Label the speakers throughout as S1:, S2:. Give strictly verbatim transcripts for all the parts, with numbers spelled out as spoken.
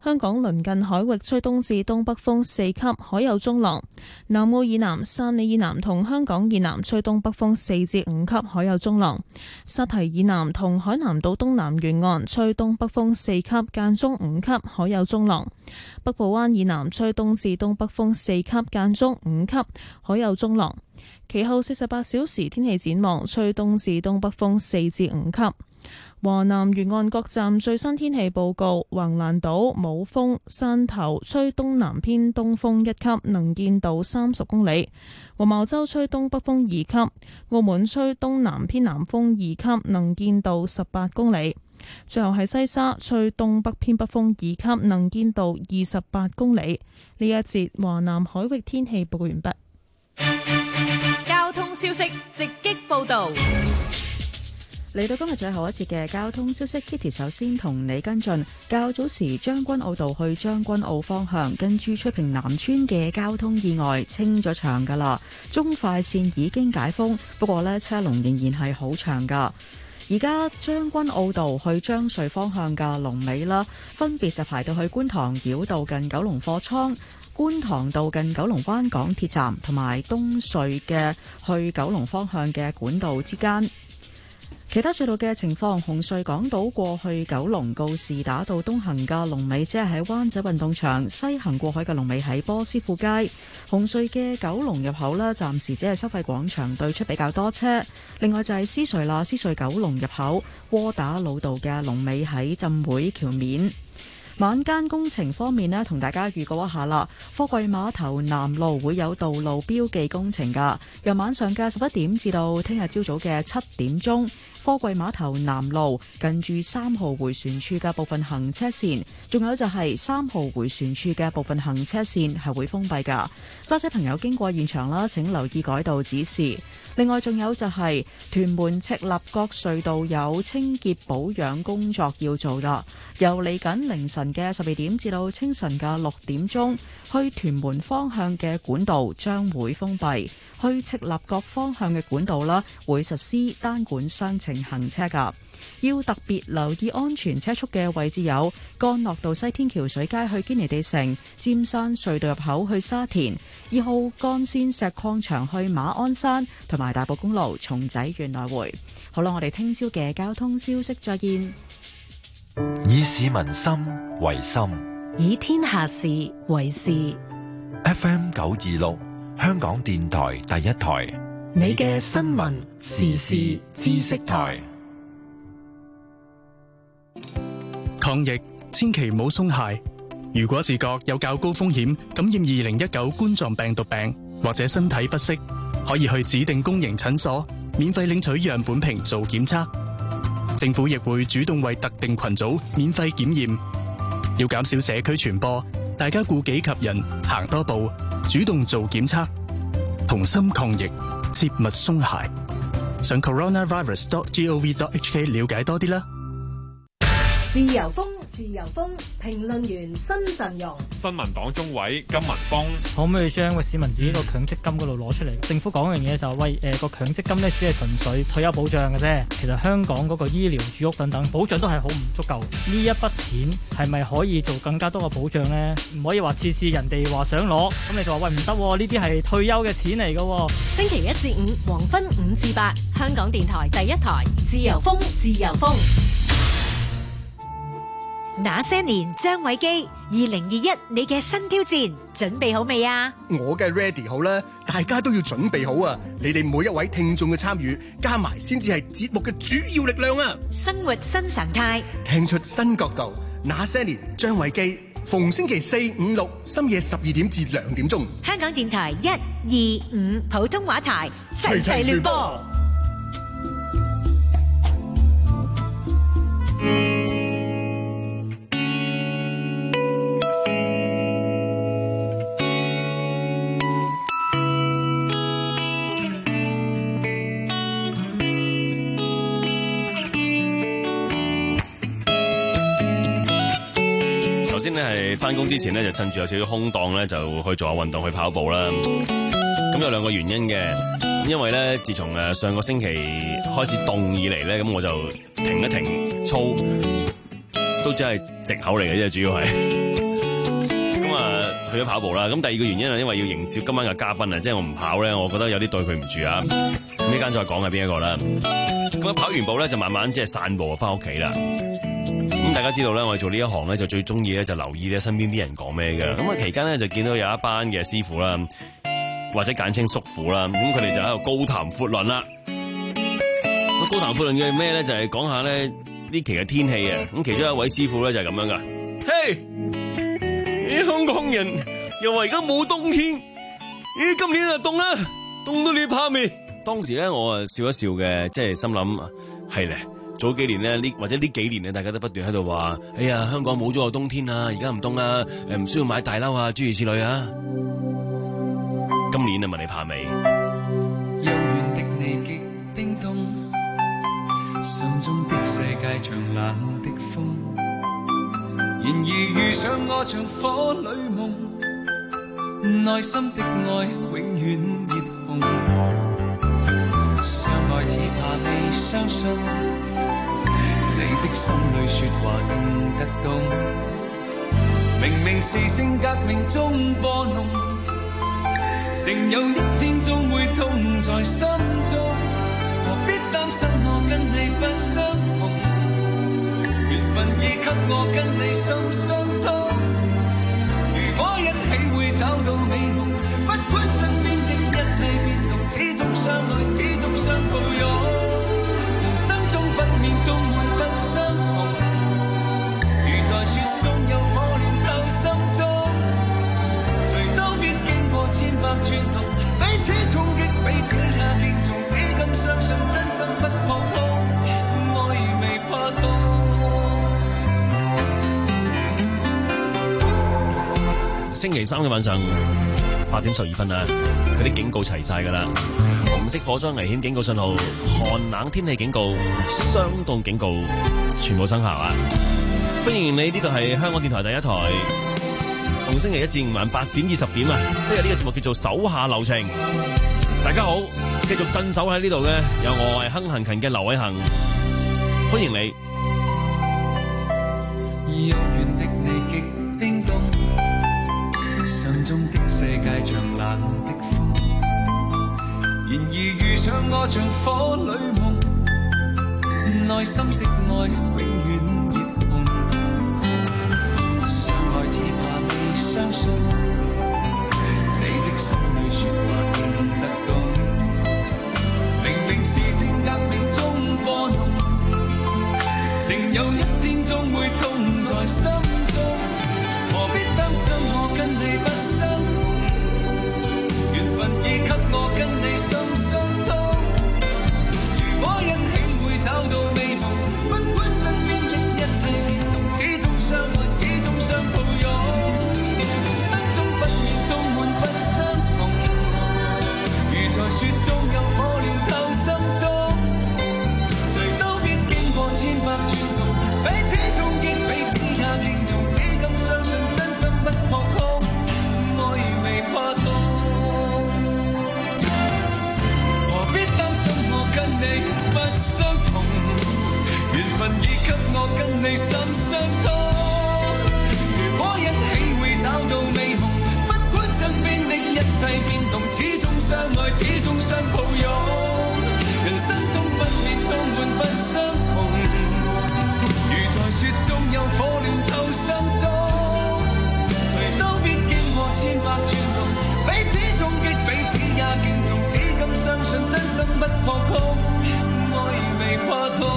S1: 香港鄰近海域吹東至東北風四級，海有中浪。南澳以南、汕尾以南同香港以南吹東北風四至五級，海有中浪。沙堤以南同海南島東南沿岸吹東北風四級，間中五級，海有中浪。北部灣以南吹東至東北風四級，間中五級，海有中浪。其後四十八小時天氣展望，吹東至東北風四至五級。華南沿岸各站最新天氣報告：橫瀾島冇風，汕頭吹東南偏東風一級，能見度三十公里；黃茅洲吹東北風二級；澳門吹東南偏南風二級，能見度十八公里。最後係西沙吹東北偏北風二級，能見度二十八公里。呢一節華南海域天氣報告完畢。
S2: 交通消息直擊報道。
S3: 嚟到今日最後一節嘅交通消息 ，Kitty 首先同你跟進。較早時將軍澳道去將軍澳方向，跟住翠屏南村嘅交通意外清咗場噶啦，中快線已經解封，不過呢車龍仍然係好長噶。而家將軍澳道去將穗方向嘅龍尾啦，分別就排到去觀塘繞道近九龍貨倉、觀塘道近九龍灣港鐵站，同埋東隧嘅去九龍方向嘅管道之間。其他隧道嘅情況，紅隧港島過去九龍告士打道東行嘅龍尾即係喺灣仔運動場，西行過海嘅龍尾喺波斯富街。紅隧嘅九龍入口呢，暫時只係收費廣場對出比較多車。另外就係獅隧啦，獅隧九龍入口窩打老道嘅龍尾喺浸會橋面。晚間工程方面呢，同大家預告一下啦。貨櫃碼頭南路會有道路標記工程噶，由晚上嘅十一點至到聽日朝早嘅七點鐘，貨櫃碼頭南路近住三號迴旋處嘅部分行車線，仲有就係三號迴旋處嘅部分行車線係會封閉噶。揸車朋友經過現場啦，請留意改道指示。另外仲有就係屯門赤鱲角隧道有清潔保養工作要做啦，由嚟緊凌晨嘅十二點至到清晨嘅六點鐘，去屯門方向嘅管道將會封閉，去赤鱲角方向嘅管道啦會實施單管雙程行車噶。要特別留意安全車速嘅位置有干諾道西天橋水街去堅尼地城、尖山隧道入口去沙田、二號幹線石礦場去馬鞍山，同埋大埔公路松仔園來回。好啦，我哋聽朝嘅交通消息再見。
S4: 以市民心為心，
S2: 以天下事為事。
S4: F M 九二六，香港電台第一台，
S2: 你嘅新聞時事知識台。
S5: 抗疫千祈唔好鬆懈。如果自覺有較高風險感染二零一九冠狀病毒病，或者身體不適，可以去指定公營診所免費領取樣本瓶做檢測。政府亦會主動為特定群組免費檢驗。要減少社區傳播，大家顧己及人，行多步，主動做檢測，同心抗疫，切勿鬆懈。上 coronavirus dot gov dot hk 了解多啲啦。
S6: 自由風，自由風，評論員新陣容。
S7: 新民黨中委金文峰，
S8: 可唔可以將個市民自己個強積金嗰度攞出嚟？政府講嘅嘢就係、是、喂，誒、呃、個強積金咧只係純粹退休保障嘅啫。其實香港嗰個醫療、住屋等等保障都係好唔足夠。呢一筆錢係咪可以做更加多嘅保障咧？唔可以話次次人哋話想攞，咁你就話喂唔得，呢啲係退休嘅錢嚟嘅。
S6: 星期一至五黃昏五至八，香港電台第一台，自由風，自由風。
S9: 那些年，張偉基，二零二一你嘅新挑戰準備好未啊？
S10: 我嘅 ready 好啦，大家都要準備好啊！你哋每一位聽眾嘅參與，加埋先至係節目嘅主要力量啊！
S9: 生活新常態，
S10: 聽出新角度。那些年，張偉基，逢星期四、五、六深夜十二點至兩點鐘，
S9: 香港電台一、二、五普通話台齊齊聯播。
S11: 頭先咧係翻工之前咧，就趁住有少少空檔咧，就去做下運動，去跑步啦。咁有兩個原因嘅，因為咧自從誒上個星期開始凍以嚟咧，咁我就停一停操，都只係藉口嚟嘅啫，主要係。 退咗跑步啦。咁第二個原因係因為要迎接今晚嘅嘉賓啊，即係我唔跑咧，我覺得有啲對佢唔住啊。呢間再講係邊一個啦？咁跑完步咧就慢慢即係散步翻屋企啦。咁大家知道咧，我哋做呢一行咧就最中意咧就留意咧身邊啲人講咩嘅。咁啊期間咧就見到有一班嘅師傅啦，或者簡稱叔父啦，咁佢哋就喺度高談闊論啦。咁高談闊論嘅咩咧？就係講下咧呢期嘅天氣啊。咁其中一位師傅咧就係咁樣噶。嘿，啲香港人又話而家冇冬天，咦今年就凍啦，凍到你怕未？當時咧我啊笑一笑嘅，即係心諗係咧。早幾年咧，呢或者呢幾年咧，大家都不斷喺度話：哎呀，香港冇咗個冬天啊，而家唔凍啦，誒唔需要買大褸啊，諸如此類啊。今年啊，問你怕未？
S12: 遙遠的你極冰凍，心中的世界像冷的風。然而遇上我像火裏夢，內心的愛永遠熱紅。相愛只怕未相信。你的心裏說話聽得懂，明明是性革命中播弄，定有一天終會痛在心中。何必擔心我跟你不相同，緣分已給我跟你心相通。如果一起會找到美夢，不管身邊的一切變動，始終相愛，始終相抱擁。人生中不免充滿不相同，如在雪中有火煉透心中，誰都必經過千百轉動，彼此衝擊，彼此也敬重，只敢相信真心不破空，愛未怕痛。
S11: 星期三嘅晚上八點十二分啊，佢啲警告齊晒㗎啦。紅色火災危險警告信號、寒冷天氣警告、霜凍警告，全部生效啊！歡迎你，呢度係香港電台第一台，逢星期一至五晚八點二十點啊，今日呢個節目叫做手下留情。大家好，繼續鎮守喺呢度嘅有我係亨行勤嘅劉偉恒，歡迎你。
S12: 遙遠的你極冰凍，心中的世界像冷的風。然而遇上我像火裏夢，內心的愛永遠熱紅。相愛只怕未相信，你的心裏說話聽得懂。明明是性革命中播弄，定有一天終會痛在心中。何必擔心我跟你不相同，緣分已給我跟你心相通。如果一起會找到美夢，不管身邊的一切變動，始終相愛，始終相抱擁。人生中不免充滿不相同，如在雪中有火煉透心中，誰都必經過千百轉動，彼此衝擊，彼此也敬重，只敢相信真心不破空，愛未怕痛。跟你不相同，緣分已給我跟你心相通。如果一起會找到美夢，不管身邊的一切變動，始終相愛，始終相抱擁。人生中不免充滿不相同，如在雪中有火煉透心中，誰都必經過千百轉動，彼此衝擊，彼此也敬重，只敢相信真心不破空，愛未怕痛。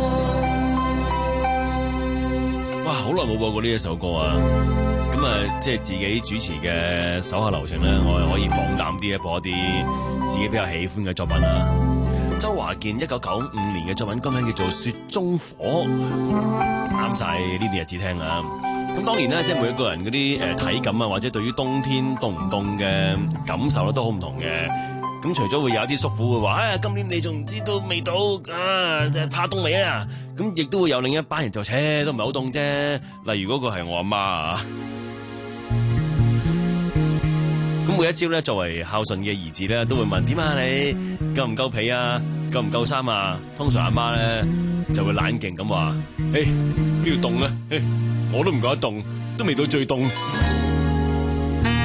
S11: 哇，好耐冇播過呢一首歌啊！咁啊，即係自己主持嘅手下留情咧，我係可以放膽啲播一啲自己比較喜歡嘅作品啊。周華健一九九五年嘅作品，歌名叫做《雪中火》，啱晒呢啲日子聽啊！咁當然咧，即係每一個人嗰啲誒體感啊，或者對於冬天凍唔凍嘅感受咧，都好唔同嘅。咁除咗會有啲叔父會話，哎呀，今年你仲唔知道未到啊，即係怕凍未啊？咁亦都會有另一班人就，切都唔係好凍啫。例如嗰個係我阿媽啊。咁每一朝咧，作為孝順嘅兒子咧，都會問點啊你夠唔夠被啊？夠唔夠衫啊？通常阿媽咧就會冷靜咁話，誒呢度凍啊，我都唔覺得凍，都未到最凍。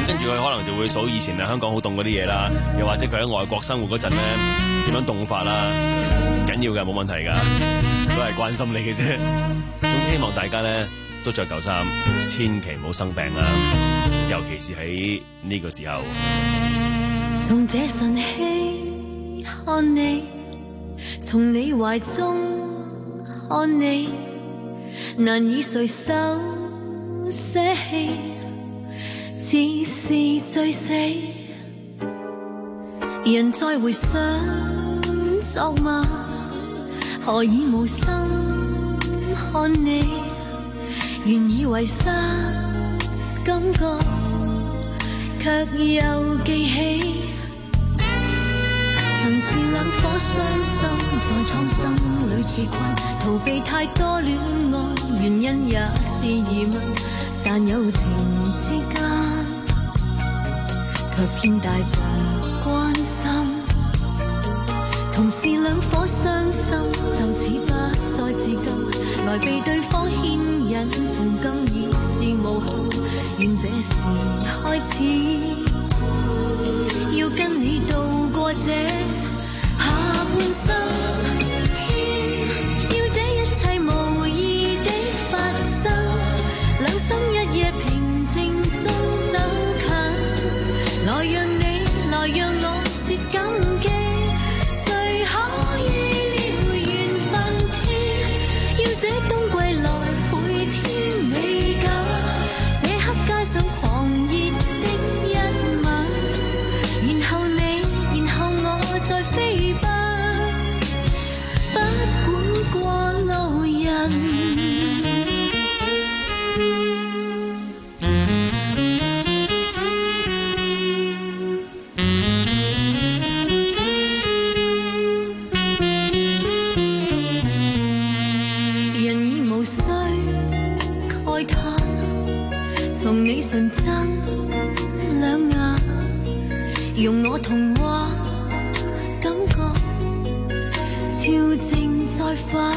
S11: 跟住佢可能就會數以前啊香港好凍嗰啲嘢啦，又或者佢喺外國生活嗰陣咧點樣凍法啦，唔緊要㗎，冇問題㗎，都係關心你嘅啫。總之希望大家咧都着舊衫，千祈唔好生病啊，尤其是喺呢個時候。
S13: 從這晨曦看你，從你懷中看你，難以垂手捨棄，似是醉死。人再回想昨晚，何以無心看你，原以為失感覺，卻又記起。曾是兩顆傷心，在創傷裏自困，逃避太多戀愛，原因也是疑問，但友情之間卻偏帶着關心。同是兩顆傷心，就此不再自禁，來被對方牽引，從今已是無憾。願這時開始，要跟你度過這下半生。天，要這一切無意的發生，兩心一夜平靜中走近，來讓你，來讓我說感激。誰可以了緣分天，要這冬季來倍添美感，這刻街上狂熱的一吻，然後你，然後我再飛奔，不管過路人。從你純真兩眼，容我童話感覺，超正再返。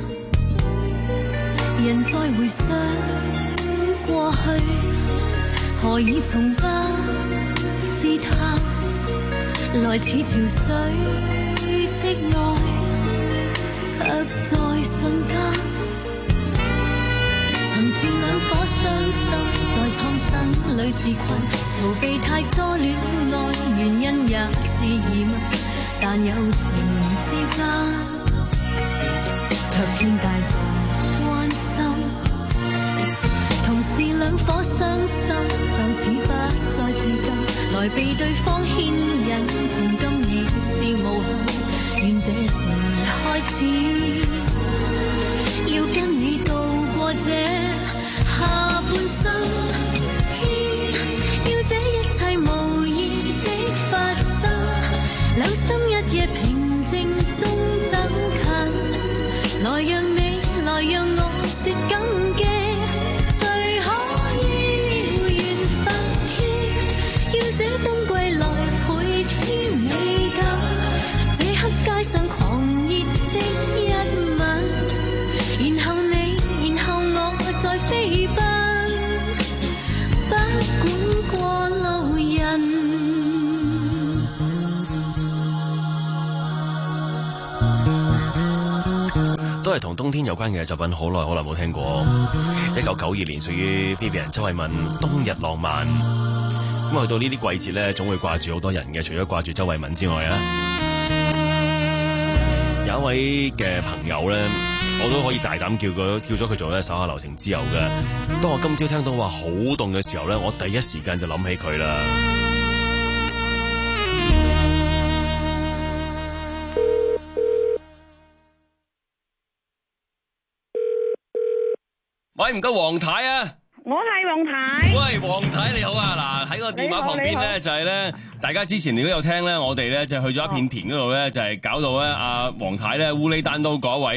S13: 人再回想過去，何以從不試探，來似潮水的愛，卻在瞬間。曾是兩顆傷心，在創傷裏自困，逃避太多戀愛，原因也是疑問，但友情之間卻偏帶着關心。同是兩顆傷心，就此不再自禁，來被對方牽引，從今已是無憾。願這時開始，要跟你度過這下半生。天，要這一切無意的發生，兩心一夜平靜中走近，來讓你，來讓我說感激。誰可以了緣分天，要這冬季來倍添美感，這刻街上狂熱的一吻，然後你，然後我再飛奔，不管過路人。
S11: 都係同冬天有關嘅作品，好耐好耐冇聽過。一九九二年屬於 Vivian 周慧敏《冬日浪漫》。咁去到呢啲季節咧，總會掛住好多人嘅，除咗掛住周慧敏之外啊，有一位嘅朋友咧，我都可以大膽叫佢叫咗佢做咧手下留情之友嘅。當我今朝聽到話好凍嘅時候咧，我第一時間就諗起佢啦。喂，唔該，黃太啊！
S14: 我係黃太。
S11: 喂，黃太你好啊！嗱，喺個電話旁邊咧就係咧，大家之前如果有聽咧，我哋咧就去咗一片田嗰度咧，就係搞到咧阿黃太咧烏哩單刀嗰位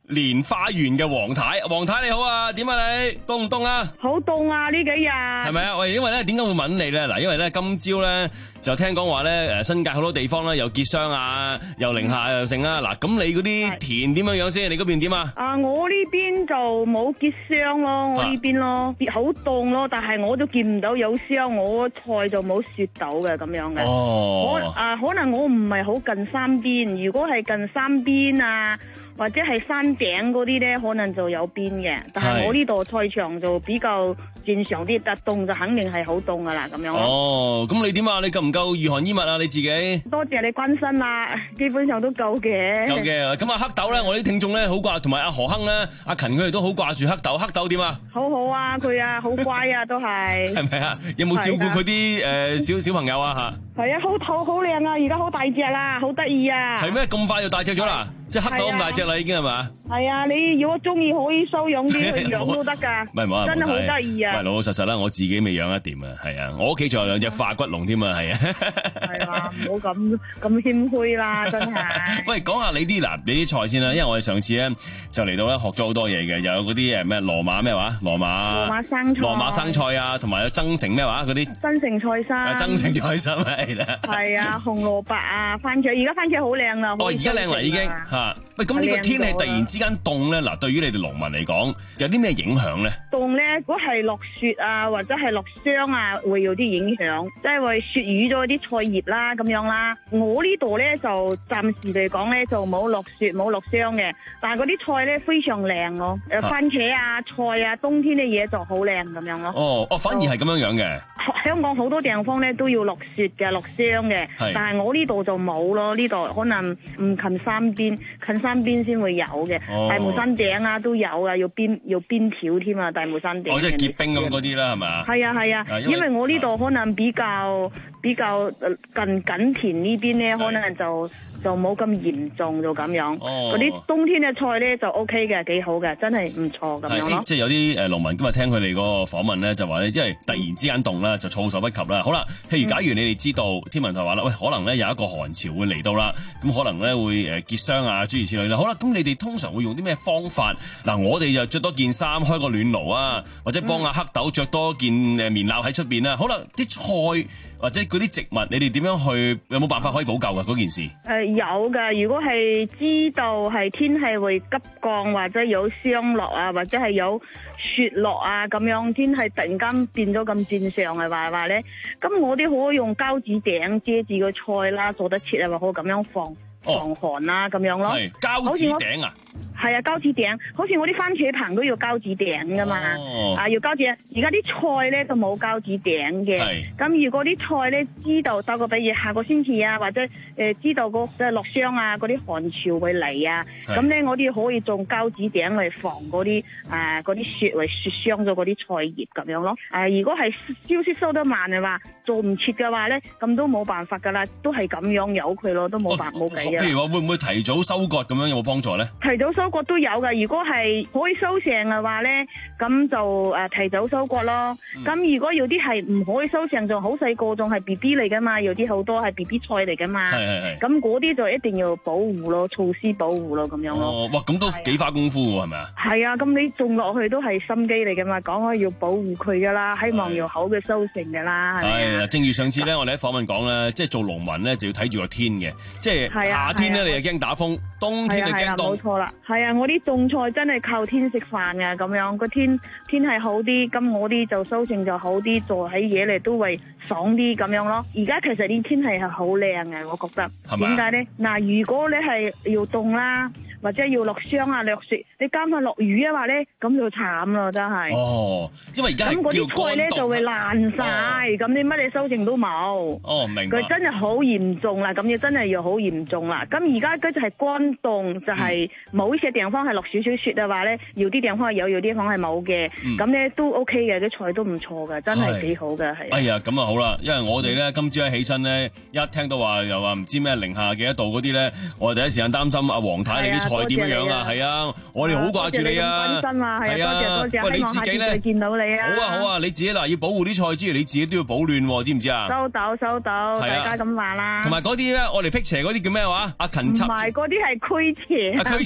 S11: 蓮花園嘅黃太，黃太你好啊，點啊你？凍唔凍啊？
S14: 好凍啊！呢幾日
S11: 係咪啊？喂，因為咧，點解會問你咧？嗱，因為咧，今朝咧就聽講話咧，誒，新界好多地方咧又結霜啊，又零下又剩啊。嗱，咁你嗰啲田點樣樣先？你嗰邊點啊？
S14: 啊，我呢邊就冇結霜咯，我呢邊咯，好凍咯，但係我都見唔到有霜，我菜就冇雪到嘅咁樣嘅。
S11: 哦，
S14: 我啊，可能我唔係好近山邊，如果係近山邊啊，或者係山頂嗰啲咧，可能就有邊嘅。但係我呢度菜場就比較正常啲，但凍就肯定係好凍噶啦，咁樣咯。
S11: 哦，咁你點啊？你夠唔夠御寒衣物啊？你自己？
S14: 多謝你關心啦，基本上都夠嘅。
S11: 夠嘅。咁啊，黑豆咧，我啲聽眾咧好掛，同埋阿何亨咧、阿勤佢哋都好掛住黑豆。黑豆點啊？
S14: 好好啊，佢啊，好乖啊，都係。
S11: 係咪啊？有冇照顧佢啲誒小小朋友啊？吓。
S14: 係啊，好肚好靚啊，而家好大隻啦，好得意啊。
S11: 係咩？咁快就大隻咗啦？即係黑豆咁大隻啦，已經係嘛？
S14: 係啊，你如果中意可以收養啲去養都得噶，
S11: 唔係唔好啊，
S14: 真係好得意啊！
S11: 喂，老老實實啦，我自己未養得掂啊，係啊，我屋企仲有兩隻化骨龍添啊，係啊。
S14: 係啊，唔好咁咁謙虛啦，真係。
S11: 喂，講下你啲嗱，你啲菜先啦，因為我哋上次咧就嚟到咧學咗好多嘢嘅，又有嗰啲誒咩羅馬咩話，羅馬
S14: 羅馬生菜，
S11: 羅馬生菜啊，同埋有增城咩話嗰啲
S14: 增城菜心，
S11: 增城菜心係啦。
S14: 係啊，紅蘿蔔啊，番茄，而家番茄好靚啦。
S11: 哦，而家靚啦已經嚇。喂，咁呢個天氣突然之間凍咧，嗱，對於你哋農民嚟講，有啲咩影響咧？
S14: 凍咧，如果係落雪啊，或者係落霜啊，會有啲影響，即係會雪瘀咗啲菜葉啦，咁樣啦。我呢度咧就暫時嚟講咧就冇落雪冇落霜嘅，但係嗰啲菜咧非常靚咯。誒，番茄啊、菜啊，冬天嘅嘢就好靚咁樣咯。
S11: 哦，哦，反而係咁樣樣嘅。
S14: 香港好多地方咧都要落雪嘅、落霜嘅，但係我呢度就冇咯。呢度可能唔近山邊，近山邊先會有嘅。
S11: 哦、
S14: 大帽山頂啊都有啊，要邊要邊條添啊！大帽山頂。
S11: 哦，即係結冰咁嗰啲啦，係咪？
S14: 係啊係啊，啊因，為因為我呢度可能比較比較近緊田呢邊咧，可能就就冇咁嚴重就咁樣。嗰啲、哦、冬天嘅菜咧就 O K 嘅，幾好嘅，真係唔錯咁樣咯。
S11: 即係有啲誒農民今日聽佢哋嗰個訪問咧，就話咧，即係突然之間凍啦，就措手不及啦。好啦，譬如假如你哋知道、嗯、天文台話啦，喂，可能咧有一個寒潮會嚟到啦，咁可能咧會誒結霜啊，諸如此類啦。好啦，咁你哋通常會用啲咩方法？嗱，我哋就着多件衫，開個暖爐啊，或者幫阿黑豆着多件誒棉褸喺出邊啦。好啦，啲菜或者嗰啲植物，你哋點樣去？有冇辦法可以補救噶嗰件事？誒、
S14: 呃，有噶。如果係知道係天氣會急降，或者有霜落啊，或者係有雪落啊，咁樣天氣突然間變咗咁正常嘅話話咧，咁我哋可以用膠紙頂遮住個菜啦，做得切啊，或可咁樣防防寒啦，咁、哦、樣咯。
S11: 係膠紙頂啊！
S14: 係啊，膠紙頂，好似我啲番茄棚都要膠紙頂噶嘛，哦、啊要膠紙。而家啲菜咧就冇膠紙頂嘅。咁如果啲菜咧知道，打個比喻，下個星期啊，或者誒、呃、知道個即係落霜啊，嗰啲寒潮會嚟啊，咁咧我哋可以用膠紙頂嚟防嗰啲啊嗰啲雪為雪傷咗嗰啲菜葉咁樣咯。啊，如果係消息收得慢嘅話，做唔切嘅話咧，咁都冇辦法噶啦，都係咁樣由佢咯，都冇辦冇計啊。
S11: 譬如話會唔會提早收割咁樣有冇幫助咧？
S14: 提早收割都有噶，如果係可以收成嘅話咧，咁就誒提早收割咯。咁、嗯、如果有啲係唔可以收成，仲好細個，仲係 B B 嚟噶嘛，有啲好多係 B B 菜嚟噶嘛。係係係。咁嗰啲就一定要保護咯，措施保護咯，咁樣咯。
S11: 哦，哇，咁都幾花功夫喎，係咪啊？
S14: 係啊，咁你種落去都係心機嚟噶嘛，講開要保護佢噶啦，希望要好嘅收成噶啦。
S11: 係啊，正如上次咧，我哋喺訪問講咧，即係做農民咧就要睇住個天嘅，即係夏天咧你就驚打風，冬天你驚凍。冇錯
S14: 啦，係啊，我啲種菜真係靠天食飯㗎，咁樣個天天氣好啲，咁我啲就收成就好啲，做起嘢嚟都會爽啲咁樣咯。而家其實啲天氣係好靚嘅，我覺得。係咪？點解咧？嗱，如果你係要凍啦，或者要落霜啊、落雪，你加上落雨啊話咧，咁就慘咯，真係。
S11: 哦，因為而家係叫乾凍。咁嗰啲菜咧就會爛晒，咁、哦、你乜嘢收成都冇。哦，明白。佢真係好嚴重啦，咁要真係要好嚴重啦。咁而家嗰就係乾凍，就係某一些地方係落少少雪嘅話咧，有啲地方係有，有啲地方係冇嘅。咁、嗯、咧都 OK 嘅，啲菜都唔錯嘅，真係幾好嘅，係。哎呀，咁啊好啦，因為我哋咧今朝一起身咧，一聽到話又話唔知咩零下幾多度嗰啲咧，我第一時間擔心阿黃太你啲菜點樣樣啊？係啊，我哋好掛住你啊！關心啊，係啊，多謝多謝。喂，你自己咧見到你啊！好啊好啊，你自己嗱要保護啲菜之餘，你自己都要保暖，知唔知啊？收到收到，大家咁話啦。同埋嗰啲咧，我哋辟邪嗰啲叫咩話？阿勤插。唔係，嗰啲係驅邪。啊驅邪，嗰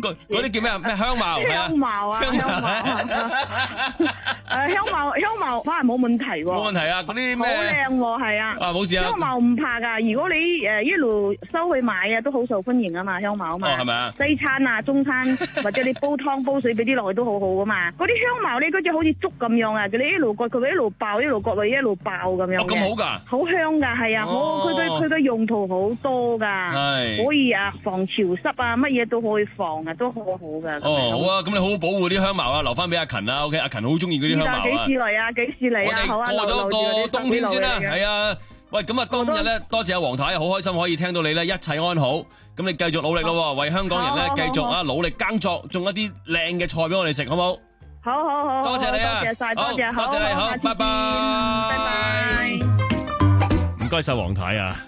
S11: 嗰嗰啲叫咩啊？咩香茅係啊？
S14: 香茅啊，香茅。誒香茅香茅反而冇問題喎。
S11: 冇問題啊！嗰啲咩？
S14: 好靚喎，係啊。
S11: 啊冇事啊。
S14: 香茅唔怕㗎，如果你誒一路收去買啊，都好受歡迎啊嘛，香茅啊嘛。
S11: 哦，係咪啊？
S14: 西餐啊、中餐或者你煲湯煲水俾啲落去都好好㗎嘛。嗰啲香茅咧，嗰隻好似粥咁樣啊，佢哋一路割佢會一路爆，一路割佢一路爆咁樣嘅。
S11: 哦，咁好㗎。
S14: 好香㗎，係啊，好佢對佢嘅用途好多㗎。係。可以啊，防潮濕啊，乜嘢都可以防啊，都好好㗎。
S11: 哦，好啊，咁你好好保護啲香茅啊，留翻俾阿勤啊 ，OK， 阿勤好中意嗰啲香茅啊。
S14: 幾時嚟啊？幾時嚟啊？好啊，
S11: 過咗個冬天先啦，係啊。喂，咁啊，當日咧，多謝阿黃太，好開心可以聽到你咧，一切安好。咁你繼續努力咯，為香港人咧繼續啊努力耕作，種一啲靚嘅菜俾我哋食，好冇？
S14: 好好好，
S11: 多謝你啊，
S14: 多謝晒，多謝，
S11: 多謝你，好，拜拜，
S14: 拜拜。
S11: 唔該晒黃太啊！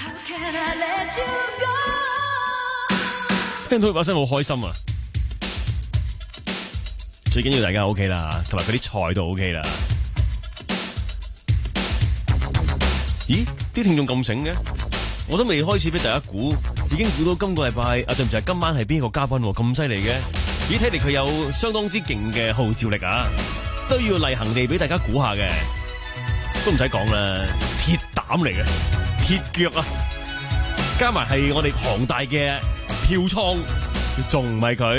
S11: 聽到佢把聲好開心啊！最緊要大家 OK 啦，同埋嗰啲菜都 OK 啦。咦？啲聽眾咁醒嘅，我都未開始俾大家估，已經估到今個禮拜啊，對唔住，今晚係邊個嘉賓咁犀利嘅？咦，睇嚟佢有相當之勁嘅號召力啊，都要例行地俾大家估下嘅，都唔使講啦，鐵膽嚟嘅，鐵腳啊，加埋係我哋龐大嘅票倉，仲唔係佢？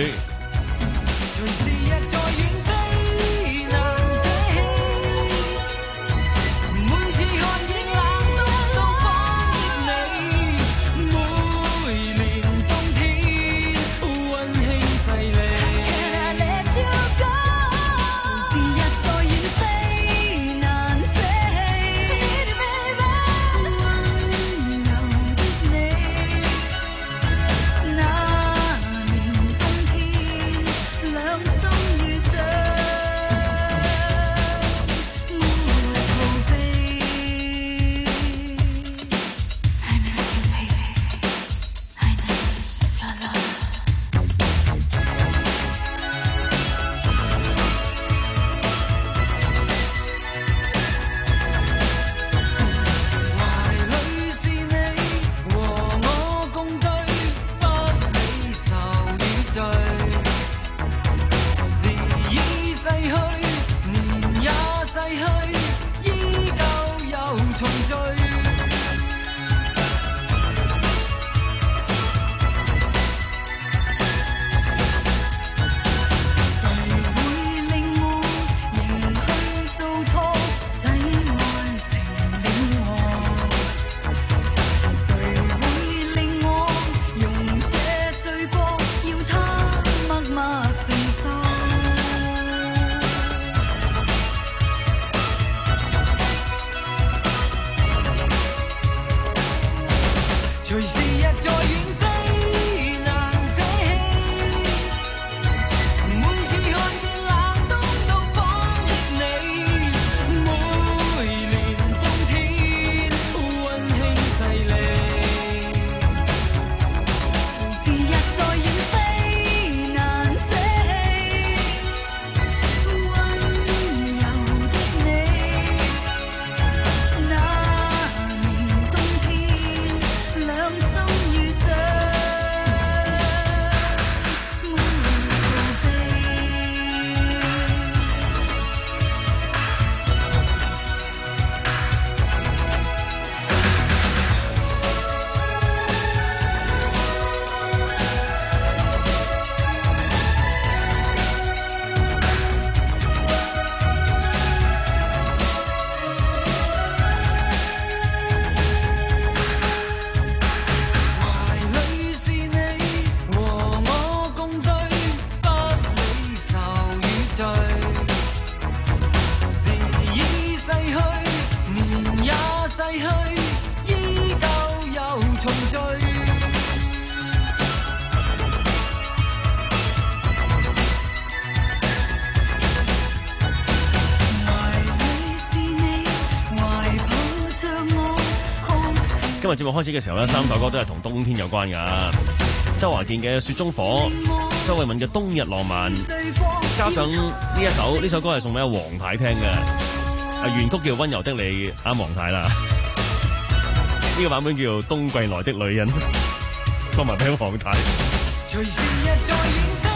S11: 今日節目開始嘅時候咧，三首歌都係同冬天有關噶。周華健嘅《雪中火》，周慧敏嘅《冬日浪漫》，加上呢一首，呢首歌係送俾阿黃太聽嘅。啊，原曲叫《溫柔的你》，啱黃太啦。呢個版本叫《冬季來的女人》，送埋俾黃太。隨時日在遠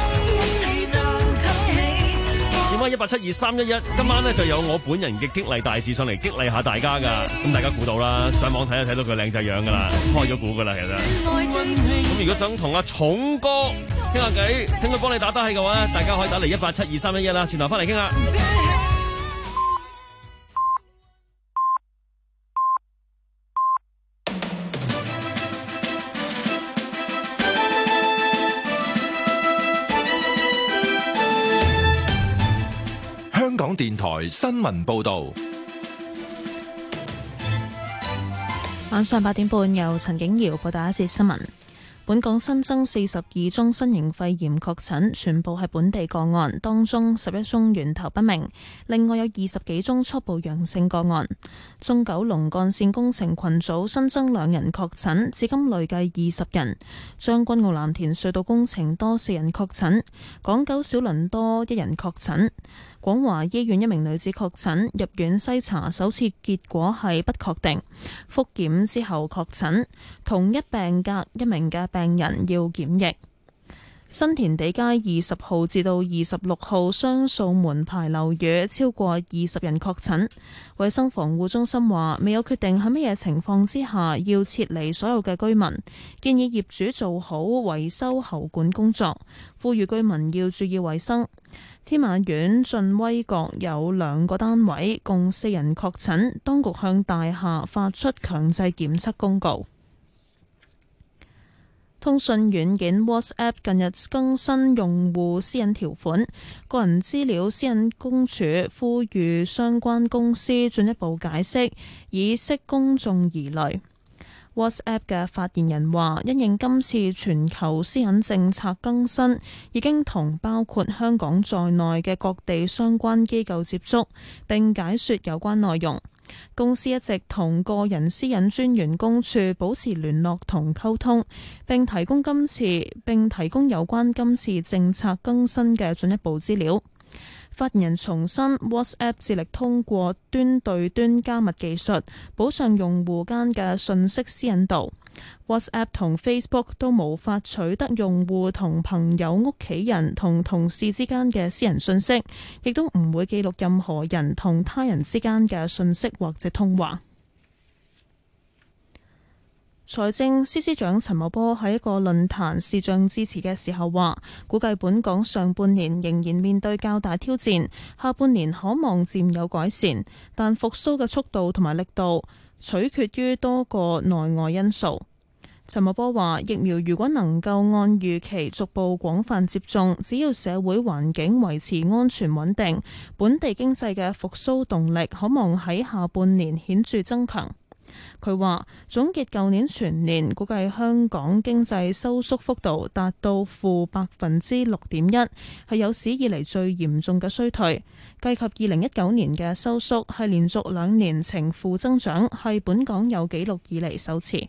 S11: 話一八七二三一一，今晚咧就有我本人嘅激勵大使上嚟激勵下大家噶，咁大家估到啦，上網睇就睇到佢靚仔樣噶啦，開咗估噶啦其實。咁如果想同阿重哥傾下偈，聽佢幫你打打氣嘅話，大家可以打嚟一八七二三一一啦，轉頭翻嚟傾下。
S4: 香港電台新聞報道，
S1: 晚上八點半由陳景瑤報道一節新聞。本港新增四十二宗新型肺炎確診，全部係本地個案，當中十一宗源頭不明，另外有二十幾宗初步陽性個案。中九龍幹線工程群組新增兩人確診，至今累計二十人。將軍澳藍田隧道工程多四人確診，港九小輪多一人確診。廣華醫院一名女子確診，入院篩查首次結果係不確定，復檢之後確診，同一病格一名嘅病人要檢疫。新填地街二十號至到二十六號雙數門牌樓宇超過二十人確診，衛生防護中心話未有決定喺乜嘢情況之下要撤離所有嘅居民，建議業主做好維修喉管工作，呼籲居民要注意衛生。天馬苑俊威閣有兩個單位，共四人確診，當局向大廈發出強制檢測公告。通訊軟件 WhatsApp 近日更新用戶私隱條款，個人資料私隱公署呼籲相關公司進一步解釋，以釋公眾疑慮。WhatsApp 嘅發言人話，因應今次全球私隱政策更新，已經同包括香港在內嘅各地相關機構接觸，並解說有關內容。公司一直同個人私隱專員公署保持聯絡同溝通，並提供今次並提供有關今次政策更新嘅進一步資料。發言人重申 ，WhatsApp 致力通過端對端加密技術，保障用戶間嘅信息私隱度。WhatsApp 同 Facebook 都無法取得用戶同朋友、屋企人同同事之間嘅私人信息，亦都唔會記錄任何人同他人之間嘅信息或者通話。財政司司長陳茂波喺一個論壇視像致辭嘅時候話，估計本港上半年仍然面對較大挑戰，下半年可望漸有改善，但復甦嘅速度同埋力度取決於多個內外因素。陳茂波話，疫苗如果能夠按預期逐步廣泛接種，只要社會環境維持安全穩定，本地經濟嘅復甦動力可望喺下半年顯著增強。佢話總結舊年全年，估計香港經濟收縮幅度達到負百分之六點一，係有史以嚟最嚴重嘅衰退。計及二零一九年嘅收縮係連續兩年呈負增長，係本港有紀錄以嚟首次。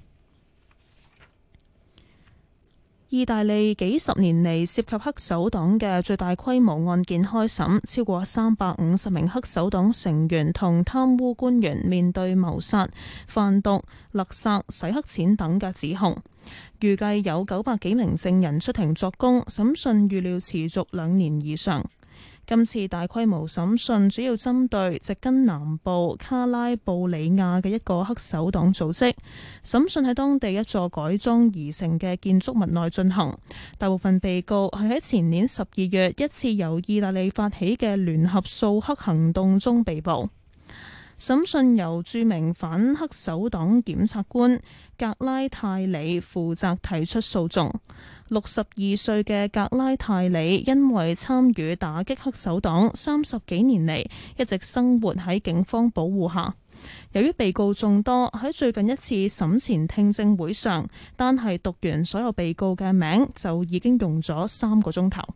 S1: 意大利幾十年嚟涉及黑手黨嘅最大規模案件開審，超過三百五十名黑手黨成員同貪污官員面對謀殺、販毒、勒索、洗黑錢等嘅指控。預計有九百幾名證人出庭作供，審訊預料持續兩年以上。今次大規模審訊主要針對植根南部卡拉布里亞嘅一個黑手黨組織，審訊喺當地一座改裝而成嘅建築物內進行。大部分被告係喺前年十二月一次由意大利發起嘅聯合掃黑行動中被捕。審訊由著名反黑手黨檢察官格拉泰里負責提出訴訟。六十二歲嘅格拉泰里因為參與打擊黑手黨，三十幾年嚟一直生活喺警方保護下。由於被告眾多，喺最近一次審前聽證會上，單係讀完所有被告嘅名就已經用咗三個鐘頭。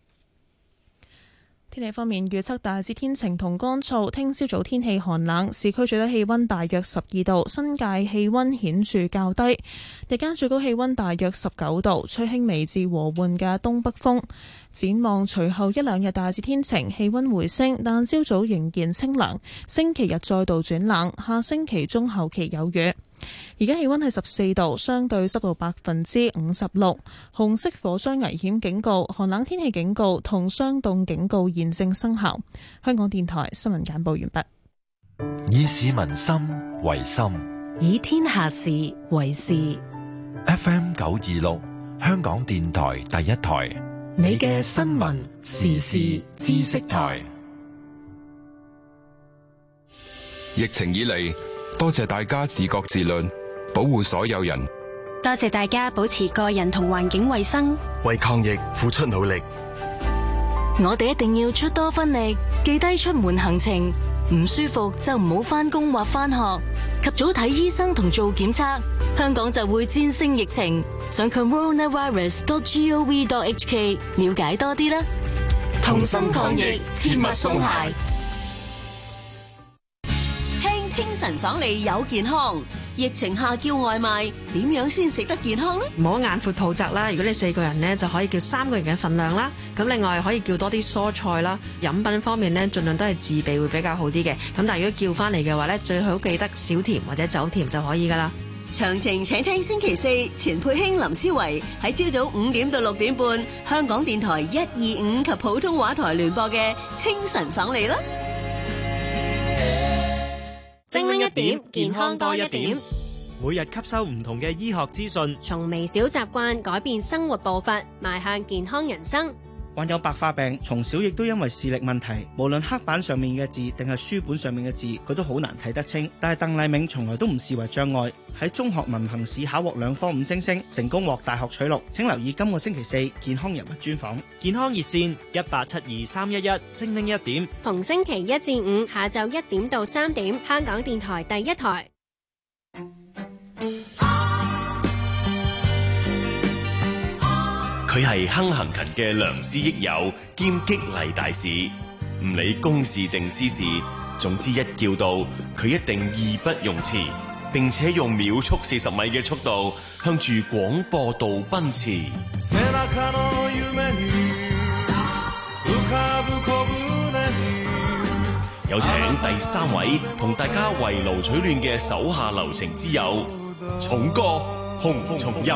S1: 天氣方面，預測大致天晴同乾燥，聽朝早天氣寒冷，市區最低氣溫大約十二度，新界氣溫顯著較低。日間最高氣溫大約十九度，吹輕微至和緩嘅東北風。展望隨後一兩日大致天晴，氣溫回升，但朝早仍然清涼。星期日再度轉冷，下星期中後期有雨。 而家氣溫係十四度，相對濕度百分之五十六。紅色火災危險警告、寒冷天氣警告同霜凍警告現正生效。香港電台新聞簡報完畢。
S4: 以市民心為心，
S6: 以天下事為事。
S4: F M 九二六，香港電台第一台，
S6: 你嘅新聞時事知識台。
S15: 疫情以嚟，多謝大家自覺自律，保護所有人。
S16: 多謝大家保持個人同環境衛生，
S17: 為抗疫付出努力。
S13: 我哋一定要出多分力，記低出門行程，唔舒服就唔好返工或返學，及早睇醫生同做檢測，香港就會戰勝疫情。上 coronavirus dot gov dot hk 了解多啲啦。同心抗疫，切勿鬆懈。
S18: 聽清晨爽利有健康，疫情下叫外賣點樣先食得健康呢？
S19: 唔好眼闊肚窄啦，如果你四個人呢，就可以叫三個人嘅份量啦。咁另外可以叫多啲蔬菜啦。飲品方面呢，盡量都係自備會比較好啲嘅。咁但係如果叫翻嚟嘅話呢，最好記得少甜或者走甜就可以噶啦。
S18: 詳情請聽星期四錢佩卿、林思維喺朝早五點到六點半，香港電台一二五及普通話台聯播嘅清晨爽利啦。
S6: 精靈一點，健康多一點。
S20: 每日吸收唔同嘅醫學資訊，
S6: 從微小習慣改變生活步伐，邁向健康人生。
S21: 患有白化病，從小亦都因為視力問題，無論黑板上面嘅字定係書本上面嘅字，佢都好難睇得清。但係鄧麗明從來都唔視為障礙，喺中學文憑試考獲兩科五星星，成功獲大學取錄。請留意今個星期四健康人物專訪。
S20: 健康熱線一八七二三一一，精靈一點。
S6: 逢星期一至五下晝一點到三點，香港電台第一台。
S11: 佢係亨行勤嘅良師益友兼激勵大使，唔理公事定私事，總之一叫到佢一定義不容辭，並且用秒速四十米嘅速度向住廣播道奔馳。有請第三位同大家圍爐取暖嘅手下留情之友，重哥洪松蔭。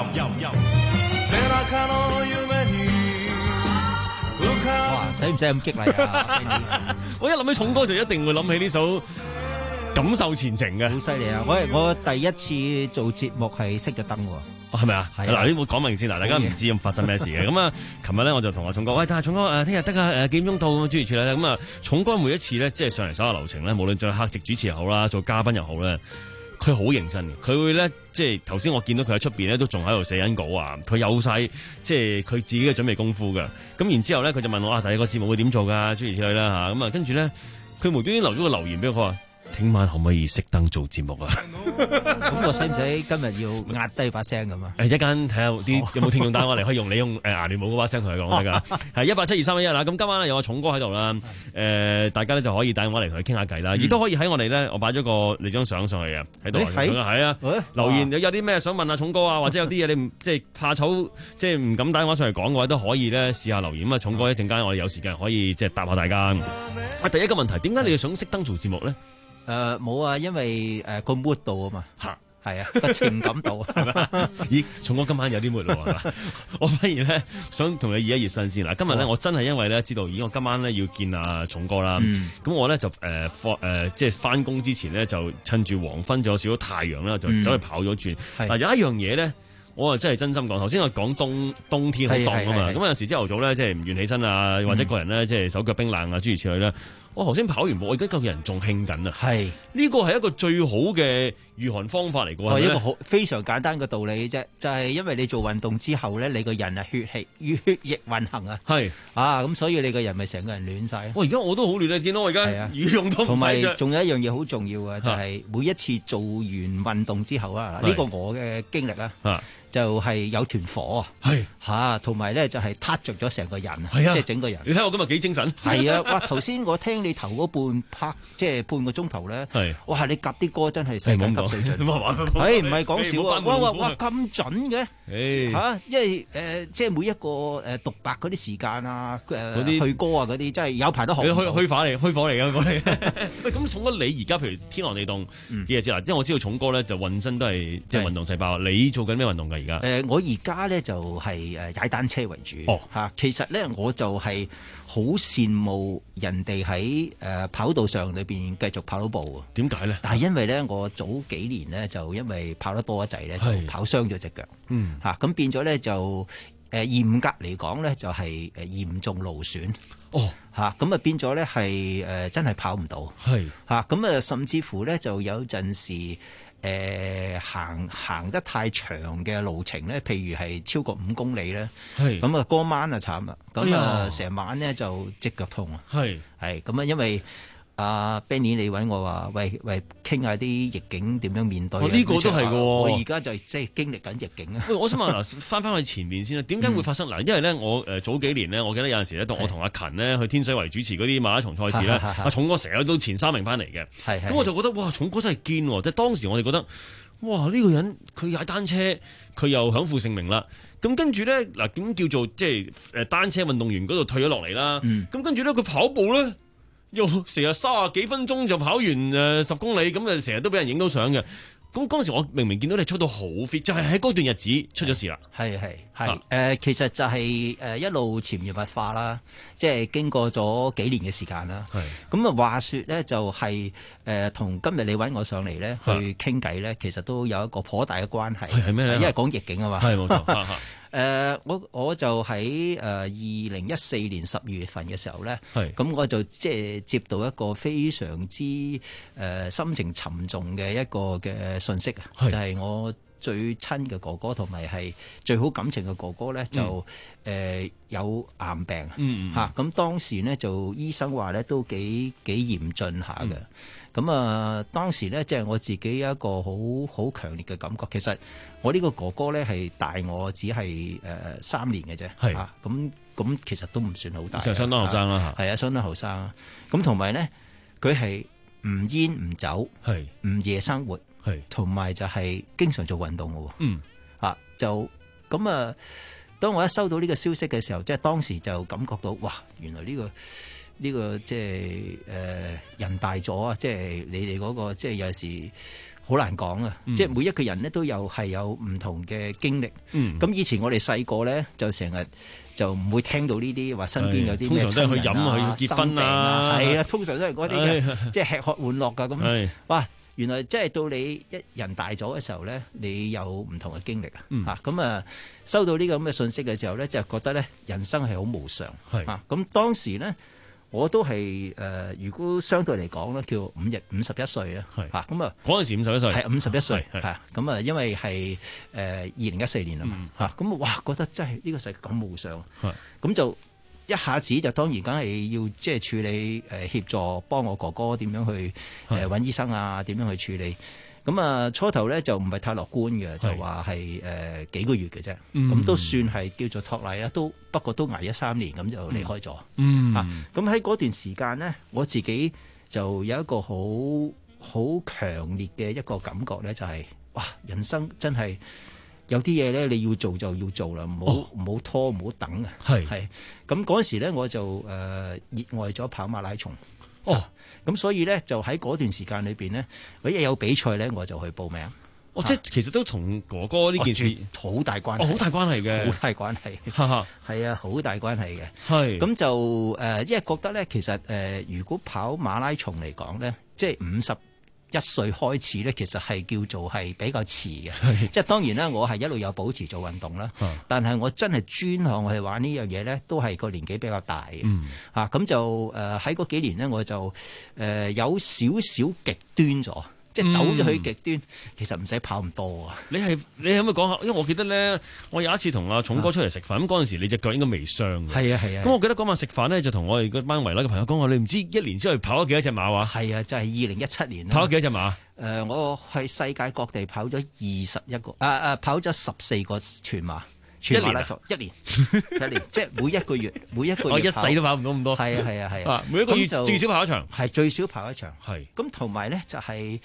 S22: 哇！使唔使咁激勵啊？
S11: 我一諗起重歌就一定會諗起呢首《感受前程》嘅，
S22: 好犀利啊！我我第一次做節目係熄咗燈喎，
S11: 係咪啊？係嗱，呢個講明先嗱，大家唔知咁發生咩事嘅。咁啊，琴日咧我就同阿重哥，喂，但係重哥誒，聽日得啊誒幾點鐘到咁諸如此類咧。咁啊，重哥每一次咧即係上嚟手下留情咧，無論做客席主持又好啦，做嘉賓又好咧。佢好認真嘅，佢會咧即係頭先我見到佢喺出邊咧都仲喺度寫緊稿啊，佢有晒即係佢自己嘅準備功夫㗎。咁然之後咧，佢就問我啊，第二個節目會點做㗎？諸如此類啦嚇。咁啊，跟住咧，佢無端端留咗個留言俾我，佢話：聽晚可唔可以熄燈做節目啊？
S22: 咁我使唔使今日要壓低把聲咁啊？
S11: 誒，一間睇下啲有冇聽眾打電話嚟，可以用你用誒牙聯武嗰把聲同佢講得㗎。係一八七二三一一啦。咁今晚咧有個重哥喺度啦。誒，大家咧就可以打電話嚟同佢傾下偈啦。亦都可以喺我哋咧，我擺咗個你張相上去嘅喺度。係啊，留言有有啲咩想問阿重哥啊，或者有啲嘢你唔即係怕醜，即係唔敢打電話上嚟講嘅話，都可以咧試下留言。咁啊，重哥一陣間我哋有時間可以即係答下大家。啊，第一個問題，點解你要想熄燈做節目咧？
S22: 誒冇啊，因為誒個 mood 度啊嘛，嚇係啊個情感度係咪？
S11: 咦，重哥今晚有啲 mood 喎，我反而咧想同你熱一熱身先嗱。今日咧我真係因為咧知道，咦我今晚咧要見阿重哥啦，咁我咧就誒放誒即係翻工之前咧就趁住黃昏仲有少少太陽啦，就走去跑咗轉。嗱有一樣嘢咧，我啊真係真心講，頭先我講冬冬天好凍啊嘛，咁有陣時朝頭早咧即係唔願起身啊，或者個人咧即係手腳冰冷啊諸如此類啦。我頭先跑完步，我而家個人仲興緊啊！係呢個係一個最好嘅御寒方法嚟㗎，
S22: 係一個好非常簡單嘅道理啫，就係因為你做運動之後咧，你個人啊血氣血液運行啊，係啊咁，所以你個人咪成個人暖晒。喂，而家我都好暖啊！見到我而家羽絨都唔使着。同埋仲有一樣嘢好重要嘅，就係每一次做完運動之後啊，呢個我嘅經歷啊。就係有團火啊，係嚇，同埋咧就係撻着咗成個人，係啊，即係整個人。你睇我今日幾精神？係啊，哇！頭先我聽你頭嗰半拍，即係半個鐘頭咧，係哇！你夾啲歌真係世界級水準，誒唔係講笑啊！哇哇哇咁準嘅〜 嚇、啊，因為誒、呃、即係每一個誒獨白嗰啲時間啊，誒、呃、去歌啊嗰啲，真係有排都學唔到。
S11: 虛虛化嚟，虛火嚟嘅嗰啲。喂，咁重哥你而家譬如天寒地凍幾日之啦，即係我知道重哥咧就渾身都係即係運動細胞。你做緊咩運動㗎而家？誒、
S22: 呃，我而家咧就係誒踩單車為主。哦，嚇，其實咧我就係好羨慕人哋喺誒跑道上裏邊繼續跑到步。
S11: 點解咧？
S22: 但係因為咧，我早幾年咧就因為跑得多一滯咧，就跑傷咗隻腳。嗯，嚇咁變咗咧就誒嚴格嚟講咧就係誒嚴重勞損。哦，嚇咁啊變咗咧係誒真係跑唔到。係嚇咁啊，甚至乎咧就有陣時誒、呃、行行得太長嘅路程咧，譬如係超過五公里咧。係咁啊，嗰晚啊慘啦，咁啊成晚咧就隻腳痛啊。係係咁啊，因為阿 Benny 你揾我話，喂喂，傾下啲逆境點樣面對。呢、哦呢個都係喎。我而家就即係經歷緊逆境啊。喂，我想問嗱，翻翻去前面先啦，點解會發生嗱？因為咧，我誒早幾年咧，我記得有陣時咧，當我同阿勤咧去天水圍主持嗰啲馬拉松賽事咧，阿重哥成日都前三名翻嚟嘅。係咁我就覺得哇，重哥真係堅喎！即係當時我哋覺得，哇呢、呢個人佢踩單車，佢又享負盛名啦。咁跟住咧嗱，點叫做即係誒單車運動員嗰度退咗落嚟啦？咁、嗯、跟住咧，佢跑步咧。又成日三十幾分鐘就跑完誒十公里，咁啊成日都俾人影到相嘅。咁嗰陣時我明明見到你出到好 fit，就係喺嗰段日子出咗事啦。係係係誒，其實就係誒一路潛移默化啦，即係經過咗幾年嘅時間啦。係咁啊，話說咧就係誒同今日你揾我上嚟咧去傾偈咧，其實都有一個頗大嘅關係。係咩咧？因為講逆境啊嘛。係冇錯。誒、呃、我我就喺誒二零一四年十二月份嘅時候咧，咁我就即係接到一個非常之誒、呃、心情沉重嘅一個嘅信息啊，就係、是、我最親嘅哥哥同埋係最好感情嘅哥哥咧，就誒、嗯呃、有癌病嚇，咁、嗯嗯啊、當時咧就醫生話咧都幾幾嚴峻下嘅。嗯咁啊，當時咧，即係我自己有一個好好強烈嘅感覺。其實我呢個哥哥咧係大我只係誒三年嘅啫，係啊，咁咁其實都唔算好大，就相當後生啦，係啊，相當後生啊。咁同埋咧，佢係唔煙唔酒，係唔夜生活，係同埋就係經常做運動嘅喎。嗯，啊就咁啊，當我一收到呢個消息嘅時候，即係當時就感覺到哇，原來呢個。呢、這個即係誒人大咗啊！即係你哋嗰、那個即係有時好難講啊！嗯、即係每一個人咧都有係有唔同嘅經歷。咁、嗯、以前我哋細個咧就成日就唔會聽到呢啲話身邊有啲咩親人啊、去結婚啊，係啊，通常都係嗰啲嘅，即係吃喝玩樂㗎咁。哇！原來即係到你一人大咗嘅時候咧，你有唔同嘅經歷、嗯、啊！嚇咁啊，收到呢個咁嘅信息嘅時候咧，就覺得咧人生係好無常。係啊！咁當時咧。我都係誒、呃，如果相對嚟講咧，叫五日五十一歲啦，係嚇咁啊！嗰陣時五十一歲，係五十一歲，係咁啊！因為係誒二零一四年啊嘛嚇，咁、嗯、啊哇，覺得真係呢個世界咁無常，咁就一下子就當然梗係要即係處理誒、呃、協助幫我哥哥點樣去誒揾、呃、醫生啊，點樣去處理。咁啊，初頭咧就唔係太樂觀嘅，就話係誒幾個月嘅啫，咁、嗯、都算係叫做托賴啦。都不過都捱咗三年，咁就離開咗。嗯，啊，咁喺嗰段時間咧，我自己就有一個好好強烈嘅一個感覺咧，就係、是、哇，人生真係有啲嘢咧，你要做就要做啦，唔好唔好拖，唔好等啊。係係，咁嗰時咧我就誒熱愛咗跑馬拉松。哦，咁所以咧就喺嗰段時間裏邊咧，如果一有比賽咧，我就去報名。哦，即係其實都同哥哥呢件事好、哦、大關係，好、哦、大關係嘅，好大關係。係啊，好大關係嘅。係咁就誒、呃，因為覺得咧，其實誒、呃，如果跑馬拉松嚟講咧，即係五十一歲開始咧，其實係叫做係比較遲嘅。即係當然啦，我係一路有保持做運動啦，但係我真係專項去玩呢樣嘢咧，都係個年紀比較大嘅。嗯，啊咁就誒喺嗰幾年咧，我就誒、呃、有少少極端咗。即係走咗去極端，其實唔使跑咁多啊！你係你可唔可以講下？因為我記得咧，我有一次同阿重哥出嚟食飯，咁嗰陣時你隻腳應該未傷嘅。係啊係啊。咁我記得嗰晚食飯咧，就同我哋嗰班圍內嘅朋友講話，你唔知一年之後跑咗幾多隻馬話？係啊，就係二零一七年。跑咗幾多隻馬？誒、呃，我喺世界各地跑咗二十一個，啊啊，跑咗十四個全馬。全馬拉松一年，一年，即係每一個月，每一個月我一世都跑唔到咁多。係啊係啊係啊，每一個月最少跑一場，係最少跑一場。係咁同埋咧就係、是、誒、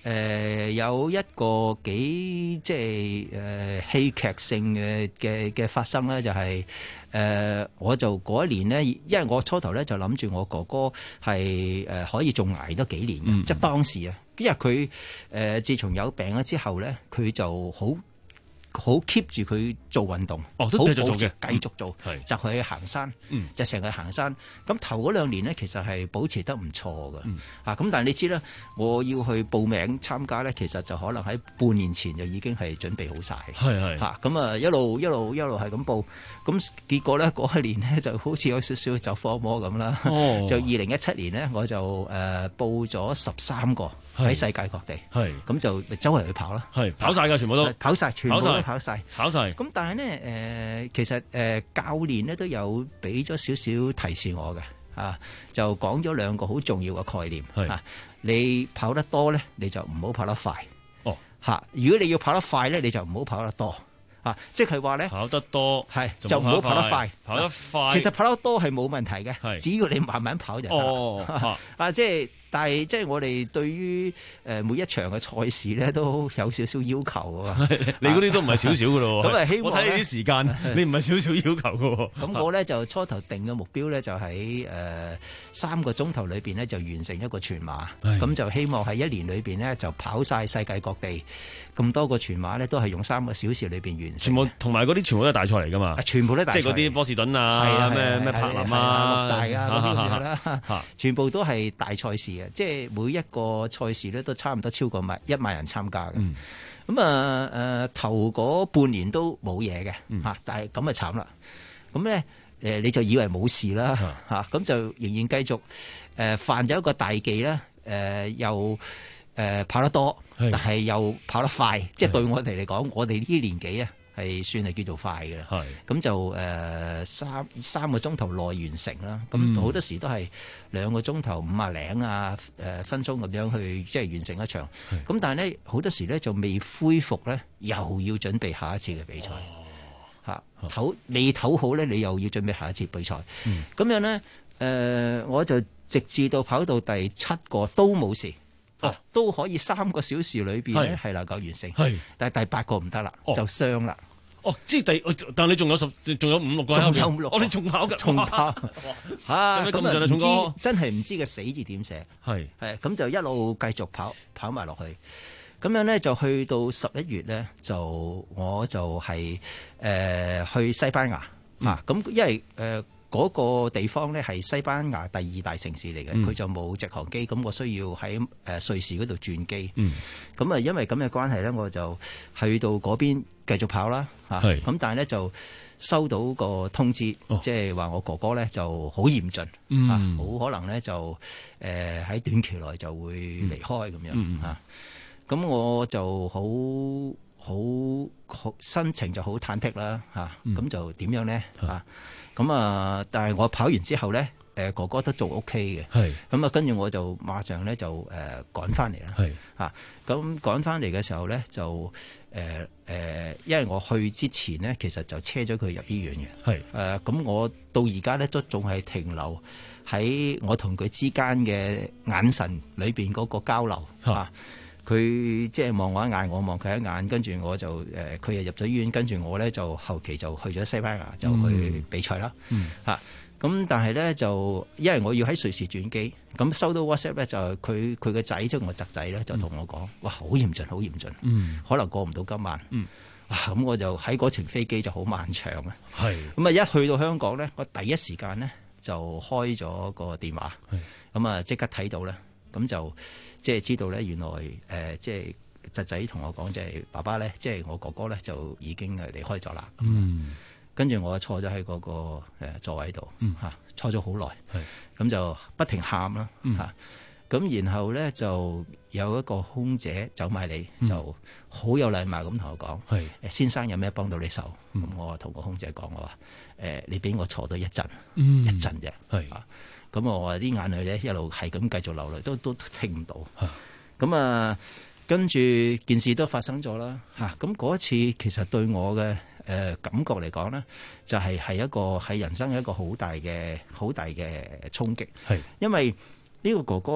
S22: 誒有一個幾即係誒戲劇性嘅嘅嘅發生咧，就係、是、誒、呃、我就嗰一年呢，因為我初頭咧就諗住我哥哥係誒可以仲捱多幾年嘅，嗯、即係當時啊，因為佢誒、呃、自從有病咗之後咧，佢就好好 keep 住佢做運動，
S11: 哦，都繼續做嘅，
S22: 繼續做，
S11: 嗯、
S22: 就去行山，嗯、就成日行山。咁頭嗰兩年呢，其實係保持得唔錯嘅，嗯、啊，咁但係你知啦，我要去報名參加咧，其實就可能喺半年前就已經係準備好晒，
S11: 係係，
S22: 嚇咁啊一路一路一路係咁報，咁結果咧嗰一年呢，就好似有少少走火魔咁啦，哦、就二零一七年呢，我就誒、呃、報咗十三個喺世界各地，係咁就周圍去跑啦，
S11: 係跑晒㗎，全部都
S22: 跑晒，全部都跑晒，
S11: 跑晒。
S22: 咁但係呢，誒、呃，其實誒、呃、教練呢都有俾咗少少提示我嘅，啊，就講咗兩個好重要嘅概念，係啊，你跑得多咧，你就唔好跑得快，哦，嚇、啊，如果你要跑得快咧，你就唔好跑得多，啊，即係話咧，
S11: 跑得多係
S22: 就唔好跑得快，
S11: 跑得快，
S22: 其實跑得多係冇問題嘅，只要你慢慢跑就得，哦，啊，啊即係。但係即係我哋對於誒每一場嘅賽事咧都有少少要求啊！
S11: 你嗰啲都唔係少少嘅咯，
S22: 咁啊希望
S11: 我睇你啲時間，你唔係少少要求嘅。
S22: 咁我咧就初頭定嘅目標咧就喺誒三個鐘頭裏邊咧就完成一個全馬，咁就希望喺一年裏邊咧就跑晒世界各地咁多個全馬咧都係用三個小時裏邊完成。全部
S11: 同埋嗰啲全部都係大賽嚟㗎嘛？
S22: 全部都大賽，
S11: 即係嗰啲波士頓啊，咩咩柏林啊、
S22: 六大啊嗰啲啦，全部都係大賽事嘅。即係每一個賽事咧都差唔多超過萬一萬人參加嘅，咁啊誒頭嗰半年都冇嘢嘅嚇，但係咁啊慘啦，咁咧誒你就以為冇事啦嚇，咁就仍然繼續誒犯咗一個大忌啦，誒又誒跑得多，但係又跑得快，即係對我哋嚟講，我哋呢啲年紀啊。係算係叫做快嘅啦，咁就誒、呃、三三個鐘頭內完成啦。咁好多時都係兩個鐘頭五啊零啊誒分鐘咁樣去即係完成一場。咁但係咧好多時咧就未恢復咧，又要準備下一次嘅比賽。嚇唞、哦、未唞好咧，你又要準備下一次比賽。咁、嗯、樣咧誒、呃，我就直至到跑到第七個都冇事。哦、都可以三個小時裏邊咧係能夠完成，但係第八個唔得啦，哦、就傷啦。
S11: 哦，即係第，但係你仲有十，仲有五六個，
S22: 仲有五六個，
S11: 哦，你仲跑㗎，
S22: 仲跑嚇咁啊！唔知真係唔知個死字點寫，係係咁就一路繼續跑跑埋落去。咁樣咧就去到十一月咧，就我就係、是、誒、呃、去西班牙、嗯、啊。咁因為誒。呃嗰個地方咧係西班牙第二大城市嚟嘅，佢、嗯、就冇直航機，咁我需要喺誒瑞士嗰度轉機。咁啊、嗯，因為咁嘅關係咧，我就去到嗰邊繼續跑啦。嚇是，咁但係咧就收到個通知，哦、即係話我哥哥咧就好嚴峻，嗯、啊，好可能咧就誒喺、呃、短期內就會離開咁樣嚇。咁、嗯嗯啊、我就好好好心情就好忐忑啦。嚇、啊，咁、嗯、就點樣咧嚇？啊咁啊！但係我跑完之後咧，誒哥哥都做 OK 嘅。係咁啊，跟住我就馬上咧就誒趕翻嚟啦。係啊，咁趕翻嚟嘅時候咧就誒誒，因為我去之前咧，其實就車咗佢入醫院嘅。係誒，咁我到而家咧都仲係停留喺我同佢之間嘅眼神裏邊嗰個交流啊。佢即係望我一眼，我望佢一眼，跟住我就誒，佢、呃、又入咗醫院，跟住我咧就後期就去咗西班牙，就去比賽啦。嗯，嚇咁、嗯啊，但係咧就因為我要喺瑞士轉機，咁收到 WhatsApp 咧就佢佢個仔即係我侄仔咧就同我講，嗯、哇，好嚴峻，好嚴峻，嗯，可能過唔到今晚。嗯，哇，咁我就喺嗰程飛機就好漫長啊。係是，咁啊一去到香港咧，我第一時間咧就開咗個電話，咁啊即刻睇到咧。咁就即係知道咧，原來誒、呃、即係侄仔同我講，即係爸爸咧，即係我哥哥咧，就已經係離開咗啦。嗯，跟住我坐咗喺嗰個誒座位度，嚇、嗯啊、坐咗好耐，咁是就不停喊啦嚇。咁、嗯啊、然後咧就有一個空姐走埋嚟，嗯、就好有禮貌咁同我講：誒是先生有咩幫到你手？咁、嗯、我同個空姐講我話：誒、呃、你俾我坐多一陣，嗯、一陣啫。係啊。咁我話啲眼淚咧一路係咁繼續流淚，都都聽唔到。咁啊，跟住件事都發生咗啦。嚇，咁嗰一次其實對我嘅誒、呃、感覺嚟講咧，就係、是、係一個係人生一個好大嘅好大嘅衝擊。係是因為呢個哥哥咧，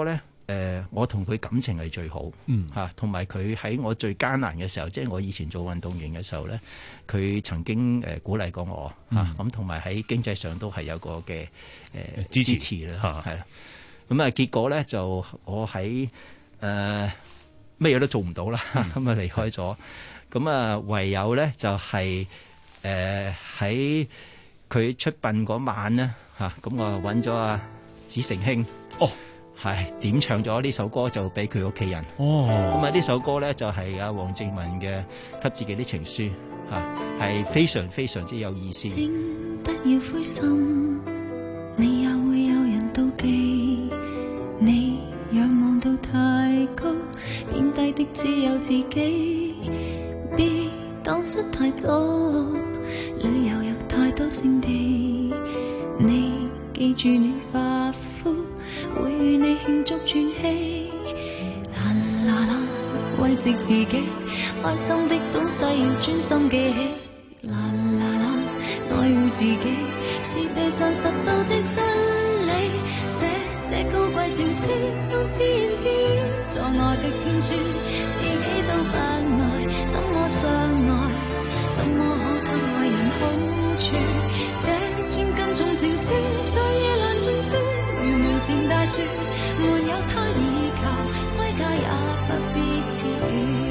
S22: 呃、我同佢感情係最好，嚇，同埋佢喺我最艱難嘅時候，即係我以前做運動員嘅時候咧，佢曾經誒、呃、鼓勵過我嚇，咁同埋喺經濟上都係有個嘅誒、呃、支持啦，係啦。咁啊，結果咧就我喺誒乜嘢都做唔到啦，咁啊、嗯、離開咗。咁啊唯有咧就係誒喺佢出殯嗰晚咧嚇，咁我揾咗阿子成兄，哦，係點唱咗呢首歌就俾佢屋企人。哦，咁啊呢首歌咧就係阿黃靜文嘅給自己啲情書嚇，係非常非常之有意思。
S13: 請不要灰心，你也會有人妒忌，你仰望到太高，變低的只有自己，別蕩失太多，旅遊有太多勝地，你記住你發膚，會與你慶祝轉起，啦啦啦，慰藉自己，開心的東西要專心記起，啦啦啦，愛護自己，是地上實到的真理，寫這高貴情書，用自言自語做我的天書，自己都不愛，怎麼相愛，怎麼可給愛人好處，這千斤重情書在夜闌盡處，如門前大樹，沒有他倚靠，歸家也不必別語。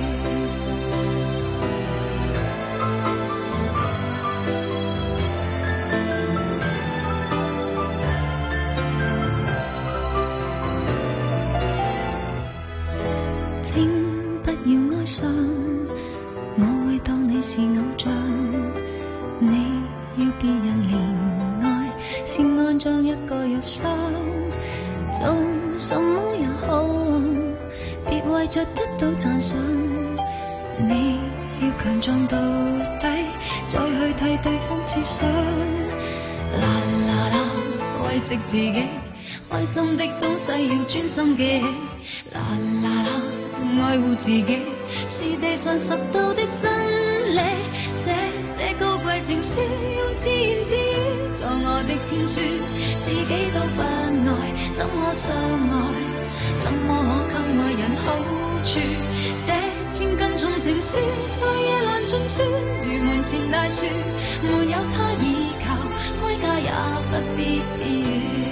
S13: 請不要哀傷，我會當你是偶像，你要別人憐愛，是愛像一個藥箱，做什麼也好，別為着得到讚賞，你要強壯到底，再去替對方設想，啦啦啦，慰藉自己，開心的東西要專心記起，啦啦啦，愛護自己，是地上實到的真理，寫這高貴情書，用自言自語做我的天書，自己都不愛，怎麼相愛，怎麼可給愛人好處，這千斤重情書在夜闌盡處，如門前大樹，沒有他倚靠，歸家也不必別語。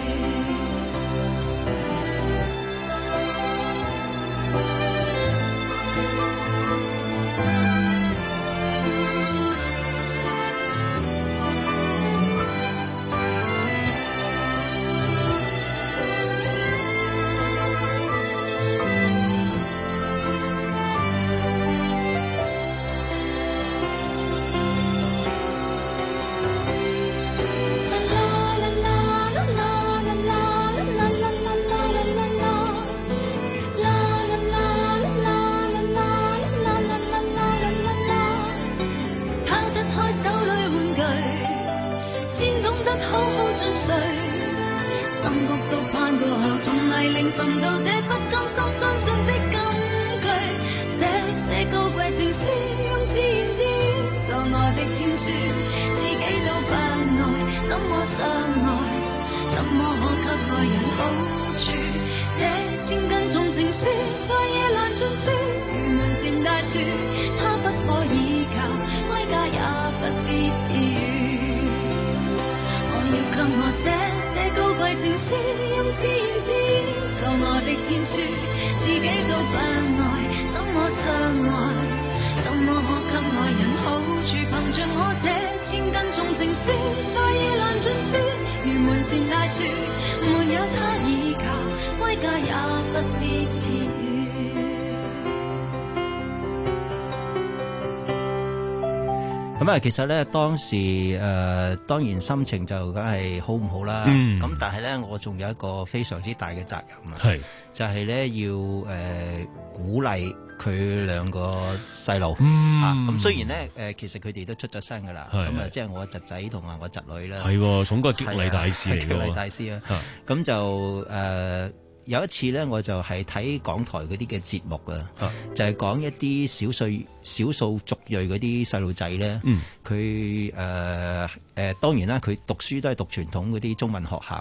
S22: 咁啊，其實咧當時誒、呃、當然心情就梗係好唔好啦。咁、嗯、但係咧，我仲有一個非常之大嘅責任啊，係就係、是、咧要誒、呃、鼓勵佢兩個細路啊。咁雖然咧誒、呃，其實佢哋都出咗身噶啦。咁啊，即係我侄仔同埋我侄女啦。係，總歸激勵大師嚟嘅。激勵大師啊。咁就誒。呃有一次咧，我就係睇港台嗰啲嘅節目啊，就係、是、講一啲少數少數族裔嗰啲細路仔咧，佢誒誒當然啦，佢讀書都係讀傳統嗰啲中文學校嘅。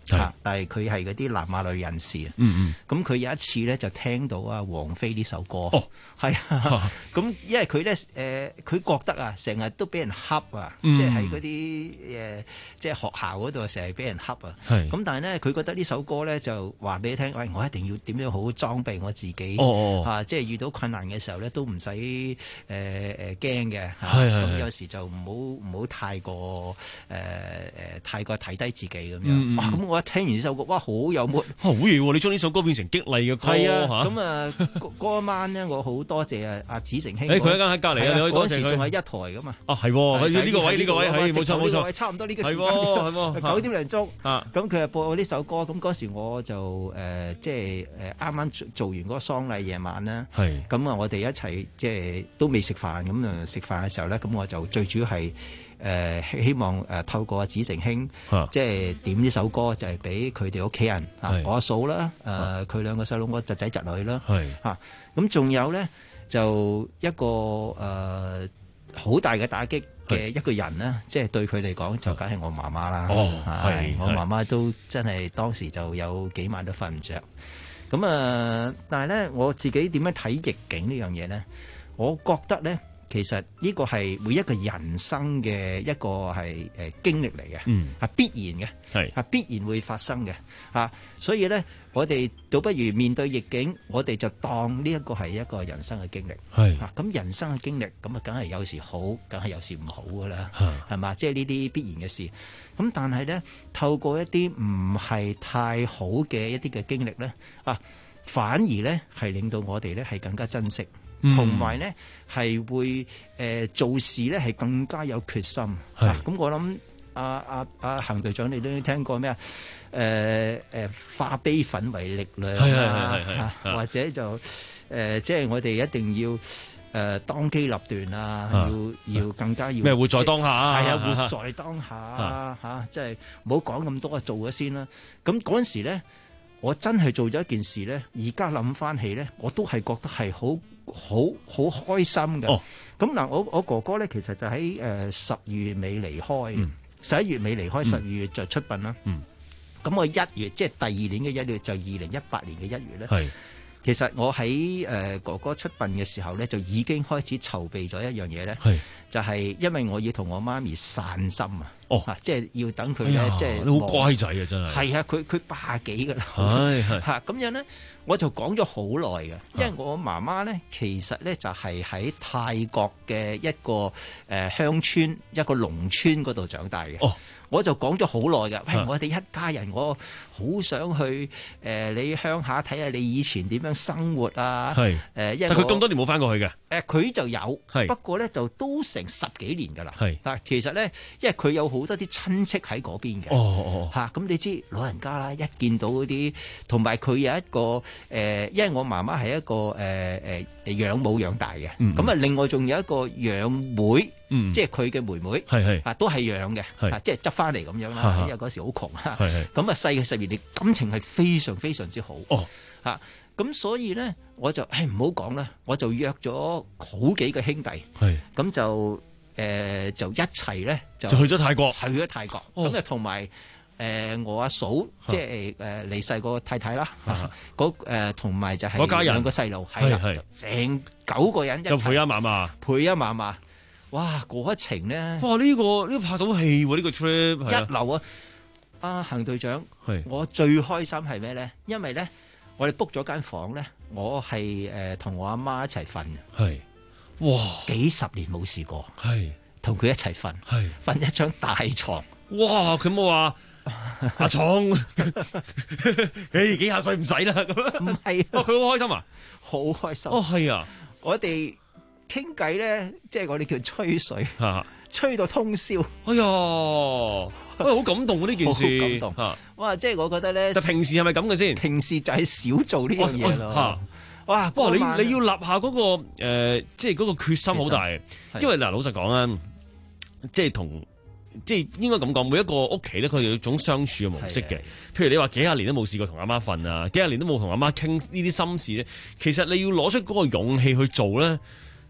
S22: 嚇，但係佢係嗰啲南亞裔人士啊。
S11: 嗯嗯。
S22: 咁佢有一次咧就聽到啊王菲呢首歌。
S11: 哦，
S22: 係啊。咁因為佢咧誒，佢覺得啊，成日都俾人恰啊，
S11: 嗯、
S22: 即係喺嗰啲誒，即係學校嗰度成日俾人恰啊。係。咁但係咧，佢覺得呢首歌咧就話俾你聽，喂，我一定要點樣好好裝備我自己。哦哦。嚇，即係遇到困難嘅時候咧，都唔使誒誒驚嘅。係係。咁有時就唔好唔好太過誒誒太過睇低自己咁樣。哇！咁我一聽完呢首歌，哇，好有 mood。
S11: 好嘢喎！你將呢首歌變成激勵嘅歌。係啊。
S22: 咁啊，嗰晚咧，我好多謝啊阿子成兄。
S11: 誒，佢一間喺隔離啊，你可以多謝佢。嗰時仲係
S22: 一台噶嘛。啊，
S11: 係喎，呢個位呢個位係冇錯冇錯。
S22: 差唔多呢個時間。
S11: 係喎係喎。
S22: 九點零鐘。
S11: 啊。
S22: 咁佢又播呢首歌，咁嗰時我就誒即係誒啱啱做完嗰個喪禮夜晚啦。係。咁啊，我哋一齊即係都未食飯，咁啊食飯嘅時候咧，咁我就最主要係誒希望誒透過阿子成兄，即係點呢首歌，就係俾佢哋屋企人啊，我阿嫂啦，誒佢兩個細佬，我侄仔侄女啦。係。嚇。咁仲有咧，就一個誒好大嘅打擊嘅一個人咧，即係對佢嚟講就梗係我媽媽啦。哦，係，我媽媽都真係當時就有幾晚都瞓唔着。咁啊，但係咧我自己點樣睇逆境呢樣嘢咧？我覺得咧，其實呢個係每一個人生嘅一個係誒經歷嚟嘅，嗯，係必然嘅，係係必然會發生嘅，嚇。所以咧，我哋倒不如面對逆境，我哋就當呢一個係一個人生嘅經歷，係嚇。咁人生嘅經歷，咁啊，梗係有時好，梗係有時唔好噶啦，係嘛？即係呢啲必然嘅事。咁但係咧，透過一啲唔係太好嘅一啲嘅經歷咧，啊，反而咧係令到我哋咧係更加珍惜。同埋咧，係會誒、呃、做事咧，係更加有決心。係咁、啊，我諗阿阿阿彭隊長，你都聽過咩啊？誒、呃、誒，化悲憤為力量啊，啊或者就誒、呃，即係我哋一定要誒、呃、當機立斷啊，要要更加要
S11: 咩？活在當下啊，
S22: 係啊，活在當下啊，嚇、啊，即係唔好講咁多，做咗先啦。咁嗰陣時咧，我真係做咗一件事咧，而家諗翻起咧，我都係覺得係好。好好開心嘅，咁嗱、哦，我我哥哥咧，其實就喺誒十月尾離開，十一、嗯、月尾離開，十二月就出殯啦。咁、嗯、我一月即係第二年嘅一月，就二零一八年嘅一月咧。係，其實我喺誒、呃、哥哥出殯嘅時候咧，就已經開始籌備咗一樣嘢咧。係，就係因為我要同我媽咪散心啊。哦，啊、即係要等佢咧，哎、即係
S11: 你好乖仔啊，真係。係
S22: 啊，佢佢八幾噶啦。
S11: 係係
S22: 嚇咁樣咧。我就講咗好耐嘅，因為我媽媽咧，其實咧就係喺泰國嘅一個誒、呃、鄉村一個農村嗰度長大嘅。哦，我就講咗好耐嘅，喂，我哋一家人，我好想去誒、呃、你鄉下睇下你以前點樣生活啊。係誒、呃，因為
S11: 但佢咁多年冇翻過去嘅。誒、
S22: 呃，佢就有，不過咧就都成十幾年㗎啦。係，但其實咧，因為佢有好多啲親戚喺嗰邊嘅。哦哦嚇，咁、啊、你知老人家啦，一見到嗰啲，同埋佢有一個誒、呃，因為我媽媽係一個誒誒誒養母養大嘅。咁、嗯、啊，另外仲有一個養妹。嗯，即係佢嘅妹妹，係係啊，都係養嘅，係即係執翻嚟咁樣啦。因為嗰時好窮啊，咁啊細嘅十二年感情係非常非常之好。哦，嚇咁所以咧，我就誒唔好講啦，我就約咗好幾個兄弟，係咁就誒就一齊咧就
S11: 就去咗泰國，
S22: 去咗泰國。咁啊同埋誒我阿嫂，即係誒離世個太太啦，嗰誒同埋就係
S11: 嗰家人兩
S22: 個細路，係啦，成九個人一齊
S11: 就陪阿嫲嫲，
S22: 陪阿嫲嫲。哇！嗰一程咧，
S11: 哇！呢、這個呢、這個拍到戲喎，呢、這個 trip
S22: 一流啊！阿彭隊長，我最開心係咩咧？因為咧，我哋 book 咗間房咧，我係誒同我阿媽一齊瞓嘅。係，哇！幾十年冇試過，係同佢一齊瞓，係瞓一張大床。
S11: 哇！佢冇話阿床，誒幾廿歲唔使啦咁樣。唔係，佢好開心啊！
S22: 好開心。
S11: 哦，係啊，
S22: 我哋。傾偈咧，即係我哋叫吹水，吹到通宵。
S11: 哎呀，喂，好感動啊！呢件事，
S22: 好感動。哇，即係我覺得咧，
S11: 就平時係咪咁嘅先？
S22: 平時就係少做呢樣嘢咯。哇，
S11: 不過你你要立下嗰個誒，即係嗰個決心好大。因為嗱，老實講啊，即係同即係應該咁講，每一個屋企咧，佢哋有種相處嘅模式嘅。譬如你話幾廿年都冇試過同阿媽瞓啊，幾廿年都冇同阿媽傾呢啲心事咧，其實你要攞出嗰個勇氣去做咧。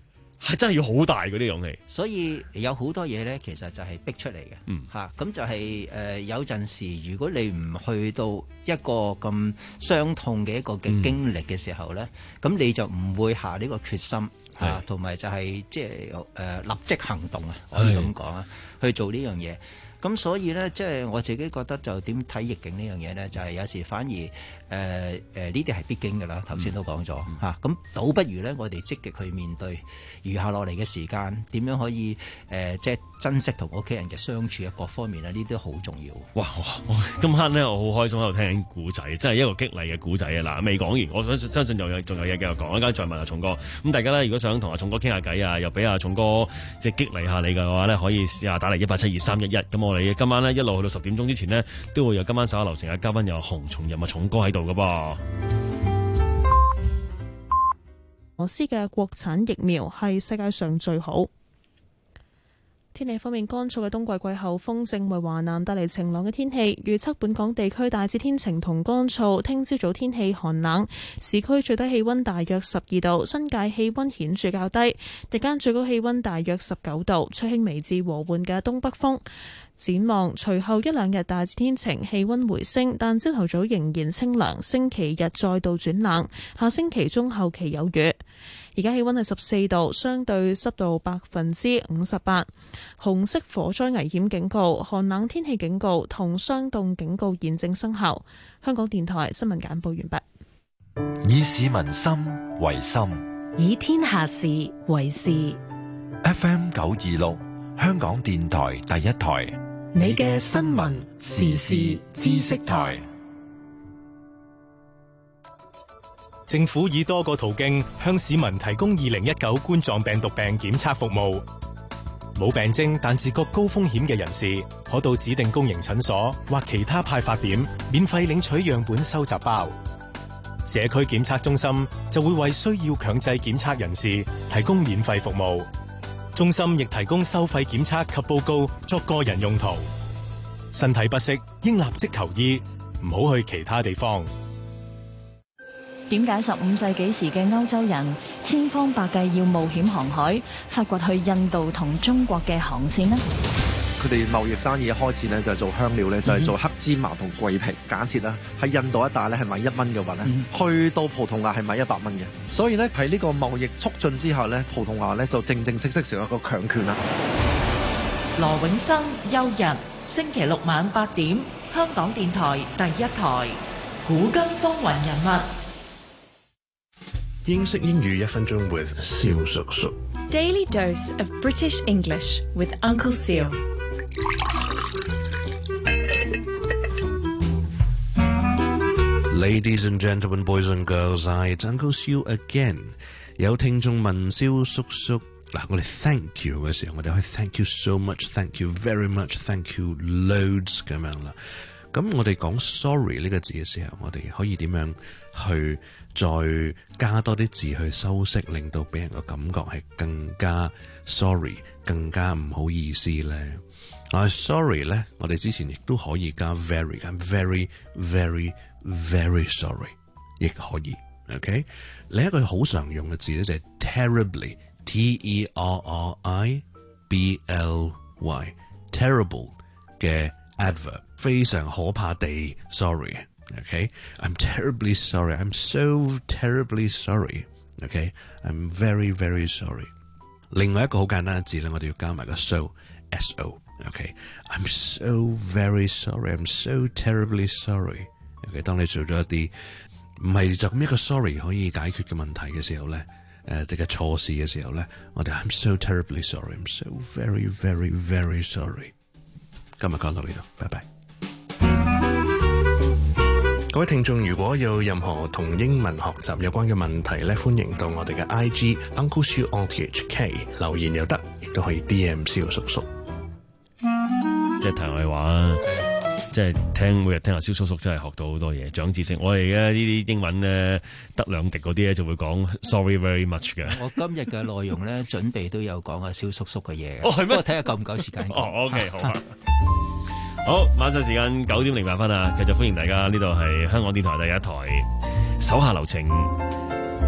S11: 係真係要好大嗰啲勇氣。
S22: 所以有好多嘢咧，其實就係逼出嚟嘅。
S11: 嗯，
S22: 嚇咁就係、是、誒、呃、有陣時，如果你唔去到一個咁傷痛嘅一個嘅經歷嘅時候咧，咁、嗯、你就唔會下呢個決心嚇，同埋就係即係誒立即行動啊，可以咁講啊，去做呢樣嘢。咁所以咧，即係我自己覺得就點睇逆境呢樣嘢咧，就係有時反而誒誒呢啲係必經㗎啦。頭先都講咗嚇，咁倒不如咧，我哋積極去面對餘下落嚟嘅時間，點樣可以誒即係珍惜同屋企人嘅相處嘅各方面啊，呢啲好重要。
S11: 哇哇！今晚咧，我好開心喺度聽緊古仔，真係一個激勵嘅古仔啊！嗱，未講完，我相相信仲有仲有嘢繼續講，一陣再問阿重哥。咁大家咧，如果想同阿重哥傾下偈啊，又俾阿重哥即係激勵下你嘅話咧，可以試下打嚟一八七二三一一。咁我哋今晚咧一路去到十點鐘之前呢，都會有今晚稍後流程嘅嘉賓有洪松蔭啊重哥喺度噶噃。
S1: 俄羅斯嘅國產疫苗係世界上最好。天氣方面，乾燥嘅冬季季候風正為華南帶嚟晴朗嘅天氣，預測本港地區大致天晴同乾燥。聽朝早天氣寒冷，市區最低氣溫大約十二度，新界氣溫顯著較低。日間最高氣溫大約十九度，吹輕微至和緩嘅東北風。展望隨後一兩日大致天晴，氣溫回升，但朝頭早仍然清涼。星期日再度轉冷，下星期中後期有雨。而家氣溫係十四度，相對濕度百分之五十八。紅色火災危險警告、寒冷天氣警告同霜凍警告現正生效。香港電台新聞簡報完畢。
S4: 以市民心為心，
S6: 以天下事為事。
S4: F M 九二六，香港電台第一台，
S6: 你嘅新聞時事知識台。
S2: 政府以多個途徑向市民提供二零一九冠狀病毒病檢測服務。冇病徵但自覺高風險嘅人士，可到指定公營診所或其他派發點免費領取樣本收集包。社區檢測中心就會為需要強制檢測人士提供免費服務。中心亦提供收費檢測及報告作個人用途。身體不適應立即求醫，唔好去其他地方。
S3: 點解十五世紀時嘅歐洲人千方百計要冒險航海，發掘去印度同中國嘅航線呢？
S23: 佢哋貿易生意一開始咧就係做香料咧，就係做黑芝麻同桂皮。假設啦，喺印度一帶咧係賣一蚊嘅話咧，嗯、去到葡萄牙係賣一百蚊嘅。所以咧喺呢個貿易促進之下咧，葡萄牙咧就正正式式成為一個強權啦。
S24: 羅永生、邱日，星期六晚八點，香港電台第一台，古今風雲人物。
S25: 英式英語一分鐘 with 蕭叔叔。
S26: Daily dose of British English with Uncle Seal。
S25: Ladies and gentlemen, boys and girls, it's Uncle Seal again。有聽眾問蕭叔叔，嗱，我哋 thank you 嘅時候，我哋可以 thank you so much，thank you very much，thank you loads 咁樣啦。咁我哋講 sorry 呢個字嘅時候，我哋可以點樣去再加多啲字去修飾，令到俾人個感覺係更加 sorry， 更加唔好意思咧？啊 sorry 咧，我哋之前亦都可以加 very，I'm very very very sorry， 亦可以。OK， 另一個好常用嘅字咧就係 terribly，T E R R I B L Y，terrible 嘅 adverb， 非常可怕地 sorry。Okay, I'm terribly sorry. I'm so terribly sorry. Okay, I'm very, very sorry. 另外一個好簡單嘅字咧，我哋要加埋個 so, S O. Okay, I'm so very sorry. I'm so terribly sorry. Okay, 當你做咗一啲唔係就咁一個 sorry 可以解決嘅問題嘅時候咧，誒，你嘅錯事嘅時候咧，我哋 I'm so terribly sorry. I'm so very, very, very sorry. 今日講到呢度，拜拜。各位聽眾，如果有任何同英文學習有關嘅問題咧，歡迎到我哋嘅 I G Uncle Siu R T H K 留言又得，亦都可以 D M 蕭叔叔。
S11: 即係題外話啊，即係聽每日聽阿蕭叔叔真係學到好多嘢，長知識。我哋嘅呢啲英文咧得兩滴嗰啲咧就會講 sorry very much 嘅。
S22: 我今日嘅內容咧準備都有講阿蕭叔叔嘅嘢。
S11: 哦，係咩？
S22: 不過睇下夠唔夠時間。
S11: 哦 ，OK， 好啊。好，晚上時間九點零八分啊！繼續歡迎大家，呢度係香港電台第一台，手下留情。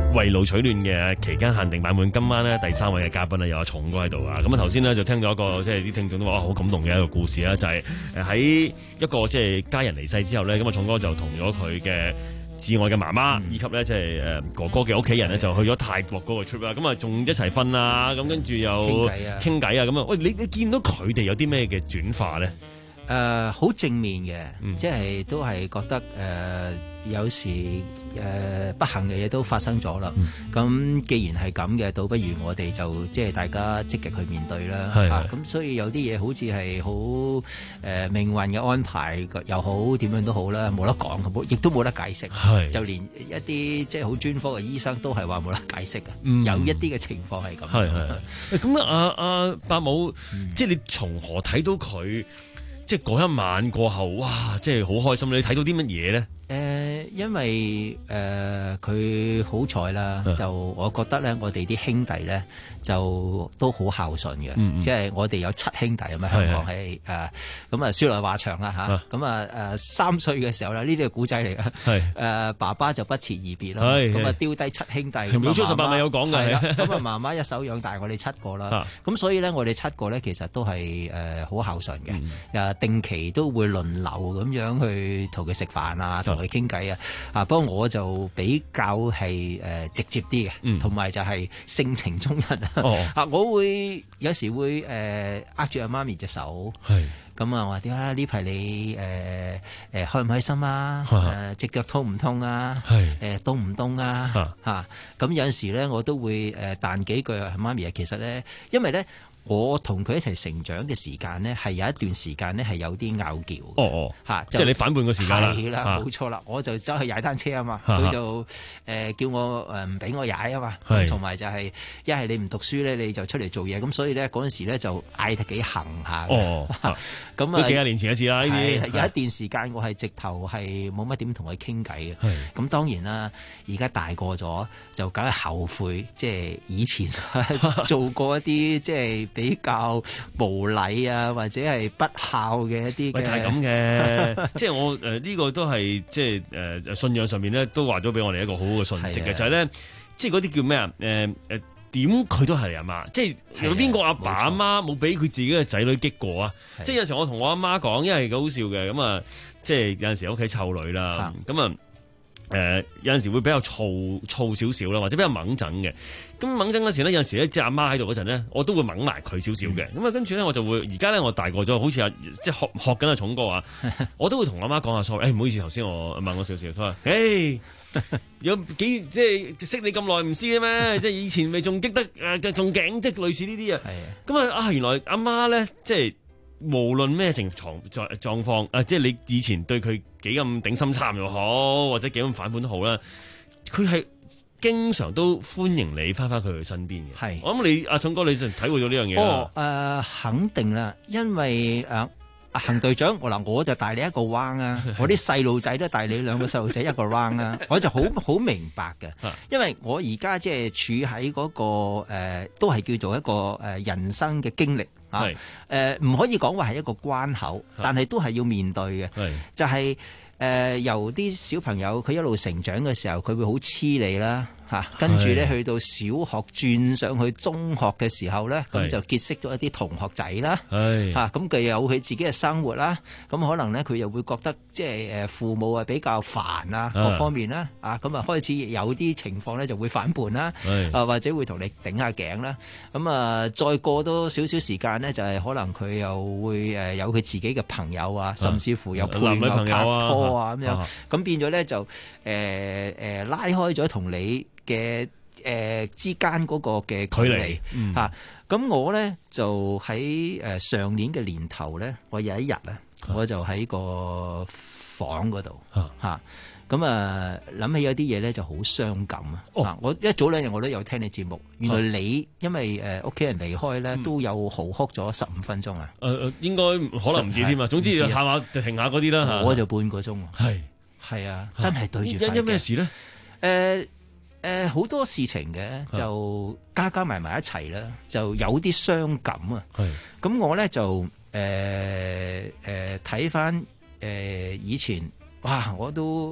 S11: 圍爐取暖嘅期間限定版本，今晚咧第三位嘅嘉賓咧有阿重哥喺度啊！咁啊頭先咧就聽咗一個即係啲聽眾都話好感動嘅一個故事啦，就係誒喺一個即係家人離世之後咧，咁啊重哥就同咗佢嘅至愛嘅媽媽，以及咧即係誒哥哥嘅屋企人咧，就去咗泰國嗰個 trip 啦。咁啊仲一齊瞓啊，咁跟住又傾偈啊，咁啊喂，你你見到佢哋有啲咩嘅轉化咧？
S22: 誒好、呃、正面嘅，嗯、即係都係覺得誒、呃、有時誒、呃、不幸嘅嘢都發生咗啦。咁、嗯、既然係咁嘅，倒不如我哋就即係大家積極去面對啦。咁、啊、所以有啲嘢好似係好誒命運嘅安排又好，點樣都好啦，冇得講，亦都冇得解釋。就連一啲即係好專科嘅醫生都係話冇得解釋嘅。嗯、有一啲嘅情況係咁。係係。咁啊啊伯母，嗯、即係你從何睇到佢？即係嗰一晚過後，哇！即係好開心。你睇到啲乜嘢咧？誒、呃，因為誒佢好彩啦，呃、就我覺得咧，我哋啲兄弟咧就都好孝順嘅，嗯嗯即係我哋有七兄弟咁啊，香港係誒咁啊，說來話長啦嚇，咁啊誒三歲嘅時候啦，呢啲係古仔嚟嘅，誒、呃、爸爸就不辭而別啦，咁啊丟低七兄弟，秒速十八咪有講嘅，咁啊媽媽一手養大我哋七個啦，咁所以咧我哋七個咧其實都係誒好孝順嘅，誒、嗯、定期都會輪流咁樣去同佢食飯啊，同佢傾偈啊，啊不過我就比較係誒直接啲嘅，同埋、嗯、就係性情中人啊，哦、啊我會有時會誒握住阿媽咪隻手，咁啊話點啊呢排你誒誒、呃呃、開唔開心啊？誒隻腳痛唔痛啊？誒凍唔凍啊？嚇咁、啊啊、有陣時咧我都會誒彈幾句啊媽咪啊，其實咧因為咧。我同佢一齊成長嘅時間呢，係有一段時間呢，係有啲拗撬。哦哦，嚇，即係你反叛個時間啦。係啦，冇錯啦，我就走去踩單車啊嘛，佢就誒叫我誒唔俾我踩啊嘛，同埋就係一係你唔讀書咧，你就出嚟做嘢，咁所以咧嗰陣時咧就嗌得幾行下。哦，咁啊，幾廿年前嘅事啦，呢啲有一段時間我係直頭係冇乜點同佢傾偈嘅。咁當然啦，而家大個咗就梗係後悔，即係以前做過一啲即係。比較無禮啊，或者係不孝嘅一啲嘅，係咁嘅。即係我誒呢、呃這個都係即係誒信仰上面咧，都話咗俾我哋一個好好嘅信息嘅，的就係咧，即係嗰啲叫咩啊？誒誒點佢都係阿媽，即係有邊個阿爸阿媽冇俾佢自己嘅仔女激過啊？的即係有時我同我阿媽講，因為好笑嘅，咁啊，即係有陣時屋企湊女啦，咁啊誒有陣時會比較燥燥少少啦，或者比較猛整嘅。咁猛整嗰時咧，有陣時咧，即係阿媽喺度嗰陣咧，我都會猛埋佢少少嘅。咁啊，跟住咧，我就會而家咧，我大個咗，好似阿即係學學緊阿重哥啊，我都會同阿媽講下 sorry。誒唔好意思，頭先我問我少少，佢話誒有幾即係識你咁耐唔知嘅咩？即係以前咪仲激得誒仲勁，即係類似呢啲啊。咁啊啊，原來阿媽咧，即係無論咩情狀狀狀況啊，即係你以前對佢幾咁頂心杉又好，或者幾咁反叛都好啦，佢係。經常都歡迎你翻返佢嘅身邊嘅，係是我諗你阿重哥，你就體會到呢樣嘢啦。哦，誒、呃，肯定啦，因為誒，阿、呃、行隊長，我嗱我就帶你一個彎啊，我啲細路仔都帶你兩個細路仔一個彎啊，我就好好明白嘅，因為我而家即係處喺嗰、那個誒、呃，都係叫做一個誒人生嘅經歷啊，誒唔是、呃、可以講話係一個關口，但係都係要面對嘅，是就係、是。誒、呃、由啲小朋友佢一路成長嘅時候，佢會好黐你啦嚇，跟住咧去到小學轉上去中學嘅時候咧，咁就結識咗一啲同學仔啦嚇，咁佢有佢自己嘅生活啦，咁可能咧佢又會覺得即係誒父母啊比較煩啊各方面啦，啊咁啊開始有啲情況咧就會反叛啦，啊或者會同你頂下頸啦，咁啊再過多少少時間咧，就係可能佢又會誒有佢自己嘅朋友啊，甚至乎有配偶拍拖啊咁樣，咁變咗咧就誒誒拉開咗同你嘅誒、呃、之間嗰個嘅距離嚇，咁、嗯啊、我咧就喺誒上年嘅年頭咧，我有一日咧，啊、我就喺個房嗰度嚇，咁啊諗起有啲嘢咧就好傷感啊！哦、我一早兩日我都有聽你節目，原來你、啊、因為誒屋企人離開咧，都有嚎哭咗十五分鐘啊！誒誒、呃，應該可能唔止添啊，總之下下就停下嗰啲啦，我就半個鐘，係係啊，真係對住。因因咩事咧？誒、呃。誒好、呃、多事情嘅就加加埋埋一齊啦，就有啲傷感啊。係咁是我咧就誒誒睇翻誒以前，哇！我都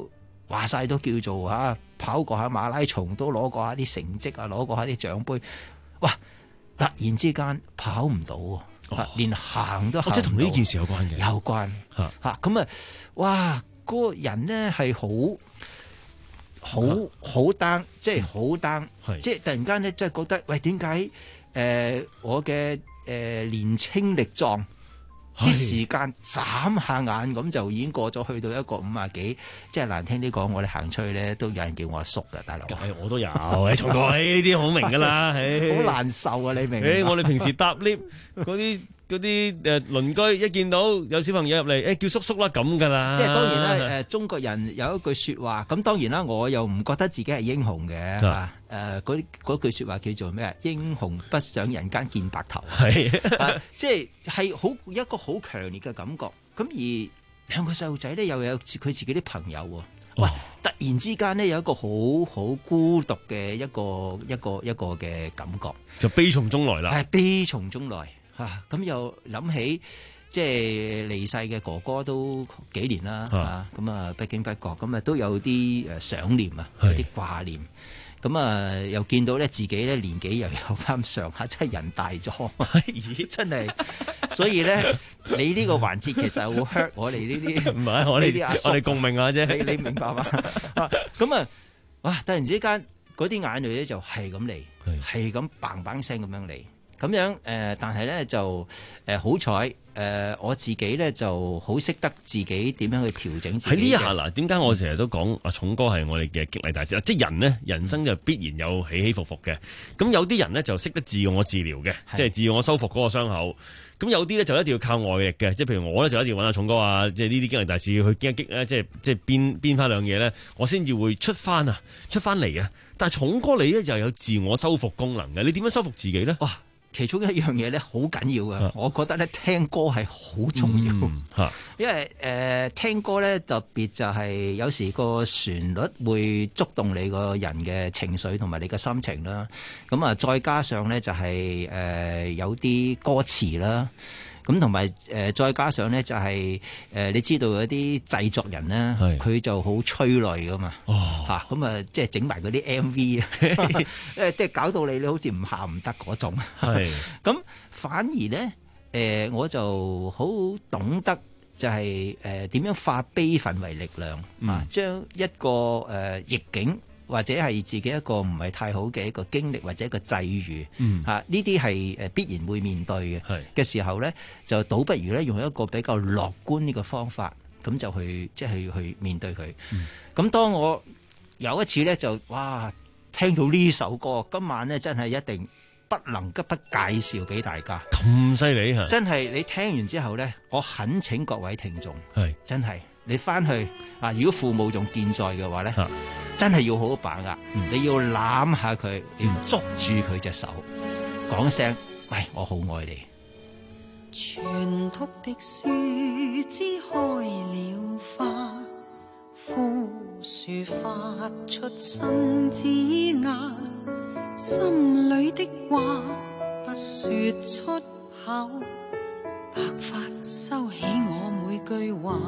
S22: 話晒都叫做嚇、啊、跑過下馬拉松，都攞過下啲成績啊，攞過下啲獎杯。哇！突然之間跑唔到喎，哦、連行都行唔到。
S11: 即係同呢件事有關嘅，
S22: 有關嚇嚇咁啊！哇！嗰、嗰個人咧係好好好 down，即係好 down，即係突然間咧，即係覺得喂，點解誒我嘅誒、呃、年青力壯？啲時間眨下眼咁就已經過咗，去到一個五啊幾，即係難聽啲講，我哋行出去咧都有人叫我阿叔㗎，大佬。
S11: 我都有，誒，松哥，呢啲好明㗎啦，
S22: 好難受啊！你明？
S11: 誒，我哋平時搭 lift 嗰啲嗰啲誒鄰居一見到有小朋友入嚟，誒叫叔叔啦咁㗎啦。
S22: 即係當然啦，誒中國人有一句説話，咁當然啦，我又唔覺得自己係英雄嘅嚇。誒嗰嗰句説話叫做咩啊？英雄不想人間見白頭。係、啊，即係係好一個好強烈嘅感覺。咁而兩個細路仔咧又有佢自己啲朋友喎。喂、哦，突然之間咧有一個好好孤獨嘅一個一個一個嘅感覺，
S11: 就悲從中來啦。
S22: 係悲從中來嚇。咁、啊、又諗起即係離世嘅哥哥都幾年啦嚇。咁啊不經不覺咁啊都有啲誒想念啊，有啲掛念。咁啊，又見到咧自己咧年紀又有翻上下，真係人大咗，咦！真係，所以咧，你呢個環節其實好 hurt 我哋呢啲，唔係我哋啲阿叔，我哋共鳴下啫，你你明白嘛？咁啊，哇！突然之間嗰啲眼淚咧就係咁嚟，係咁嘭嘭聲咁樣嚟，咁樣誒、呃，但係咧就誒好彩。誒、呃、我自己咧就好識得自己點樣去調整自己。喺呢一下嗱，點解我成日都講阿重哥係我哋嘅激勵大師？即係人呢，人生就必然有起起伏伏嘅。咁有啲人呢，就識得自我治療嘅，即係自我修復嗰個傷口。咁有啲咧就一定要靠外力嘅，即係譬如我咧就一定要揾阿重哥啊，即係呢啲激勵大師去激一激咧，即係即係編編翻兩嘢咧，我先至會出翻啊，出翻嚟啊！但係重哥你咧就有自我修復功能嘅，你點樣修復自己咧？哇！其中一樣嘢咧好緊要嘅，我覺得咧聽歌係好重要，嗯、因為誒、呃、聽歌咧特別就係有時個旋律會觸動你個人嘅情緒同埋你嘅心情啦。咁啊，再加上咧就係、是、誒、呃、有啲歌詞啦。咁同埋誒，再加上咧就係、是、誒、呃，你知道有啲製作人咧，佢就好催淚噶嘛，嚇咁啊，即係整埋嗰啲 M V 啊，誒，即係搞到你你好似唔喊唔得嗰種。係咁，反而咧誒、呃，我就好懂得就係誒點樣化悲憤為力量、嗯、啊，將一個誒、呃、逆境。或者係自己一個唔係太好嘅一個經歷或者一個際遇，嗯、啊呢啲係誒必然會面對嘅嘅時候咧，就倒不如咧用一個比較樂觀呢個方法，咁就去即係去面對佢。咁、嗯、當我有一次咧就哇聽到呢首歌，今晚咧真係一定不能不介紹俾大家。
S11: 咁犀利嚇！
S22: 真係你聽完之後咧，我懇請各位聽眾，係真係你翻去啊！如果父母仲健在嘅話咧。真係要好好把握，嗯、你要攬下佢，你要捉住佢隻手，講聲喂，我好愛你。
S13: 全禿的樹枝開了花，枯樹發出新枝芽，心裏的話不說出口，白髮收起我每句話。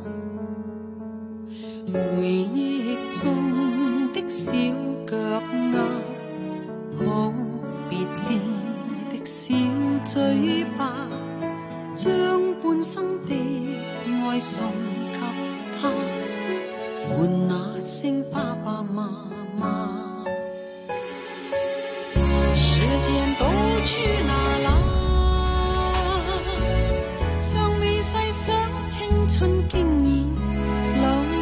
S13: 回憶中的小腳丫，好別致的小嘴巴，將半生的愛送給他，換那聲爸爸媽媽。時間都去哪啦？尚未細想青春經已老。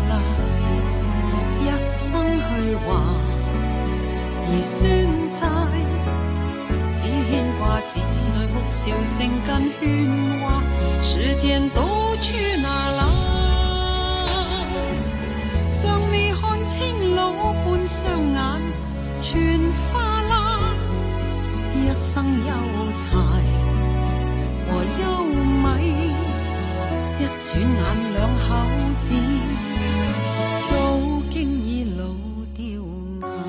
S13: 一生去還，而算債，只牽掛子女哭笑聲跟喧嘩，時間都去哪啦？尚未看清老伴雙眼全花啦，一生憂柴和憂米，一轉眼兩口子早經已老掉牙。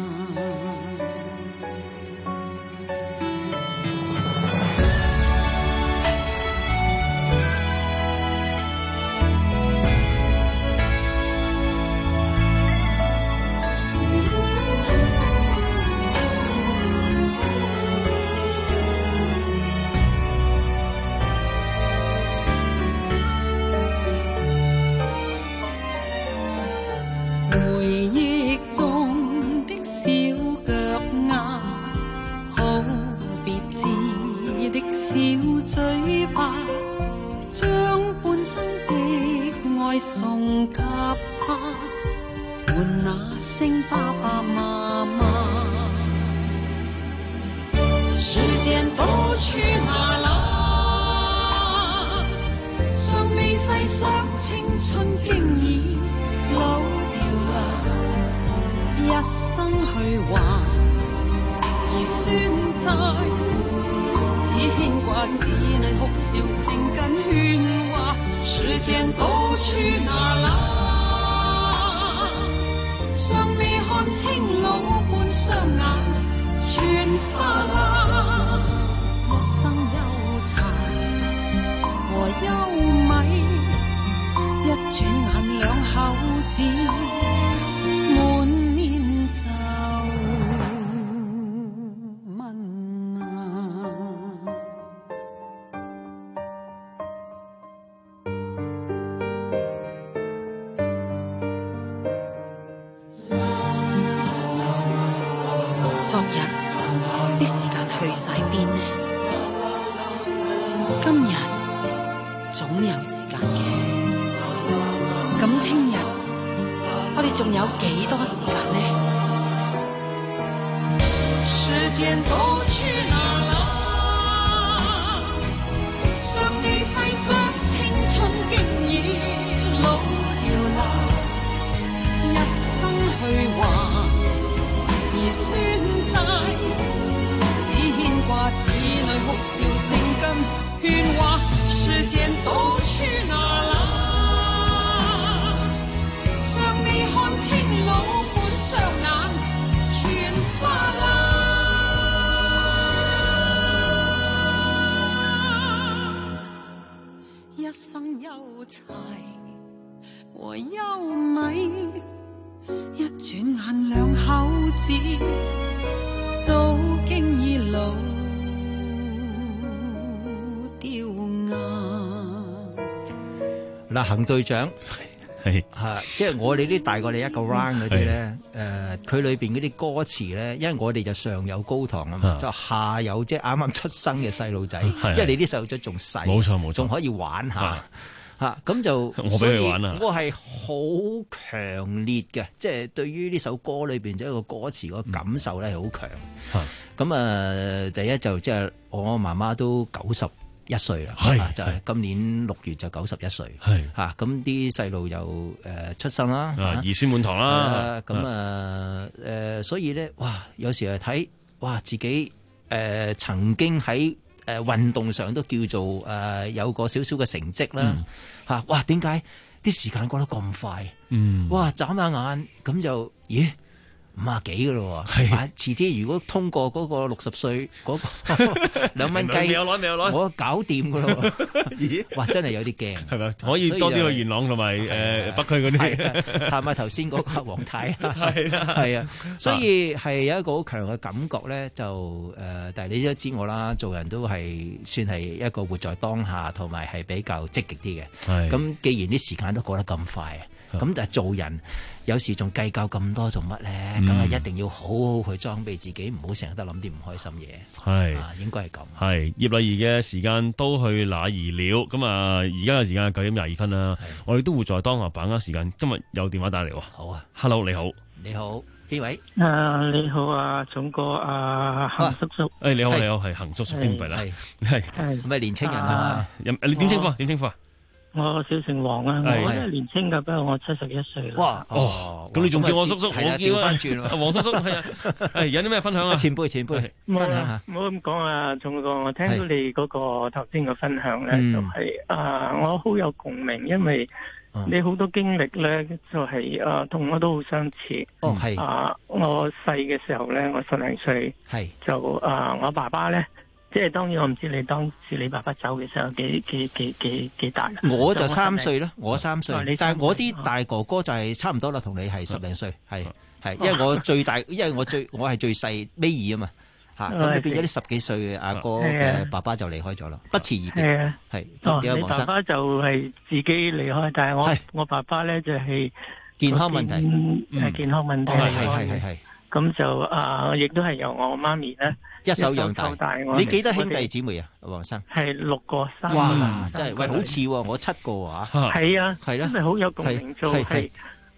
S13: 聲爸爸媽媽。時間都去哪了？尚未細想，青春經已老掉啦。一生去還而選擇，只牽掛子女哭笑聲跟喧嘩。時間都去哪了？尚未看清老伴雙眼全花啦。一生憂柴和憂米，一轉眼兩口子滿面皺紋啊。
S5: 昨日啲時間去晒邊呢？今日總有時間嘅，咁聽日我哋仲有幾多時間呢？時間都去哪了？尚未細想，青春經已老掉啦。一生去還而選擇，只牽掛子女哭笑聲跟喧嘩。時間都去哪了？尚未看清老伴雙眼全花啦。一生憂柴和憂米，一轉眼兩口子早經已老掉牙。
S22: 嗱，行隊長係嚇，即係我哋啲大過你一個 round 嗰啲咧，誒，佢裏邊嗰啲歌詞咧，因為我哋就上有高堂啊嘛，就下有即係啱啱出生嘅細路仔，因為你啲細路仔仲細，冇錯冇錯，仲可以玩下。嚇咁就我俾佢玩啊！我係好強烈嘅，即係對於呢首歌裏邊即係個歌詞個感受咧係好強。咁啊，第一就即係我媽媽都九十一歲啦，就係今年六月就九十一歲。係嚇咁啲細路又誒出生啦，兒孫滿堂啦。咁啊誒，所以咧哇，有時係睇哇自己誒曾經喺誒運動上都叫做誒、呃、有個少少嘅成績啦嚇、嗯，哇點解啲時間過得咁快？嗯，哇眨下眼咁就咦五啊幾㗎咯喎，啊遲啲如果通過嗰個六十歲嗰個兩蚊雞，我搞掂㗎咯喎，咦哇真係有啲驚，係咪？可以多啲去元朗同埋誒北區嗰啲，探下頭先嗰個黃太，係啦係啊，所以係有一個好強嘅感覺咧，就誒、呃，但係你都知我啦，做人都係算係一個活在當下，同埋係比較積極啲嘅。咁既然啲時間都過得咁快，咁就係做人。有時仲計較咁多做乜咧？咁啊、嗯，一定要好好去裝備自己，唔好成日都諗啲唔開心嘢。係啊，應該係咁。係葉麗儀嘅時間都去哪兒了？咁啊，而家嘅時間係九點廿二分啦。我哋都活在當下，把握時間。今日有電話打嚟喎。好啊 ，Hello， 你好，你好，邊位？啊，你好啊，總哥啊，恒叔叔。誒、啊，你好，你好，係恒叔叔點解啦？係係係咪年青人啊？你點稱呼啊？點稱呼啊？我小姓黃啊，我係年青噶，不過我七十一歲啦。哇，哦，咁你仲叫我叔叔，我叫翻轉啊，黃叔叔係啊，係有啲咩分享啊？前輩前輩，分享下。唔好咁講啊，仲個我聽到你嗰個頭先嘅分享咧，就係啊，我好有共鳴，因為你好多經歷咧，就係啊，同我都好相似。哦，係啊，我細嘅時候咧，我十零歲，係就啊，我爸爸咧。即係當然，我唔知你當時你爸爸走嘅時候幾幾幾幾幾大啦。我就三歲咯，我三歲。但係我啲大哥哥就係差唔多啦，同你係十零歲，係係，因為我最大，因為我最我係最細尾二啊嘛，嚇咁你變咗啲十幾歲嘅阿哥嘅爸爸就離開咗啦，不辭而別。係哦，你爸爸就係自己離開，但係我我爸爸咧就係健康問題，係健康問題。係係係係。咁就啊，亦都係由我媽咪咧一手養大。你幾多兄弟姊妹啊，黃生？係六個三。哇，真係喂，好似喎，我七個啊。係啊，係啦，真係好有共鳴，就係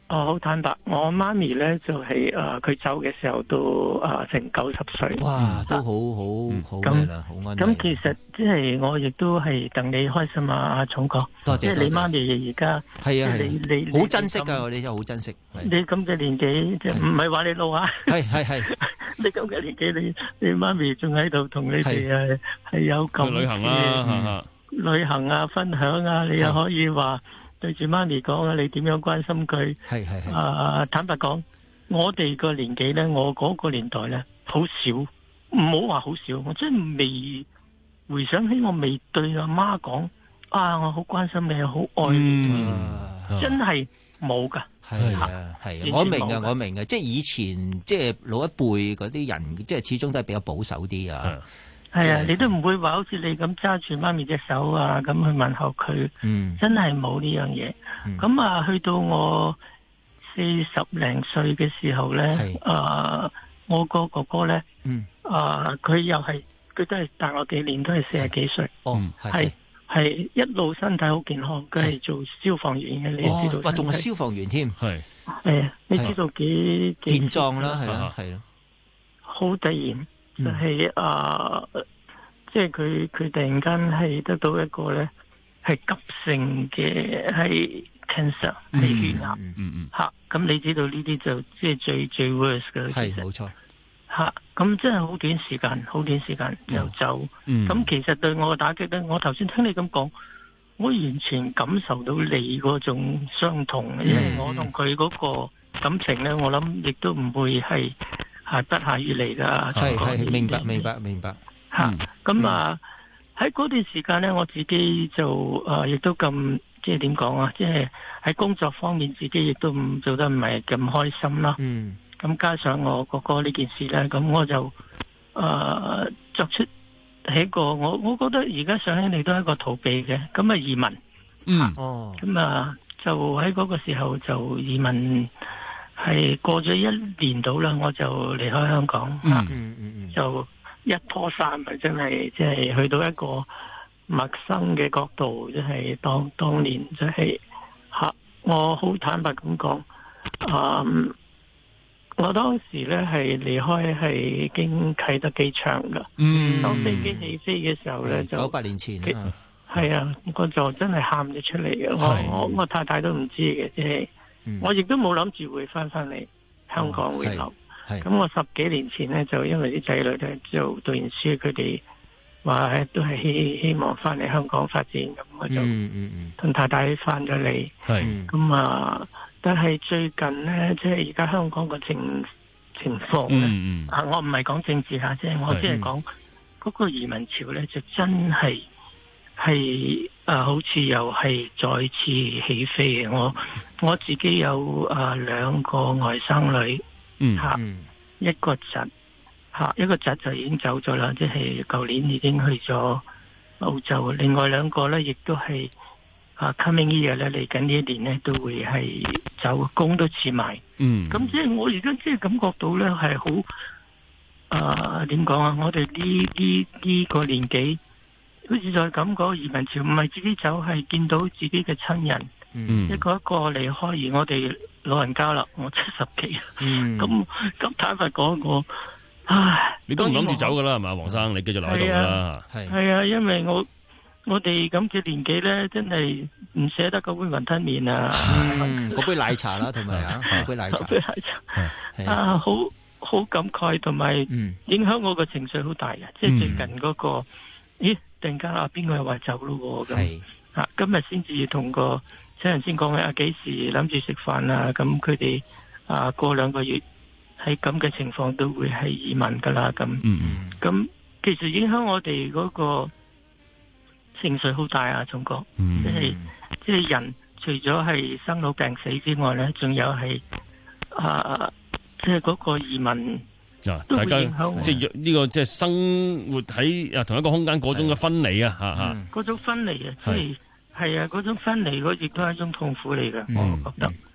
S7: 哦，好坦白，我媽咪咧就係、是、誒，佢、呃、走嘅時候都誒、呃、成九十歲。
S22: 哇，都好好好嘅啦，好安慰。
S7: 咁其實即係我亦都係戥你開心啊，阿聰哥。
S22: 多謝
S7: 即係你媽咪而家
S22: 係啊，
S7: 你你
S22: 好珍惜㗎，我哋真係好珍惜。
S7: 你咁嘅年紀，即係唔係話你老啊？
S22: 係係係。
S7: 你咁嘅年紀，你你媽咪仲喺度同你哋誒係有咁
S11: 去旅行啦，
S7: 旅行啊，分享啊，你又可以話。對住媽咪講啊，你點樣關心佢？
S22: 係係係。
S7: 啊，坦白講，我哋個年紀咧，我嗰個年代咧，好少，唔好話好少，我真係未回想起，我未對阿媽講啊，我好關心你，好愛你，嗯、真係冇噶。
S22: 係啊係啊，我明啊我明啊，即係以前即係老一輩嗰啲人，即係始終都係比較保守啲啊。
S7: 係啊，你都唔會話好似你咁揸住媽咪隻手啊，咁去問候佢，嗯、真係冇呢樣嘢。咁、嗯、啊，去到我四十零歲嘅時候咧，誒、呃，我個哥哥咧，誒、嗯，佢、呃、又係，佢都係大我幾年，都係四十幾歲。哦，係係一路身體好健康，佢係做消防員嘅，你知道。
S22: 哇，仲係消防員添，係
S7: 係啊，你知道幾幾
S22: 健壯啦，係啦，係咯，
S7: 好突然。就係、是、啊、呃，即係佢佢突然間係得到一個咧係急性嘅係 cancer 係血癌，嗯嗯吓，咁、啊、你知道呢啲就即係最最 worst 嘅，
S22: 係冇錯
S7: 吓，咁真係好短時間，好短時間就走，咁、嗯、其實對我嘅打擊咧，我頭先聽你咁講，我完全感受到你嗰種傷痛，嗯、因為我同佢嗰個感情咧，我諗亦都唔會係。係不下於嚟噶，
S22: 係係明白明白明白
S7: 吓。咁、嗯、啊喺嗰段時間咧，我自己就誒亦、呃、都咁即係點講啊，即係喺工作方面自己亦都唔做得唔係咁開心啦。嗯。咁加上我哥哥呢件事咧，咁我就誒、呃、作出係一個我我覺得而家想起嚟都係一個逃避嘅，咁啊移民。嗯。哦。咁啊就喺嗰個時候就移民。係過咗一年到啦，我就離開香港，嗯嗯嗯，就一拖三，咪真係即係去到一個陌生嘅角度，即係當當年即係吓，我好坦白咁講，嗯，我當時咧係離開係經啟德機場噶，嗯，當飛機起飛嘅時候咧就
S22: 九八年前
S7: 啊，係啊，我就真係喊咗出嚟嘅，我我我太太都唔知嘅，即係。嗯、我亦都冇諗住會翻翻嚟香港回流，咁、哦、我十幾年前呢，就因為啲仔女咧就讀完書，佢哋話都係希希望翻嚟香港發展，咁我就同太太翻咗嚟。咁、嗯、啊，但係最近呢，即係而家香港個情情況咧、嗯，啊，我唔係講政治吓，即係我只係講嗰個移民潮咧，就真係。係啊，好似又係再次起飛嘅。我我自己有啊兩個外甥女，嗯吓、啊嗯，一個侄吓、啊，一個侄就已經走咗啦，即係舊年已經去咗澳洲。另外兩個咧，亦都係啊 coming year 咧，嚟緊呢一年咧都會係走，工都辭埋。嗯，咁即係我而家即係感覺到咧係好啊，點講啊？我哋呢呢呢個年紀。好似再咁講，移民潮唔係自己走，係見到自己嘅親人、嗯、一個一個離開，而我哋老人家啦，我七十幾，咁咁、嗯、坦白講，我唉，
S11: 你都唔諗住走噶啦，係嘛，黃生，你繼續留喺度啦，係
S7: 係啊，因為我我哋咁嘅年紀咧，真係唔捨得嗰杯雲吞麵啊，嗰、
S22: 嗯、杯奶茶啦，同埋啊，嗰杯奶茶，
S7: 杯奶茶啊，好好感慨，同埋影響我個情緒好大嘅、嗯，即係最近嗰、那個，咦？突然間啊，邊個又話走咯咁啊？今日先至同個親人先講啊，幾時諗住食飯啊？咁佢哋啊，過兩個月喺咁嘅情況都會係移民噶啦。咁，咁、嗯嗯、其實影響我哋嗰個情緒好大啊，聰哥。即係即係人除咗係生老病死之外咧，仲有係啊，即係嗰個移民。
S11: 大家即係呢個即係生活喺啊同一個空間嗰種嘅分離啊，吓吓，
S7: 嗰種分離啊，即係係啊，嗰種分離，嗰亦都係一種痛苦嚟嘅，我覺得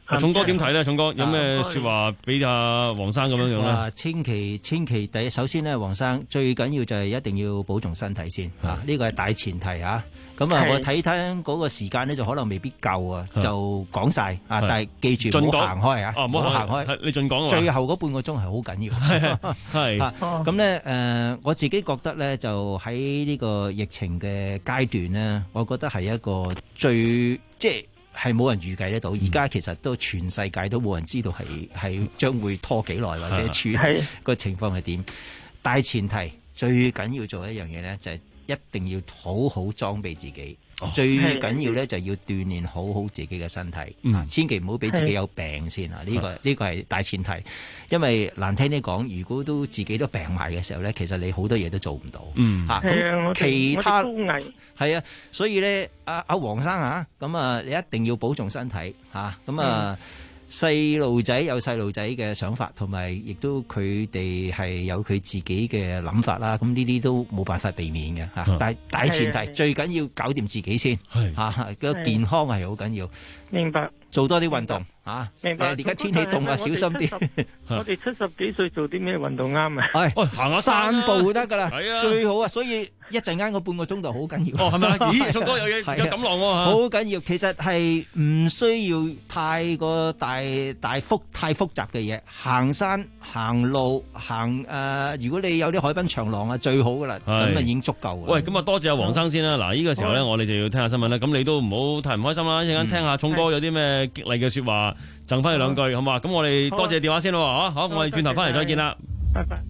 S11: 聰哥點睇咧？聰哥有咩說話俾阿黃生咁樣樣咧？
S22: 千祈千祈第一，首先咧，黃生最緊要就係一定要保重身體先嚇，呢個係大前提嚇。咁啊，我睇睇嗰個時間咧，就可能未必夠啊，就講晒啊！但係記住唔好行開啊，唔好行開。你盡講啊！最後嗰半個鐘係好緊要。係啊，咁咧誒，我自己覺得咧，就喺呢個疫情嘅階段咧，我覺得係一個最即係。係冇人預計得到，而家其實都全世界都冇人知道係係將會拖幾耐，或者處個情況係點。大前提最緊要做一樣嘢咧，就係一定要好好裝備自己。哦、最緊要咧就要鍛鍊好好自己嘅身體，嗯、千祈唔好俾自己有病先啊！呢、呢個呢、呢個係大前提，因為難聽啲講，如果都自己都病埋嘅時候咧，其實你好多嘢都做唔到。嗯，嚇咁、啊、其他係啊，所以咧，阿阿黃生啊，咁啊，你一定要保重身體嚇，咁啊。嗯細路仔有細路仔嘅想法，同埋亦都佢哋係有佢自己嘅諗法啦。咁呢啲都冇辦法避免嘅嚇。但係大前提最緊要搞掂自己先嚇，個健康係好緊要。
S7: 明白。做多啲運動嚇。明白。而家天氣凍啊，小心啲。我哋七十幾歲做啲咩運動啱啊？係，
S22: 行下散步得㗎啦。係啊，最好啊。所以一陣間個半個鐘頭好緊要。哦，係咪啊？咦，聰哥有嘢有錦囊喎。好緊要，其實係唔需要太過大大複太複雜嘅嘢。行山、行路、行誒，如果你有啲海濱長廊啊，最好㗎啦。咁啊已經足夠。喂，咁啊多謝阿黃生先啦。嗱，呢個時候咧，我哋就要聽下新聞啦。咁你都唔好太唔開心啦。一陣間聽下聰哥有啲咩激勵嘅說話，贈翻你兩句，好嘛？咁我哋多謝電話先咯，好，好，我哋轉頭翻嚟再見啦，拜拜。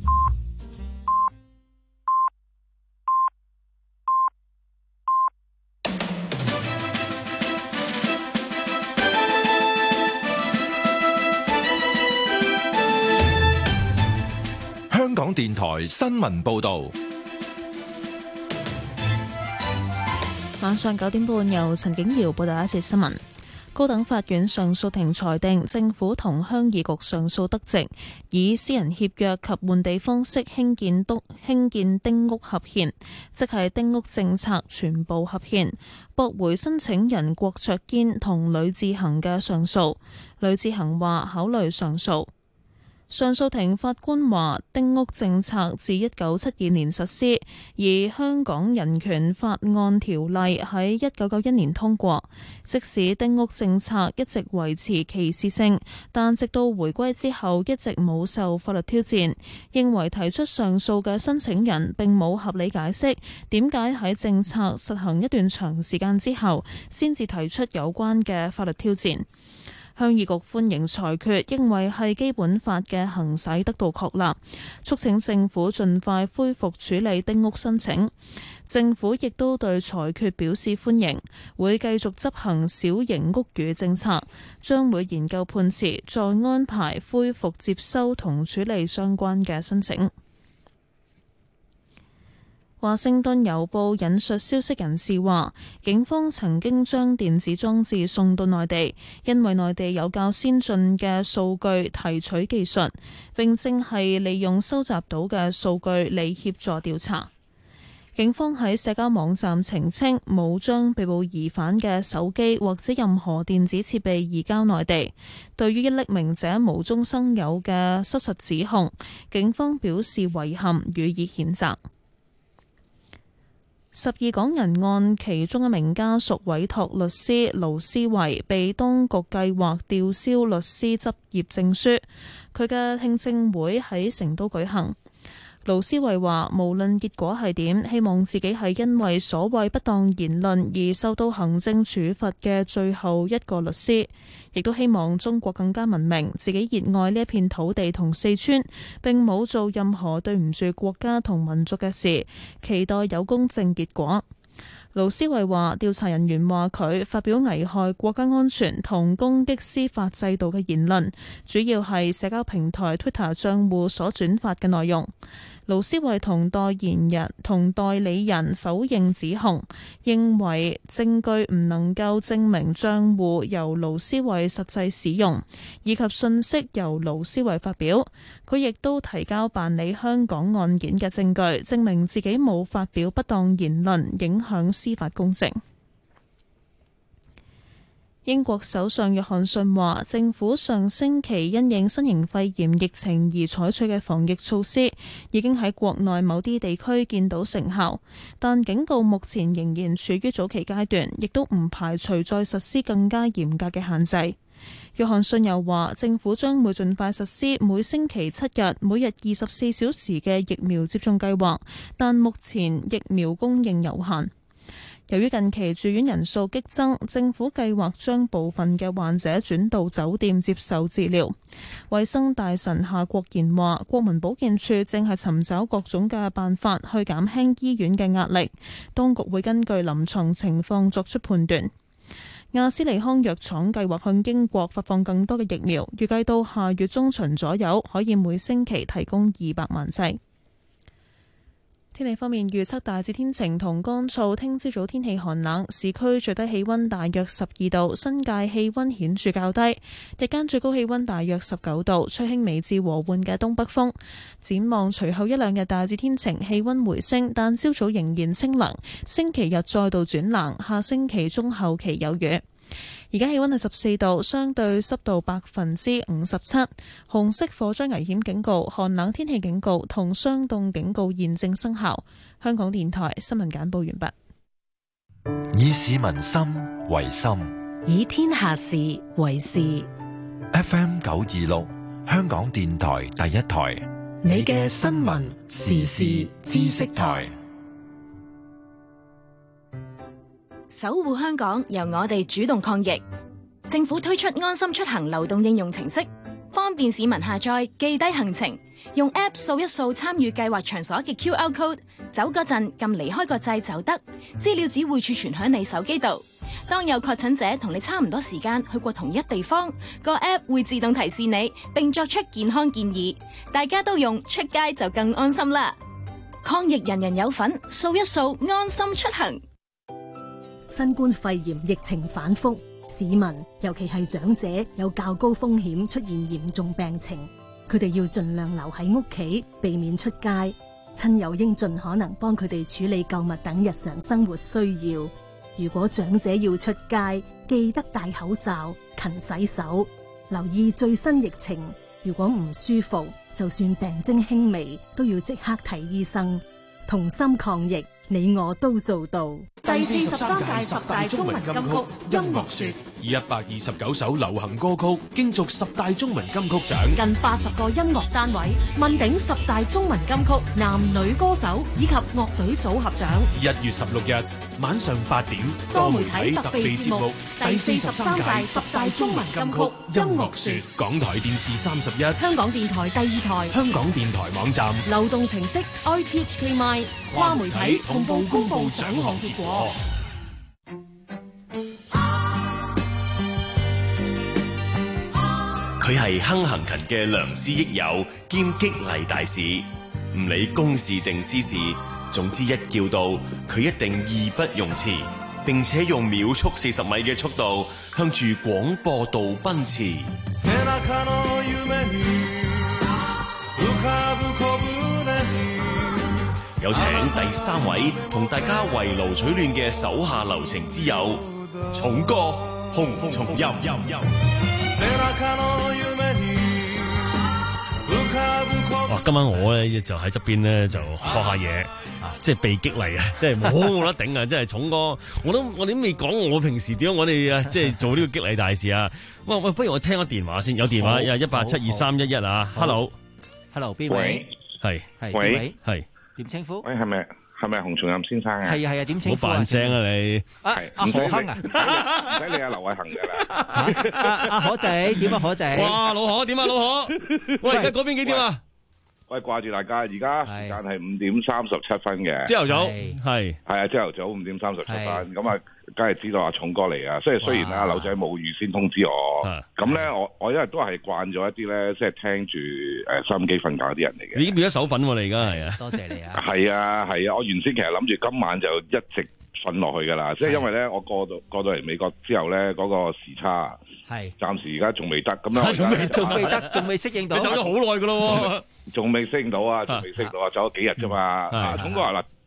S4: 香港電台新聞報道，
S1: 晚上九點半由陳景瑤報道一節新聞。高等法院上訴庭裁定，政府同鄉議局上訴得直，以私人協約及換地方式興建篤興建丁屋合憲，即係丁屋政策全部合憲，駁回申請人郭卓堅同呂志恒嘅上訴。呂志恒話考慮上訴。上訴庭法官話，丁屋政策自一九七二年實施，而香港人權法案條例喺一九九一年通過。即使丁屋政策一直維持歧視性，但直到回歸之後一直冇受法律挑戰。認為提出上訴嘅申請人並冇合理解釋點解喺政策實行一段長時間之後，先至提出有關嘅法律挑戰。鄉議局歡迎裁決，認為係基本法嘅行使得到確立，促請政府盡快恢復處理丁屋申請。政府亦都對裁決表示歡迎，會繼續執行小型屋宇政策，將會研究判詞，再安排恢復接收同處理相關嘅申請。華盛頓郵報引述消息人士話，警方曾經將電子裝置送到內地，因為內地有較先進嘅數據提取技術，並正係利用收集到嘅數據嚟協助調查。警方喺社交網站澄清，冇將被捕疑犯嘅手機或者任何電子設備移交內地。對於一匿名者無中生有嘅失實指控，警方表示遺憾，予以譴責。十二港人案其中一名家屬委託律師盧思維被當局計劃吊銷律師執業證書，佢嘅聽證會喺成都舉行。盧思維話，無論結果係點，希望自己係因為所謂不當言論而受到行政處罰嘅最後一個律師，亦都希望中國更加文明，自己熱愛呢一片土地同四川，並冇做任何對唔住國家同民族嘅事，期待有公正結果。盧思維話，調查人員話佢發表危害國家安全同攻擊司法制度嘅言論，主要係社交平台 Twitter 賬戶所轉發嘅內容。盧思維同代言人同代理人否認指控，認為證據唔能夠證明賬戶由盧思維實際使用，以及信息由盧思維發表。佢亦都提交辦理香港案件嘅證據，證明自己冇發表不當言論，影響司法公正。 英國首相約翰遜話，政府上星期因應新型肺炎疫情而採取嘅防疫措施，已經喺國內某啲地區見到成效，但警告目前仍然處於早期階段，亦都唔排除再實施更加嚴格嘅限制。約翰遜又話，政府將會盡快實施每星期七日、每日二十四小時嘅疫苗接種計劃，但目前疫苗供應有限。由於近期住院人數激增，政府計劃將部分嘅患者轉到酒店接受治療。衛生大臣夏國賢話，國民保健署正係尋找各種嘅辦法去減輕醫院嘅壓力，當局會根據臨床情況作出判斷。亞斯利康藥廠計劃向英國發放更多嘅疫苗，預計到下月中旬左右可以每星期提供二百萬劑。天氣方面，預測大致天晴同乾燥，聽朝早天氣寒冷，市區最低氣溫大約十二度，新界氣溫顯著較低，日間最高氣溫大約十九度，吹輕微至和緩嘅東北風。展望隨後一兩日大致天晴，氣溫回升，但朝早仍然清涼，星期日再度轉冷，下星期中後期有雨。而家氣溫係十四度，相對濕度百分之五十七，紅色火災危險警告、寒冷天氣警告同霜凍警告現正生效。香港電台新聞簡報完
S4: 畢。以市民心為心，
S6: 以天下事為事。
S4: F M 九二六，香港電台第一台，
S6: 你嘅新聞時事知識台。
S16: 守護香港，由我哋主動抗疫。政府推出安心出行流動應用程式，方便市民下載記低行程，用 App 掃一掃參與計劃場所嘅 Q R code， 走嗰陣撳離開個掣就得，資料只會儲存響你手機度。當有確診者同你差唔多時間去過同一地方，個 App 會自動提示你，並作出健康建議。大家都用，出街就更安心啦！抗疫人人有份，掃一掃安心出行。
S8: 新冠肺炎疫情反覆，市民尤其係長者有較高風險出現嚴重病情，佢哋要盡量留喺屋企，避免出街。親友應盡可能幫佢哋處理購物等日常生活需要。如果長者要出街，記得戴口罩、勤洗手，留意最新疫情。如果唔舒服，就算病徵輕微，都要即刻睇醫生。同心抗疫，你我都做到。
S6: 第四十三屆十大中文金曲音樂說，
S9: 以一百二十九首流行歌曲競逐十大中文金曲獎，
S6: 近八十個音樂單位問鼎十大中文金曲男女歌手以及樂隊組合獎。
S9: 一月十六日晚上八點，多媒體特備節目第四十三屆十大中文金曲音樂說，港台電視三十一，
S6: 香港電台第二台，
S9: 香港電台網站，
S6: 流動程式 I T H K My 跨媒體同步公布獎項結果。
S10: 佢係亨行勤嘅良師益友兼激勵大使，唔理公事定私事，總之一叫到佢一定義不容辭，並且用秒速四十米嘅速度向住廣播道奔馳。有請第三位同大家圍爐取暖嘅手下留情之友，重哥洪松蔭。
S11: 哇！今晚我咧就喺側邊咧就學下嘢啊，即係被激勵啊，即係冇冇得頂啊！即係重哥，我都我哋都未講我平時點樣我哋啊，即係做呢個激勵大事啊！喂喂，不如我聽個電話先，有電話一八七二三一一啊 ，Hello，Hello，
S22: 邊位？
S11: 係
S22: 係邊位？
S11: 係
S22: 點稱呼？
S12: 喂，係咪係咪洪松蔭先生啊？
S22: 係啊係啊，點稱呼？
S11: 好扮聲啊你！
S22: 啊阿何亨啊，
S12: 唔使理阿劉偉恒噶啦。
S22: 阿阿何仔點啊何仔？
S11: 哇老何點啊老何？喂而家嗰邊幾點啊？
S12: 喂掛住大家，而家時間係五點三十七分嘅。
S11: 朝頭早係
S12: 係啊，朝頭早五點三十七分。咁啊，梗係知道阿重哥嚟啊。即係雖然阿劉仔冇預先通知我，咁咧我我因為都係慣咗一啲咧，即係聽住誒收音機瞓覺啲人嚟嘅。
S11: 你已經變咗手粉喎，你而家係啊？
S22: 多謝你啊！
S12: 係啊係啊，我原先其實諗住今晚就一直瞓落去噶啦，即係因為咧我過到過到嚟美國之後咧，嗰個時差係暫時而家仲未得，咁樣
S22: 仲未仲未得，仲未適應到。
S11: 你走咗好耐噶咯喎，
S12: 仲未適應到啊，仲未適應到啊，走咗幾日啫嘛。阿聰哥話嗱，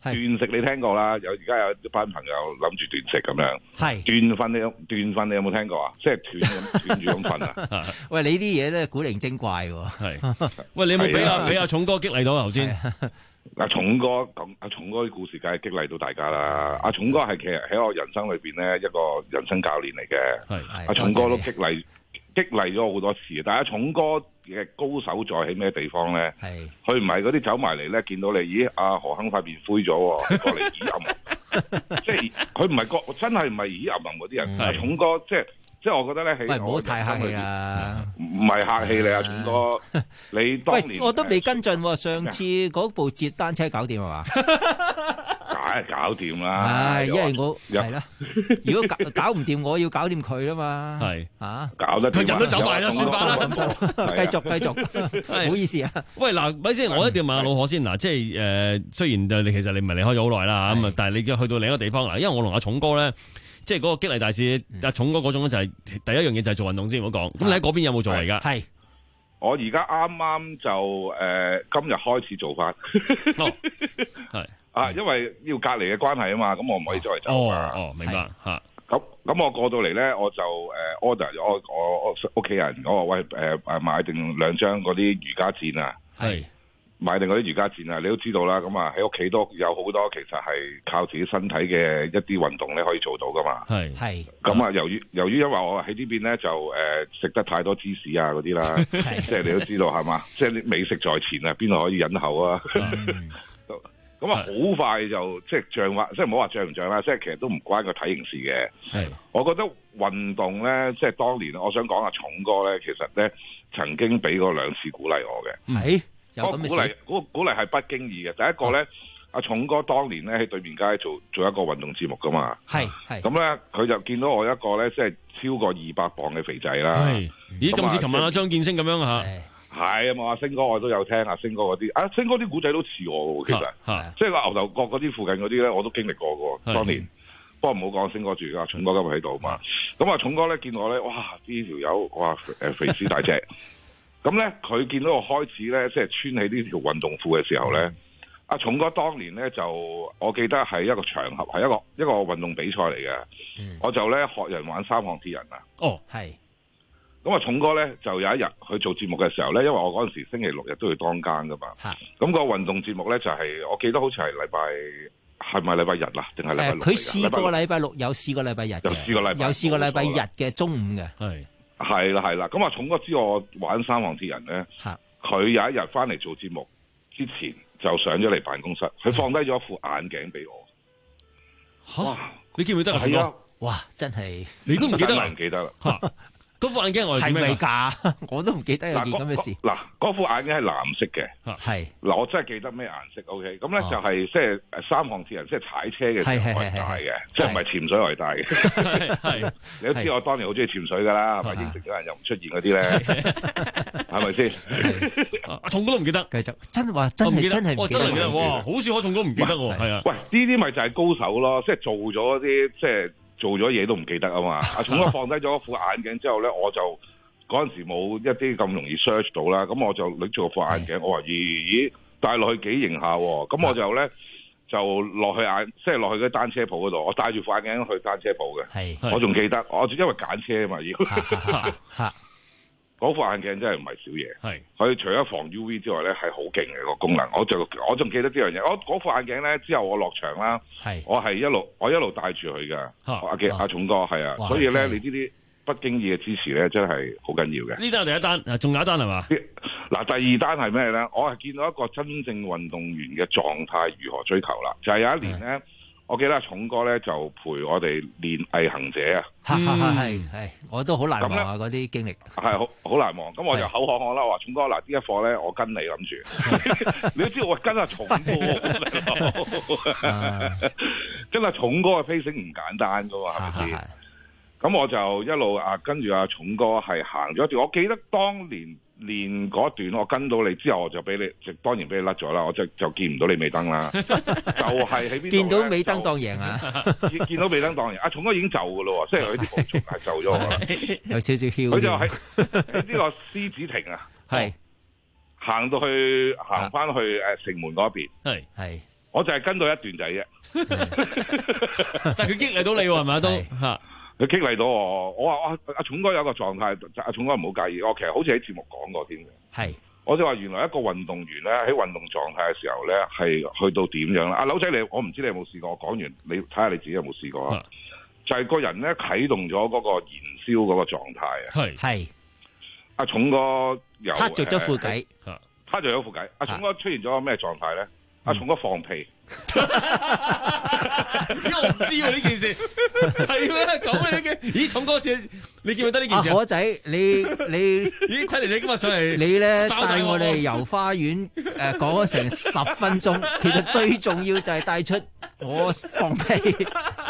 S12: 斷食你聽過啦，有而家有一班朋友諗住斷食咁樣。
S22: 係
S12: 斷瞓你有斷瞓你有冇聽過啊？即係斷咁斷住咁瞓啊？
S22: 喂，你啲嘢咧古靈精怪喎。
S11: 係。喂，你有冇俾阿俾阿重哥激勵到啊？頭先。
S12: 阿重哥咁，阿重哥啲故事梗係激勵到大家啦。阿重哥係其實喺我人生裏邊咧一個人生教練嚟嘅。係。阿重哥都激勵激勵咗好多次。但係阿重哥嘅高手在喺咩地方咧？係。佢唔係嗰啲走埋嚟咧，見到你，咦？阿何亨塊面灰咗喎，過嚟咦暗。即係佢唔係個真係唔係咦暗暗嗰啲人。阿重哥即係。即係我覺得咧，
S22: 喂，唔好太客氣啊！
S12: 唔係客氣你啊，重哥，你當年
S22: 喂，我都未跟進喎。上次嗰部捷單車搞掂係嘛？
S12: 梗係搞掂啦！
S22: 唉，因為我係啦，如果搞搞唔掂，我要搞掂佢啊嘛。係啊，
S12: 搞得
S11: 佢人都走埋啦，算罷啦。
S22: 繼續繼續，唔好意思啊。
S11: 喂，嗱，咪先，我一定要問下老何先嗱，即係誒，雖然就你其實你唔係離開咗好耐啦咁啊，但係你去到另一個地方嗱，因為我同阿重哥咧。即係嗰個激勵大使阿重哥嗰種就係第一樣嘢就係做運動先唔好講。咁你喺嗰邊有冇做啊？而家
S22: 係
S12: 我而家啱啱就誒、呃、今日開始做翻。係、哦、啊，因為要隔離嘅關係啊嘛，咁我唔可以再走。
S11: 哦哦，明白嚇。
S12: 咁咁我過到嚟咧，我就誒 order 咗我我我屋企人，我話喂誒誒買定兩張嗰啲瑜伽墊啊。係。買定嗰啲瑜伽墊啊，你都知道啦。咁啊喺屋企都有好多，其實係靠自己身體嘅一啲運動咧可以做到噶嘛。係係。咁啊，由於由於因為我喺呢邊咧就誒食、呃、得太多芝士啊嗰啲啦，即係你都知道係嘛，即係啲美食在前啊，邊度可以忍口啊？咁啊好快就即係脹翻，即係唔好話脹唔脹啦，即係其實都唔關個體型事嘅。係。我覺得運動咧，即係當年我想講阿重哥咧，其實咧曾經俾過兩次鼓勵我嘅。係。嗰個鼓勵，嗰個鼓勵係不經意嘅。第一個咧，阿重哥當年咧喺對面街做做一個運動節目噶嘛。係係。咁咧，佢就見到我一個咧，即係超過二百磅嘅肥仔啦。係。咦？咁似琴晚阿張建升咁樣嚇。係啊嘛，阿星哥我都有聽阿星哥嗰啲，阿星哥啲古仔都似我喎，其實。係。即係個牛頭角嗰啲附近嗰啲咧，我都經歷過嘅。當年。不過唔好講星哥住，阿重哥今日喺度嘛。咁阿重哥咧見我咧，哇！呢條友哇誒肥屍大隻。咁咧，佢見到我開始咧，即係穿起呢條運動褲嘅時候咧，阿重哥當年咧就，我記得係一個場合，係一個一個運動比賽嚟嘅。嗯、我就咧學人玩三項鐵人啊。哦，係。咁啊，重哥咧就有一日去做節目嘅時候咧，因為我嗰陣時星期六日都要當更噶嘛。咁、那個運動節目咧就係、是，我記得好似係禮拜，係咪禮拜日啊？定係禮拜六？
S22: 佢試過禮拜六，有試過禮拜日嘅，有試過禮拜，有試過禮拜日嘅中午嘅。係。係啦係啦，咁啊重哥知我玩三項鐵人咧，佢有一日翻嚟做節目之前就上咗嚟辦公室，佢放低咗副眼鏡俾我。哇！
S11: 你記唔記得啊？
S22: 係啊！哇！真係
S11: 你都唔記得啦？
S12: 唔記得啦。
S11: 嗰副眼鏡我
S22: 係咪㗎？我都唔記得有件咁嘅事。
S12: 嗱，嗰副眼鏡係藍色嘅。係。嗱，我真係記得咩顏色 ？OK，咁咧就係即係三項鐵人，即係踩車嘅時候我係戴嘅，即係唔係潛水我係戴嘅。係。你都知我當年好中意潛水㗎啦，係咪？應承咗人又唔出現嗰啲咧，係咪先？
S11: 阿重哥都唔記得，
S22: 繼續真話真係真係唔記得。
S11: 真係唔記得哇！好似我重哥唔記得喎，係啊。
S12: 喂，呢啲咪就係高手咯，即係做咗啲即係。做咗嘢都唔記得啊嘛！阿重哥放低咗副眼鏡之後咧，我就嗰陣時冇一啲咁容易 search 到啦，咁我就拎住個副眼鏡，我話咦咦戴落去幾型下喎，咁我就咧就落去眼，即係落去嗰單車鋪嗰度，我戴住副眼鏡去單車鋪嘅，我仲記得，我因為揀車啊嘛要。嗰副眼鏡真係唔係少嘢，係佢除咗防 U V 之外咧，係好勁嘅個功能。我就我仲記得呢樣嘢。我嗰副眼鏡咧，之後我落場啦，我係一路我一路戴住佢㗎。阿嘅阿重哥係啊，所以咧你呢啲不經意嘅支持咧，真係好緊要嘅。
S11: 呢單係第一單，仲有一單係嘛？
S12: 嗱，第二單係咩咧？我係見到一個真正運動員嘅狀態如何追求啦。就係、是、有一年咧。我記得阿重哥咧就陪我哋練毅行者啊，
S22: 係係係，我都好難忘啊嗰啲經歷，
S12: 係好好難忘。咁我就口渴我啦，話重哥嗱，呢一課咧我跟你諗住，你都知道我跟阿重哥，跟阿重哥嘅飛升唔簡單噶嘛，係咪先？咁我就一路啊跟住阿重哥係行咗一段，我記得當年。練嗰段我跟到你之後，我就俾你，就當然俾你甩咗啦。我就就見唔到你尾燈啦，就係喺邊度
S22: 見到尾燈當贏啊！
S12: 見見到尾燈當贏，阿重哥已經就噶咯，即係佢啲步速係就咗啦，
S22: 有少少囂。
S12: 佢就喺呢個獅子亭啊，係行到去行翻去誒城門嗰邊，係係我就係跟到一段仔啫。
S14: 但係佢激勵到你喎，係咪都嚇？
S12: 佢激勵到我，我話哇阿重哥有個狀態，阿重哥唔好介意。我其實好似喺節目講過添嘅。
S22: 係。我
S12: 就話原來一個運動員咧喺運動狀態嘅時候咧係去到點樣啦？阿柳仔你我唔知你有冇試過，我講完你睇下你自己有冇試過啊？就係、是、個人咧啟動咗嗰個燃燒嗰個狀態啊！
S22: 係係。阿
S12: 重哥又
S22: 撻着咗副計，
S12: 撻着咗副計。阿重哥出現咗個咩狀態咧？阿重哥放屁。
S14: 因為我唔知喎呢件事係咩講你嘅？咦，重哥姐，你記唔記得呢件事？
S22: 阿可仔，你你
S14: 咦，睇嚟你今日上嚟，
S22: 你咧帶我哋遊花園誒講咗成十分鐘，其實最重要就係帶出我放屁。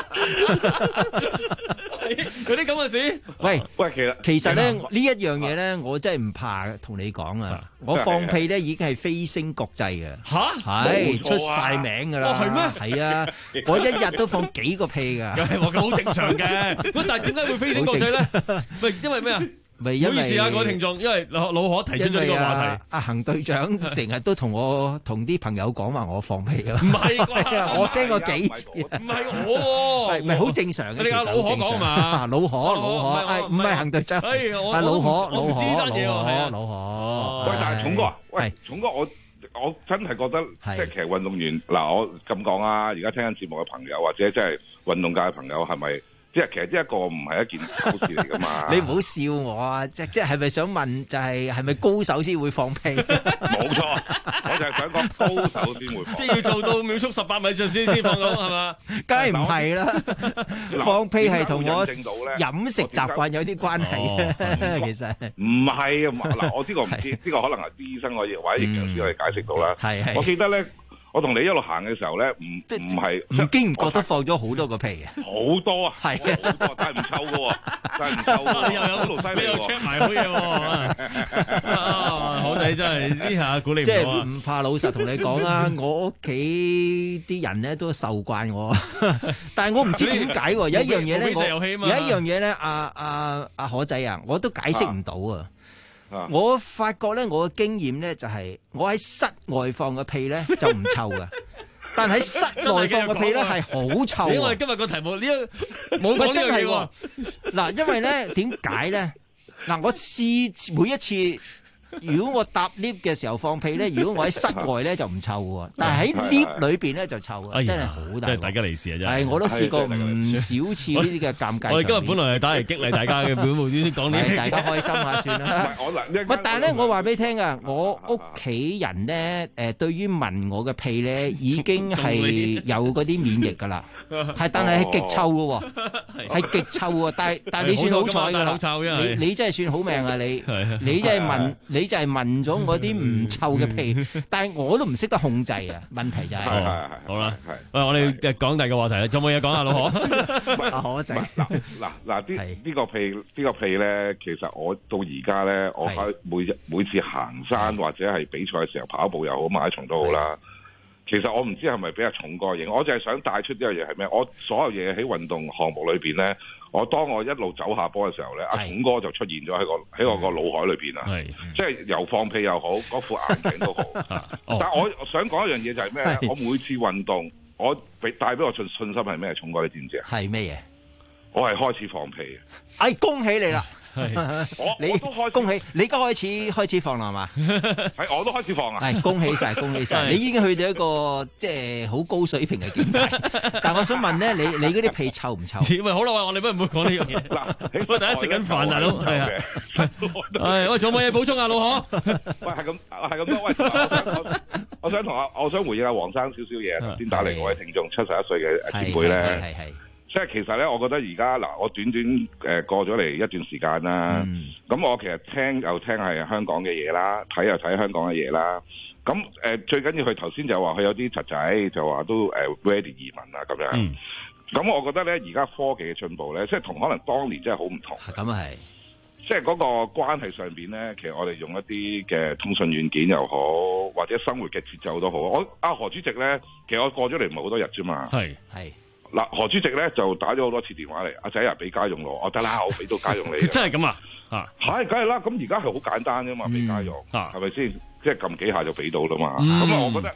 S14: 有啲咁嘅事？
S12: 喂喂，其實
S22: 其實咧呢一樣嘢咧，我真係唔怕同你講啊！我放屁咧已經係飛升國際嘅，
S14: 吓
S22: 係出晒名噶啦。
S14: 哦，係咩？
S22: 係啊，我一日都放幾個屁噶。
S14: 我咁好正常嘅。喂，但係點解會飛升國際咧？喂，因為咩啊？唔好意思啊，各位聽眾，因為老老何提出咗呢個話題。
S22: 阿恒隊長成日都同我同啲朋友講話我放屁啊。
S14: 唔係啩？
S22: 我聽過幾次。
S14: 唔係我，
S22: 唔係好正常嘅。
S14: 你阿老何講嘛？
S22: 老何，老何，唔係恒隊長，係老何，老何，老何，老何。
S12: 喂，但係重哥啊，喂，重哥，我我真係覺得即係其實運動員嗱，我咁講啊，而家聽緊節目嘅朋友或者即係運動界嘅朋友係咪？即係其實呢一個唔係一件好事嚟噶嘛？
S22: 你唔好笑我啊！即即係咪想問就係係咪高手先會放屁？
S12: 冇錯，我就係想講高手先會放。
S14: 即係要做到秒速十八米先先放到係嘛？
S22: 梗係唔係啦！放屁係同我飲食習慣有啲關係嘅，其實
S12: 唔係嗱，我呢個唔知，呢個可能係啲醫生可以或者營養師可以解釋到啦。
S22: 係係，
S12: 我記得咧。我同你一路行嘅時候咧，唔唔係
S22: 唔經唔覺得放咗好多個屁啊！
S12: 好多啊，
S22: 係
S12: 好多，但係唔臭嘅喎，但係唔臭嘅喎，
S14: 你又有路犀利喎，你又 check 埋好嘢喎，好仔真係呢下估你唔到啊！
S22: 即係唔怕老實同你講啦，我屋企啲人咧都受慣我，但係我唔知點解喎，有一樣嘢咧，有一樣嘢咧，阿阿阿可仔啊，我都解釋唔到啊！我發覺咧，我嘅經驗咧就係，我喺室外放嘅屁咧就唔臭噶，但喺室內放嘅屁咧係好臭。
S14: 因為今日個題目呢冇講呢樣嘢喎。
S22: 嗱，因為咧點解咧？嗱，我試每一次。如果我搭 lift 嘅時候放屁咧，如果我喺室外咧就唔臭喎，但係喺 lift 裏邊咧就臭啊！真係好大，
S14: 真係大家利是啊！真
S22: 係，我都試過唔少次呢啲嘅尷尬。
S14: 我哋今日本來係打嚟激勵大家嘅，本無端端講呢啲，
S22: 大家開心下算啦。喂，但係咧，我話俾你聽啊，我屋企人咧，誒，對於聞我嘅屁咧，已經係有嗰啲免疫㗎啦。係，但係係極臭嘅喎，係極臭喎。但係但係你算好彩㗎啦，你你真係算好命啊！你你真係聞你。你就係聞咗我啲唔臭嘅屁，但係我都唔識得控制啊！問題就係，
S14: 好啦，喂，我哋講第二個話題啦，仲有冇嘢講啊，老何？
S22: 阿可仔，
S12: 嗱嗱嗱，啲呢個屁呢個屁咧，其實我到而家咧，我喺每日每次行山或者係比賽嘅時候跑步又好，馬拉松都好啦。其實我唔知係咪比較重個型，我就係想帶出呢樣嘢係咩？我所有嘢喺運動項目裏邊咧，我當我一路走下坡嘅時候咧，阿重哥就出現咗喺個喺我個腦海裏邊啦。係，即係由放屁又好，嗰副眼鏡都好。但係我想講一樣嘢就係咩咧？我每次運動，我俾帶俾我信信心係咩？重哥你知唔知啊？
S22: 係咩嘢？
S12: 我係開始放屁嘅。
S22: 哎，恭喜你啦！
S12: 我
S22: 你
S12: 都開
S22: 恭喜你而家開始開始放啦係嘛？
S12: 係我都開始放啊！
S22: 係恭喜晒恭喜晒！你已經去到一個即係好高水平嘅境界。但係我想問咧，你你嗰啲屁臭唔臭？
S14: 喂，好啦，我哋不如唔好講呢樣嘢。嗱，我大家食緊飯大佬，係啊，係喂，仲有冇嘢補充啊，老何？
S12: 喂，係咁係咁多喂，我我想同阿我想回應阿黃生少少嘢，頭先打嚟嗰位聽眾七十一歲嘅前輩咧。係係。即係其實咧，我覺得而家嗱，我短短誒、呃、過咗嚟一段時間啦。咁、嗯、我其實聽又聽係香港嘅嘢啦，睇又睇香港嘅嘢啦。咁誒、呃、最緊要佢頭先就話佢有啲侄仔就話都誒 ready 移民啊咁樣。咁、嗯、我覺得咧，而家科技嘅進步咧，即係同可能當年真係好唔同。
S22: 咁啊係，
S12: 即係嗰個關係上邊咧，其實我哋用一啲嘅通訊軟件又好，或者生活嘅節奏都好。我阿、啊、何主席咧，其實我過咗嚟唔係好多日啫嘛。係係。嗱，何主席咧就打咗好多次電話嚟，阿仔啊俾家用咯，我得啦，我俾到家用你。
S14: 真係咁啊？
S12: 嚇，係，梗係啦。咁而家係好簡單啫嘛，俾家用，係咪先？即係撳幾下就俾到啦嘛。咁啊、嗯，我覺得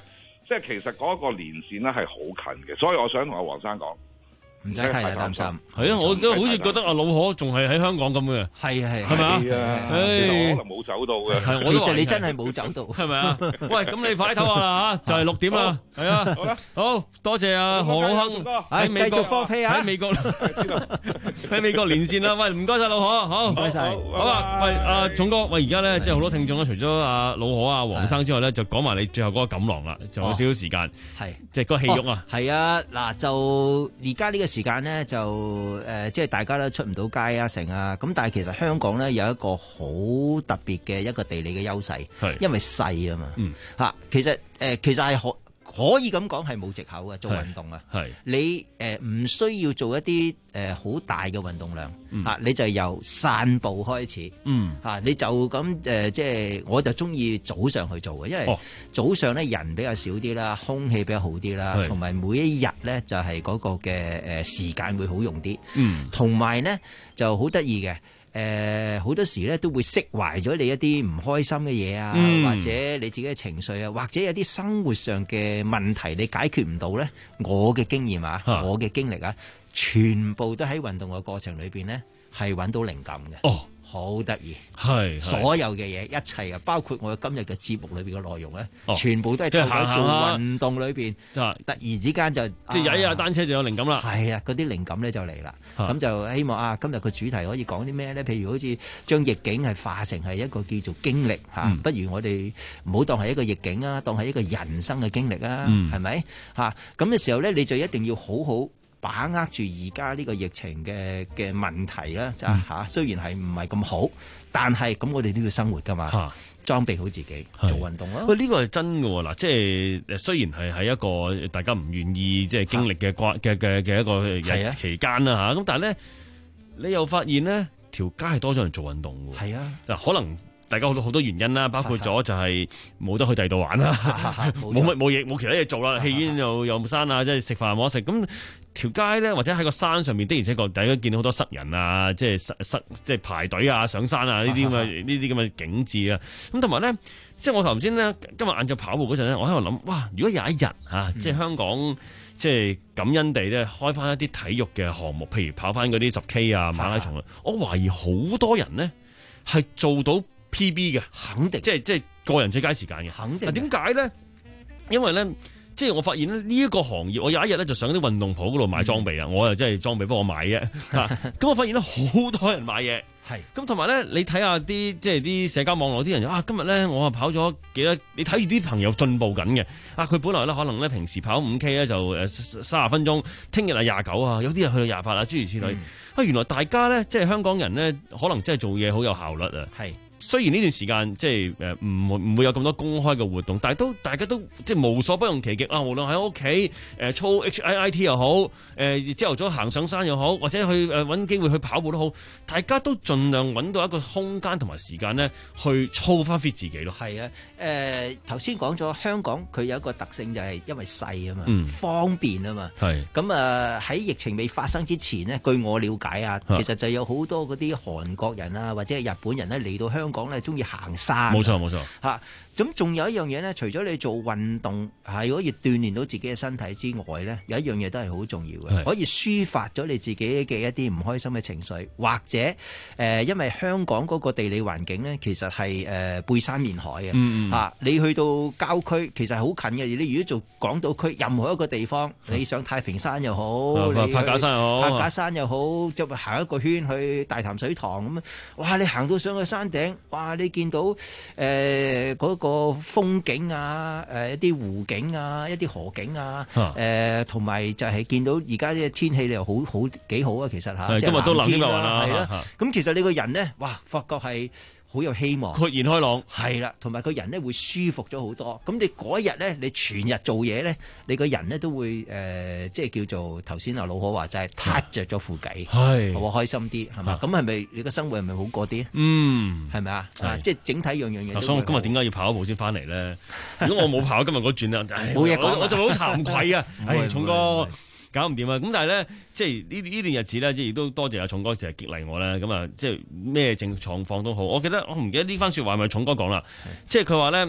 S12: 即係其實嗰個連線咧係好近嘅，所以我想同阿黃生講。
S22: 唔使太擔心，
S14: 係啊！我都好似覺得阿老可仲係喺香港咁嘅，
S22: 係係
S14: 係咪啊？
S12: 可能冇走到嘅，
S22: 其實你真係冇走到，
S14: 係咪啊？喂，咁你快唞下啦嚇，就係六點啦，係啊，好多謝阿何老亨喺美國
S22: 繼續放屁啊！
S14: 喺美國喺美國連線啦，喂，唔該曬老可，好，唔該曬，好啊，喂，阿重哥，喂，而家咧即係好多聽眾咧，除咗阿老可啊、黃生之外咧，就講埋你最後嗰個錦囊啦，仲有少少時間，係即係嗰個戲肉啊，
S22: 係啊，嗱就而家呢個時間咧就誒、呃，即係大家都出唔到街啊，成啊，咁但係其實香港咧有一個好特別嘅一個地理嘅優勢，係因為細啊嘛，嗯嚇，其實誒、呃、其實係可可以咁講係冇藉口嘅做運動啊，係你誒唔、呃、需要做一啲誒好大嘅運動量嚇、嗯啊，你就由散步開始，嗯嚇、啊，你就咁誒、呃、即係我就中意早上去做嘅，因為早上咧人比較少啲啦，空氣比較好啲啦，同埋每一日咧就係嗰個嘅誒時間會好用啲，嗯，同埋咧就好得意嘅。誒好、呃、多時咧都會釋懷咗你一啲唔開心嘅嘢啊，嗯、或者你自己嘅情緒啊，或者有啲生活上嘅問題你解決唔到咧，我嘅經驗啊，啊我嘅經歷啊，全部都喺運動嘅過程裏邊咧係揾到靈感嘅。哦。好得意，係所有嘅嘢，一切啊，包括我今日嘅節目裏邊嘅內容咧，哦、全部都係透過做運動裏邊，就突然之間就
S14: 即係踩下單車就有靈感啦。
S22: 係啊，嗰啲靈感咧就嚟啦。咁、啊、就希望啊，今日個主題可以講啲咩咧？譬如好似將逆境係化成係一個叫做經歷嚇，嗯、不如我哋唔好當係一個逆境啊，當係一個人生嘅經歷啊，係咪嚇？咁嘅時候咧，你就一定要好好把握住而家呢個疫情嘅嘅問題啦，就嚇、嗯、雖然係唔係咁好，但係咁我哋都要生活噶嘛，啊、裝備好自己做運動咯。
S14: 喂，呢個係真嘅喎，嗱，即係雖然係喺一個大家唔願意即係經歷嘅關嘅嘅嘅一個日期間啦嚇，咁、啊、但係咧你又發現咧條街係多咗人做運動喎。係啊，嗱，可能大家好多好多原因啦，包括咗就係冇得去第二度玩啦，冇乜冇嘢冇其他嘢做啦，戲院又又閂啊，即係食飯冇得食咁。條街咧，或者喺個山上面的而且確，大家見到好多塞人啊，即係塞塞即係排隊啊，上山啊呢啲咁嘅呢啲咁嘅景緻啊。咁同埋咧，即係我頭先咧今日晏晝跑步嗰陣咧，我喺度諗，哇！如果有一日嚇，嗯、即係香港即係感恩地咧開翻一啲體育嘅項目，譬如跑翻嗰啲十 K 啊馬拉松啊，我懷疑好多人咧係做到 P B 嘅，肯定，即係即係個人最佳時間嘅，肯定。點解咧？因為咧。即係我發現咧呢一個行業，我有一日咧就上啲運動鋪嗰度買裝備啊！嗯、我又真係裝備幫我買嘅，咁我發現咧好多人買嘢，係咁同埋咧你睇下啲即係啲社交網絡啲人啊，今日咧我啊跑咗幾多？你睇住啲朋友進步緊嘅啊！佢本來咧可能咧平時跑五 K 咧就誒三十分鐘，聽日係廿九啊，有啲人去到廿八啊，諸如此類。啊、嗯，原來大家咧即係香港人咧，可能真係做嘢好有效率啊！係。雖然呢段時間即係誒唔唔會有咁多公開嘅活動，但係都大家都即係無所不用其極啊！無論喺屋企誒操 H I I T 又好，誒朝頭早行上山又好，或者去誒揾機會去跑步都好，大家都盡量揾到一個空間同埋時間咧去操翻 fit 自己咯。係啊，誒頭先講咗香港佢有一個特性就係因為細啊嘛，嗯、方便啊嘛。係咁啊喺疫情未發生之前呢，據我了解啊，其實就有好多嗰啲韓國人啊或者係日本人咧嚟到香港。講咧中意行山，冇錯冇錯嚇。咁仲有一樣嘢咧，除咗你做運動係可以鍛鍊到自己嘅身體之外咧，有一樣嘢都係好重要嘅，可以抒發咗你自己嘅一啲唔開心嘅情緒，或者誒、呃，因為香港嗰個地理環境咧，其實係誒、呃、背山面海嘅嚇、嗯啊。你去到郊區其實係好近嘅，你如果做港島區任何一個地方，你上太平山又好，你柏架山又好，柏架山又好，即係行一個圈去大潭水塘咁啊！哇！你行到上去山頂，哇！你見到誒嗰、呃嗰個個風景啊，誒、呃、一啲湖景啊，一啲河景啊，誒同埋就係見到而家啲天氣又好好幾好啊，其實嚇，今日都藍天啦，係啦，咁其實你個人咧，哇，發覺係好有希望，豁然開朗，係啦，同埋個人咧會舒服咗好多。咁你嗰日咧，你全日做嘢咧，你個人咧都會誒、呃，即係叫做頭先阿老可話就係撻着咗副偈，係好開心啲，係嘛？咁係咪你個生活係咪好過啲？嗯，係咪啊？即係整體樣樣嘢。所以我今日點解要跑一步先翻嚟咧？如果我冇跑今日嗰轉咧，冇嘢講，我就會好慚愧啊！唉，重哥。搞唔掂啊！咁但係咧，即係呢呢段日子咧，即係亦都多謝阿重哥成日激勵我咧。咁啊，即係咩正狀況都好。我記得我唔記得呢番説話係咪重哥講啦？是即係佢話咧，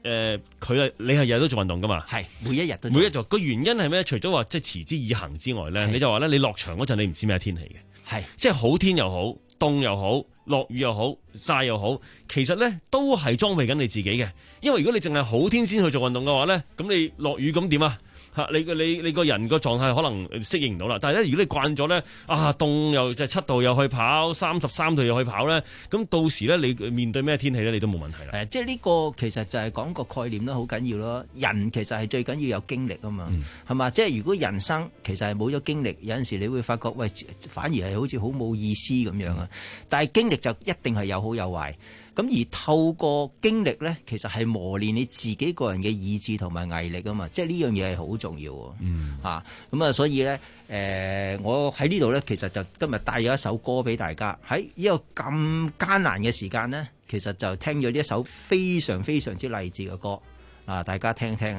S14: 誒佢係你係日日都做運動噶嘛？
S22: 係每一日都做。
S14: 每一日做個原因係咩？除咗話即係持之以恆之外咧，你就話咧，你落場嗰陣你唔知咩天氣嘅，
S22: 係
S14: 即係好天又好，凍又好，落雨又好，曬又好，其實咧都係裝備緊你自己嘅。因為如果你淨係好天先去做運動嘅話咧，咁你落雨咁點啊？嚇！你個你你個人個狀態可能適應唔到啦。但係咧，如果你慣咗咧，啊凍又即係七度又去跑，三十三度又去跑咧，咁到時咧你面對咩天氣咧，你都冇問題啦。
S22: 誒，即係呢個其實就係講個概念啦，好緊要咯。人其實係最緊要有經歷啊嘛，係嘛、嗯？即係如果人生其實係冇咗經歷，有陣時你會發覺，喂，反而係好似好冇意思咁樣啊。但係經歷就一定係有好有壞。咁而透過經歷咧，其實係磨練你自己個人嘅意志同埋毅力啊嘛，即係呢樣嘢係好重要喎。嗯，嚇咁啊，所以咧，誒、呃，我喺呢度咧，其實就今日帶咗一首歌俾大家。喺呢個咁艱難嘅時間咧，其實就聽咗呢一首非常非常之勵志嘅歌啊，大家聽聽啊，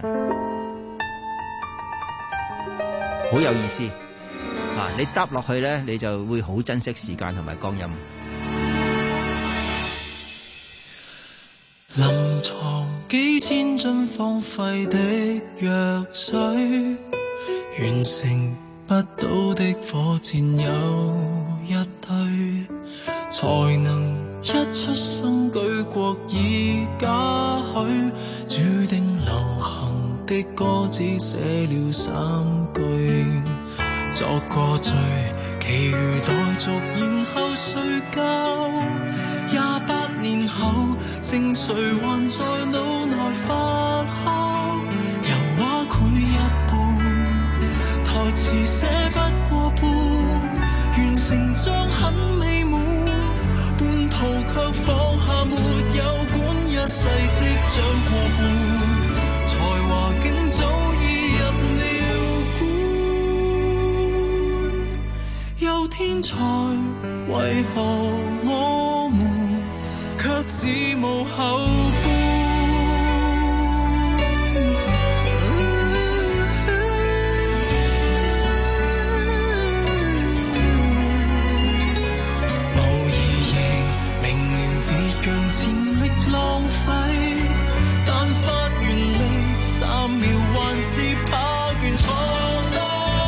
S22: 好有意思啊！你搭落去咧，你就會好珍惜時間同埋光陰。
S15: 臨床幾千樽荒廢的藥水，完成不到的火箭有一堆，才能一出生舉國已嘉許，注定流行的歌只寫了三句，作個序，其餘待續，然後睡覺。廿八年後，情緒還在腦內發酵，油畫繪一半，台詞寫不過半，完成將很美滿，半途卻放下沒有管，一世即將過半，才華竟早已入了棺，有天才為何我們卻是無後半，無疑仍明了別讓潛力浪費，但發原力三秒還是跑完錯低，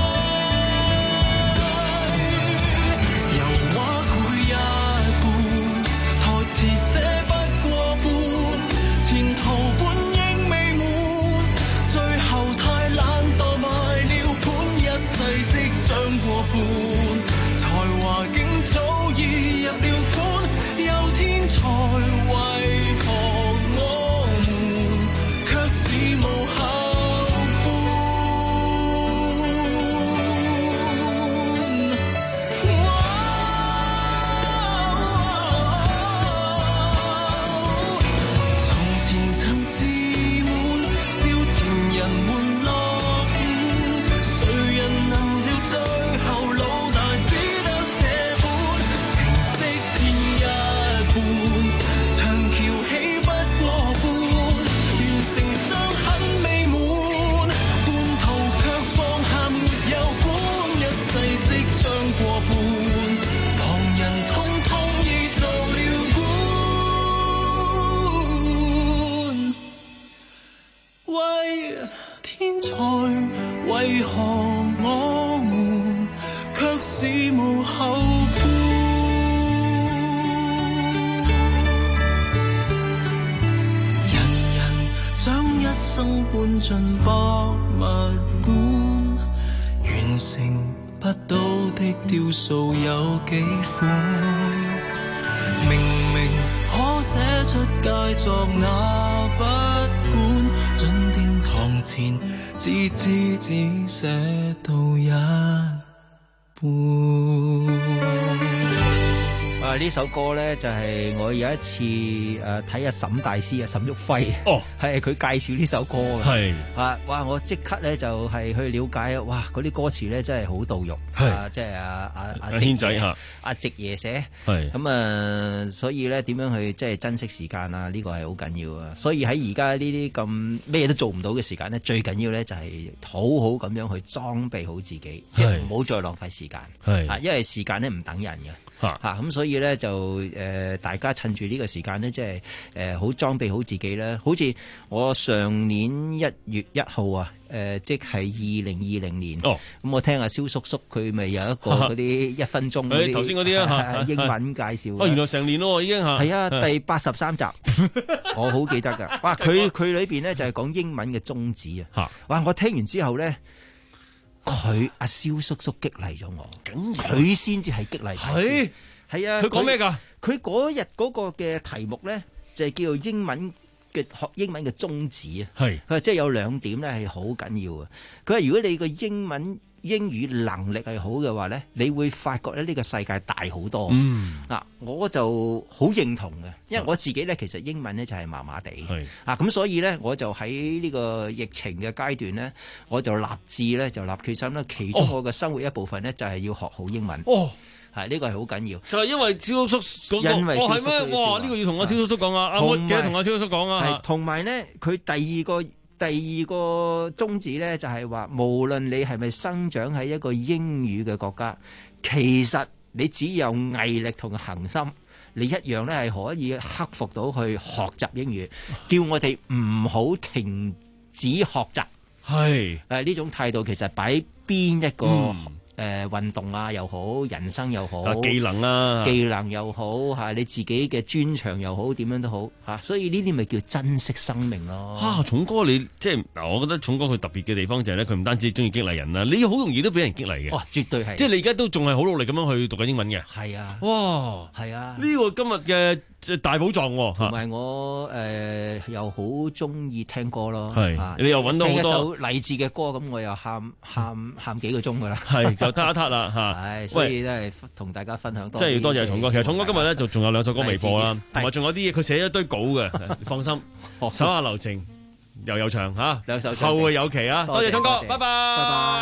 S15: 油畫繪一半，台詞寫不過半，前途本應美滿，最後太懶惰賣了盤，一世即將過半，才華竟早已入了館，有天才為何我們卻是無後為何我們卻是無後半？人人將一生搬進博物館，完成不到的雕塑有幾款？明明可寫出佳作那不管，進殿堂前只知只寫到一半。
S22: 啊！呢首歌咧就係、是、我有一次誒睇阿沈大師啊，沈旭輝哦，係佢介紹呢首歌嘅，係啊，哇！我即刻咧就係、是、去了解啊，哇！嗰啲歌詞咧真係好到肉，啊，即係阿阿阿軒仔嚇，阿夕爺寫，係咁啊，所以咧點樣去即係珍惜時間啊？呢、這個係好緊要啊！所以喺而家呢啲咁咩都做唔到嘅時間咧，最緊要咧就係好好咁樣去裝備好自己，即係唔好再浪費時間，係啊，因為時間咧唔等人嘅嚇嚇咁，所以。 以咧就誒、呃、大家趁住呢個時間咧，即係誒好裝備好自己啦。好似我上年一月一號啊，誒、呃、即係二零二零年。哦，咁我聽阿蕭叔叔佢咪有一個嗰啲一分鐘嗰啲
S14: 頭先嗰啲啊
S22: 英文介紹。
S14: 哦，原來成年咯已經嚇。
S22: 係啊，第八十三集，我好記得㗎。哇，佢佢裏邊咧就係講英文嘅宗旨啊。哇，我聽完之後咧。佢阿蕭叔叔激勵咗我，佢先至係激勵大師。係啊，
S14: 佢講咩㗎？
S22: 佢嗰日嗰個嘅題目咧，就係叫做英文嘅學英文嘅宗旨啊。係，佢話即係有兩點咧係好緊要啊。佢話如果你個英文英語能力係好嘅話咧，你會發覺咧呢個世界大好多。嗯，嗱，我就好認同嘅，因為我自己咧其實英文咧就係麻麻地。係啊，咁所以咧我就喺呢個疫情嘅階段咧，我就立志咧就立決心咧，其中我嘅生活一部分咧就係要學好英文。哦，係呢個係好緊要。就係因為蕭叔叔嗰個，因為蕭叔叔嘅話，哇！呢個要同阿蕭叔叔講啊，啱啱記得同阿蕭叔叔講啊。係同埋咧，佢第二個。第二個宗旨咧，就係話，無論你係咪生長喺一個英語嘅國家，其實你只有毅力同恆心，你一樣咧係可以克服到去學習英語。叫我哋唔好停止學習。係誒呢種態度，其實擺邊一個？嗯誒、呃、運動啊又好，人生又好，技能啦、啊，技能又好嚇，你自己嘅專長又好，點樣都好嚇，所以呢啲咪叫珍惜生命咯。嚇、啊，重哥你即係嗱，我覺得重哥佢特別嘅地方就係咧，佢唔單止中意激勵人啦，你好容易都俾人激勵嘅。哇，絕對係！即係你而家都仲係好努力咁樣去讀緊英文嘅。係啊。哇，係啊。呢、呢個今日嘅即係大寶藏喎。同埋我誒、呃、又好中意聽歌咯。係、啊。你又揾到好多聽一首勵志嘅歌，咁我又喊喊喊幾個鐘㗎啦。係。就嗒一嗒啦嚇。係。所以都係同大家分享多。即係要多謝重哥。其實重哥今日咧就仲有兩首歌未播啦，同埋仲有啲嘢佢寫咗一堆稿嘅。你放心，手下留情又有長嚇，後會有期啊！多謝重哥，拜拜。拜拜。